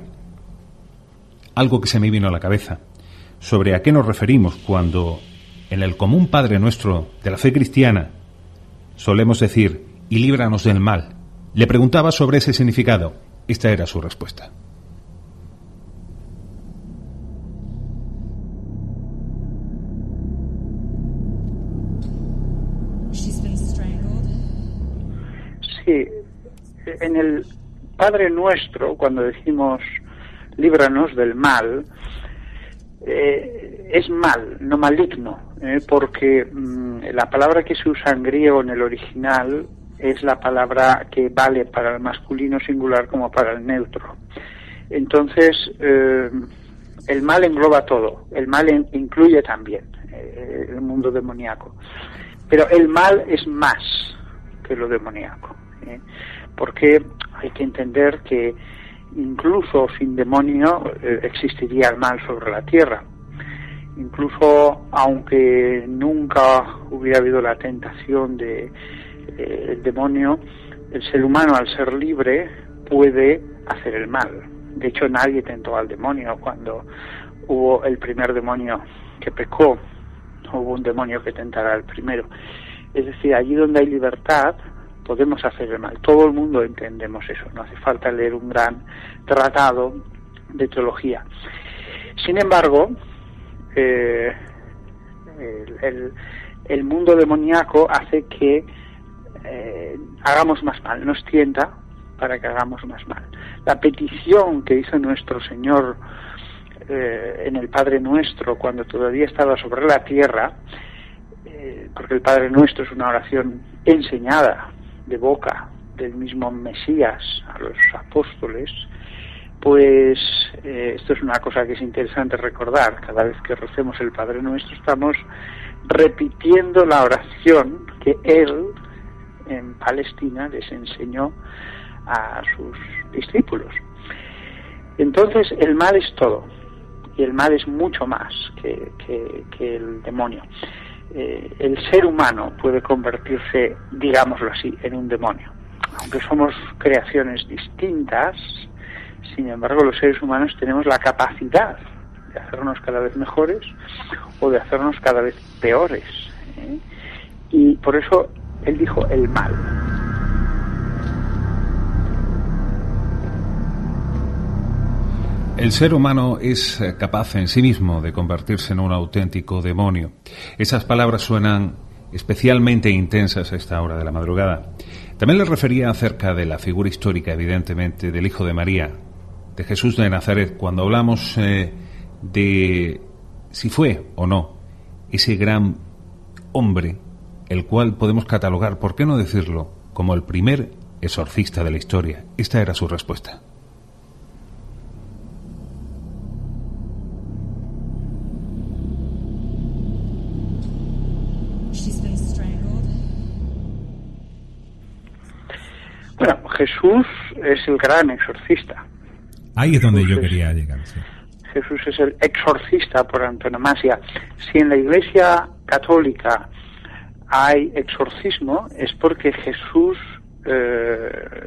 algo que se me vino a la cabeza, sobre a qué nos referimos cuando en el común Padre Nuestro de la fe cristiana solemos decir, y líbranos del mal. Le preguntaba sobre ese significado. Esta era su respuesta. Sí, en el Padre Nuestro, cuando decimos líbranos del mal, eh, es mal, no maligno, eh, porque mmm, la palabra que se usa en griego en el original es la palabra que vale para el masculino singular como para el neutro. Entonces, eh, el mal engloba todo, el mal en, incluye también eh, el mundo demoníaco, pero el mal es más que lo demoníaco, ¿eh? Porque hay que entender que incluso sin demonio eh, existiría el mal sobre la tierra. Incluso aunque nunca hubiera habido la tentación de eh, el demonio, el ser humano, al ser libre, puede hacer el mal. De hecho, nadie tentó al demonio cuando hubo el primer demonio que pecó. no hubo un demonio que tentara al primero. Es decir, allí donde hay libertad podemos hacer el mal. Todo el mundo entendemos eso, no hace falta leer un gran tratado de teología. Sin embargo, eh, el, el, el mundo demoníaco hace que eh, hagamos más mal, nos tienta para que hagamos más mal. La petición que hizo nuestro Señor eh, en el Padre Nuestro cuando todavía estaba sobre la tierra, eh, porque el Padre Nuestro es una oración enseñada de boca del mismo Mesías a los apóstoles, pues eh, esto es una cosa que es interesante recordar. Cada vez que recemos el Padre Nuestro estamos repitiendo la oración que Él en Palestina les enseñó a sus discípulos. Entonces el mal es todo, y el mal es mucho más que, que, que el demonio. Eh, el ser humano puede convertirse, digámoslo así, en un demonio. Aunque somos creaciones distintas, sin embargo los seres humanos tenemos la capacidad de hacernos cada vez mejores o de hacernos cada vez peores, ¿eh? Y por eso él dijo el mal. El ser humano es capaz en sí mismo de convertirse en un auténtico demonio. Esas palabras suenan especialmente intensas a esta hora de la madrugada. También les refería acerca de la figura histórica, evidentemente, del Hijo de María, de Jesús de Nazaret, cuando hablamos eh, de si fue o no ese gran hombre, el cual podemos catalogar, ¿por qué no decirlo?, como el primer exorcista de la historia. Esta era su respuesta. Bueno, Jesús es el gran exorcista. Ahí es donde Jesús yo es, quería llegar. Sí. Jesús es el exorcista por antonomasia. Si en la Iglesia católica hay exorcismo, es porque Jesús eh,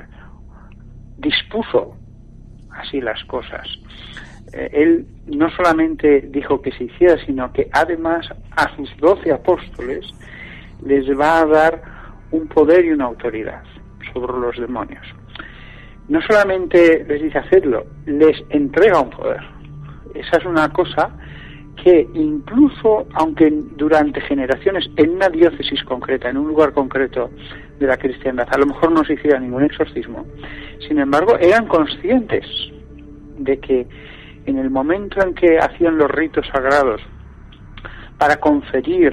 dispuso así las cosas. Eh, él no solamente dijo que se hiciera, sino que además a sus doce apóstoles les va a dar un poder y una autoridad sobre los demonios. No solamente les dice hacerlo, les entrega un poder. Esa es una cosa que incluso, aunque durante generaciones en una diócesis concreta, en un lugar concreto de la cristiandad, a lo mejor no se hiciera ningún exorcismo, sin embargo eran conscientes de que en el momento en que hacían los ritos sagrados para conferir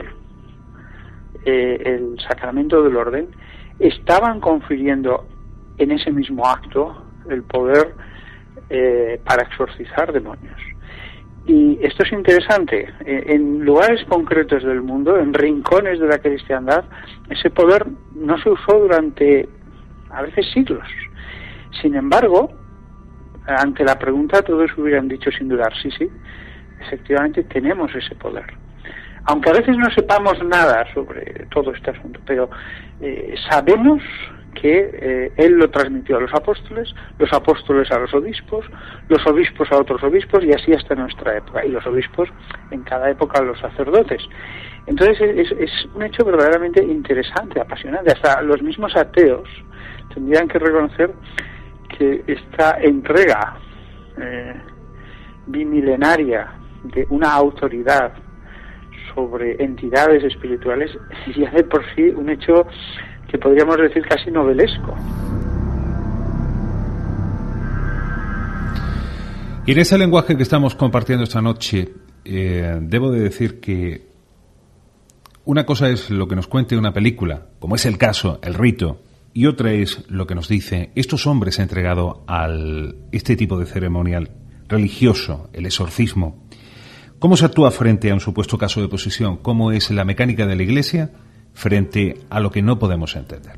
eh, el sacramento del orden, estaban confiriendo en ese mismo acto el poder eh, para exorcizar demonios. Y esto es interesante. En lugares concretos del mundo, en rincones de la cristiandad, ese poder no se usó durante a veces siglos. Sin embargo, ante la pregunta todos hubieran dicho sin dudar, sí, sí, efectivamente tenemos ese poder. Aunque a veces no sepamos nada sobre todo este asunto, pero eh, sabemos que eh, él lo transmitió a los apóstoles, los apóstoles a los obispos, los obispos a otros obispos y así hasta nuestra época, y los obispos en cada época a los sacerdotes. Entonces es, es un hecho verdaderamente interesante, apasionante. Hasta los mismos ateos tendrían que reconocer que esta entrega eh, bimilenaria de una autoridad sobre entidades espirituales ya de por sí un hecho que podríamos decir casi novelesco. Y en ese lenguaje que estamos compartiendo esta noche, eh, debo de decir que una cosa es lo que nos cuente una película, como es el caso, El Rito, y otra es lo que nos dice estos hombres entregados a este tipo de ceremonial religioso, el exorcismo. ¿Cómo se actúa frente a un supuesto caso de posesión? ¿Cómo es la mecánica de la Iglesia frente a lo que no podemos entender?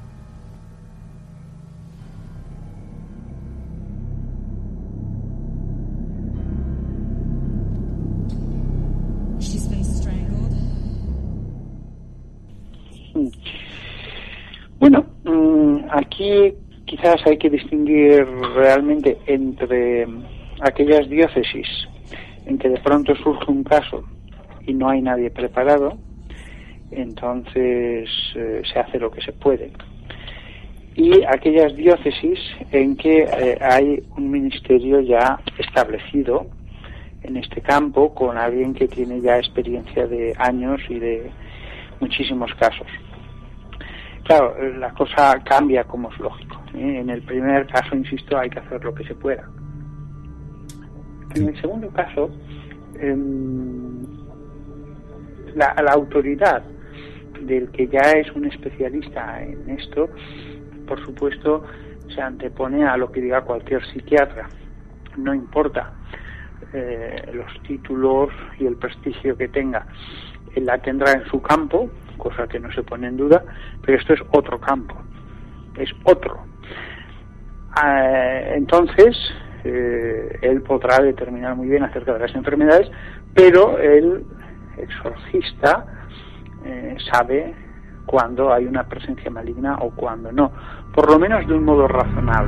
Bueno, aquí quizás hay que distinguir realmente entre aquellas diócesis en que de pronto surge un caso y no hay nadie preparado, entonces eh, se hace lo que se puede. Y aquellas diócesis en que eh, hay un ministerio ya establecido en este campo, con alguien que tiene ya experiencia de años y de muchísimos casos. Claro, la cosa cambia, como es lógico, ¿eh? En el primer caso, insisto, hay que hacer lo que se pueda. En el segundo caso, eh, la, la autoridad del que ya es un especialista en esto, por supuesto, se antepone a lo que diga cualquier psiquiatra. No importa eh, los títulos y el prestigio que tenga. Él la tendrá en su campo, cosa que no se pone en duda, pero esto es otro campo, es otro. Eh, entonces, eh, él podrá determinar muy bien acerca de las enfermedades, pero el exorcista eh, sabe cuando hay una presencia maligna o cuando no, por lo menos de un modo razonable.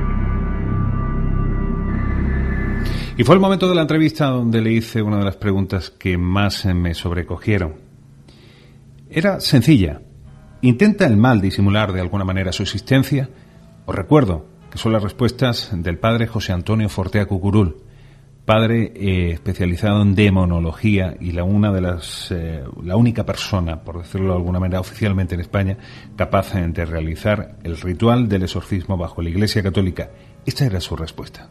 Y fue el momento de la entrevista donde le hice una de las preguntas que más me sobrecogieron. Era sencilla. ¿Intenta el mal disimular de alguna manera su existencia? Os recuerdo que son las respuestas del padre José Antonio Fortea Cucurul, padre eh, especializado en demonología y la una de las eh, la única persona, por decirlo de alguna manera, oficialmente en España, capaz de realizar el ritual del exorcismo bajo la Iglesia Católica. Esta era su respuesta.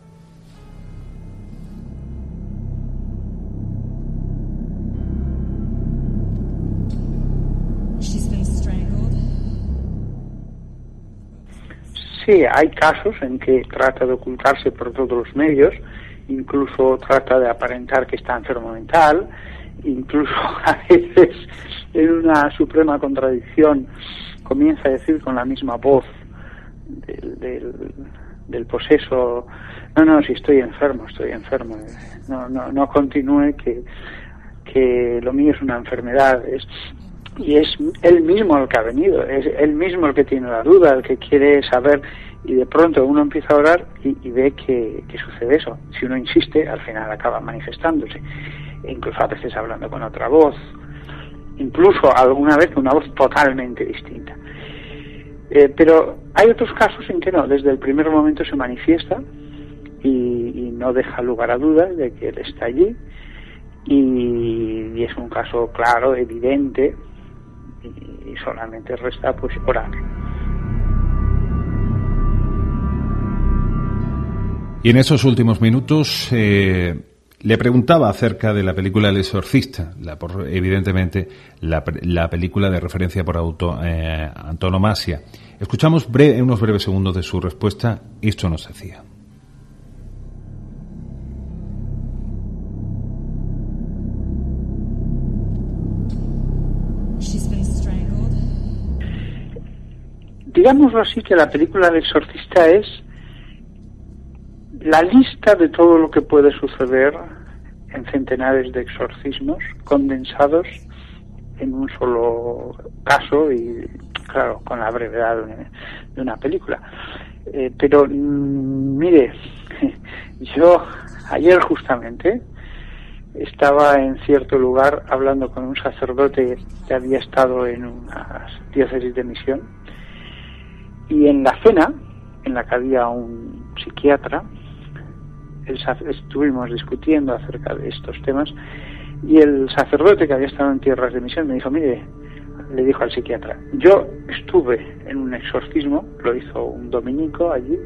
Sí, hay casos en que trata de ocultarse por todos los medios, incluso trata de aparentar que está enfermo mental, incluso a veces en una suprema contradicción comienza a decir con la misma voz del, del, del poseso, no, no, si estoy enfermo, estoy enfermo, no, no, no continúe que, que lo mío es una enfermedad, es, y es él mismo el que ha venido, es él mismo el que tiene la duda, el que quiere saber, y de pronto uno empieza a orar y, y ve que, que sucede eso. Si uno insiste, al final acaba manifestándose, e incluso a veces hablando con otra voz, incluso alguna vez con una voz totalmente distinta. Eh, pero hay otros casos en que no, desde el primer momento se manifiesta y, y no deja lugar a dudas de que él está allí, y, y es un caso claro, evidente, y solamente resta pues orar. Y en esos últimos minutos eh, le preguntaba acerca de la película El Exorcista, la, por, evidentemente la, la película de referencia por auto, eh, antonomasia. Escuchamos breve, unos breves segundos de su respuesta. Esto nos decía. Digámoslo así, que la película del exorcista es la lista de todo lo que puede suceder en centenares de exorcismos condensados en un solo caso y, claro, con la brevedad de una película. Eh, pero, mmm, mire, yo ayer justamente estaba en cierto lugar hablando con un sacerdote que había estado en unas diócesis de misión, y en la cena, en la que había un psiquiatra, el, estuvimos discutiendo acerca de estos temas, y el sacerdote que había estado en tierras de misión me dijo, mire, le dijo al psiquiatra, yo estuve en un exorcismo, lo hizo un dominico allí,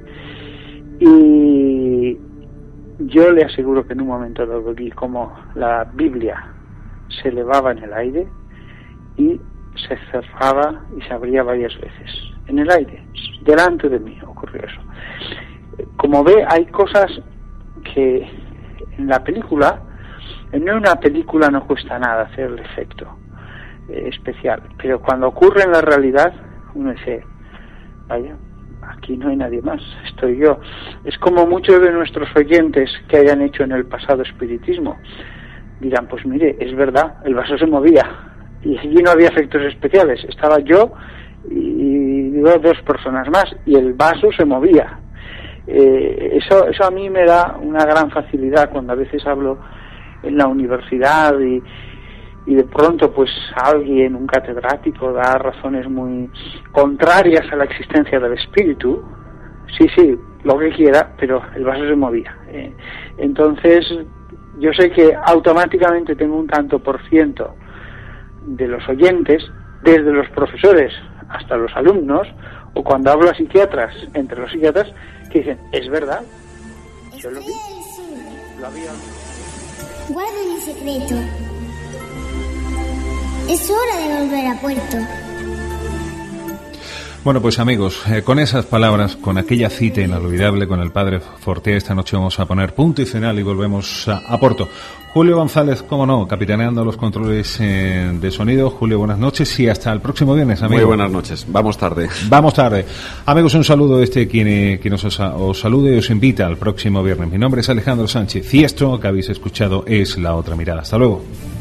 y yo le aseguro que en un momento dado vi como la Biblia se elevaba en el aire y se cerraba y se abría varias veces. En el aire, delante de mí ocurrió eso. Como ve, hay cosas que en la película, en una película no cuesta nada hacer el efecto eh, especial, pero cuando ocurre en la realidad, uno dice, vaya, aquí no hay nadie más, estoy yo. Es como muchos de nuestros oyentes que hayan hecho en el pasado espiritismo, dirán, pues mire, es verdad, el vaso se movía, y allí no había efectos especiales, estaba yo y dos personas más y el vaso se movía. Eh, eso eso a mí me da una gran facilidad cuando a veces hablo en la universidad y, y de pronto pues alguien, un catedrático, da razones muy contrarias a la existencia del espíritu, sí, sí, lo que quiera, pero el vaso se movía. Eh, entonces, yo sé que automáticamente tengo un tanto por ciento de los oyentes, desde los profesores hasta los alumnos, o cuando hablo a psiquiatras, entre los psiquiatras, que dicen, es verdad, yo lo vi, lo había... Guarden el secreto. Es hora de volver a puerto. Bueno, pues amigos, eh, con esas palabras, con aquella cita inolvidable con el padre Fortea, esta noche vamos a poner punto y final y volvemos a, a Porto. Julio González, cómo no, capitaneando los controles eh, de sonido. Julio, buenas noches y hasta el próximo viernes, amigo. Muy buenas noches, vamos tarde. Vamos tarde. Amigos, un saludo de este quien, eh, quien os, os salude y os invita al próximo viernes. Mi nombre es Alejandro Sánchez y esto que habéis escuchado es La Otra Mirada. Hasta luego.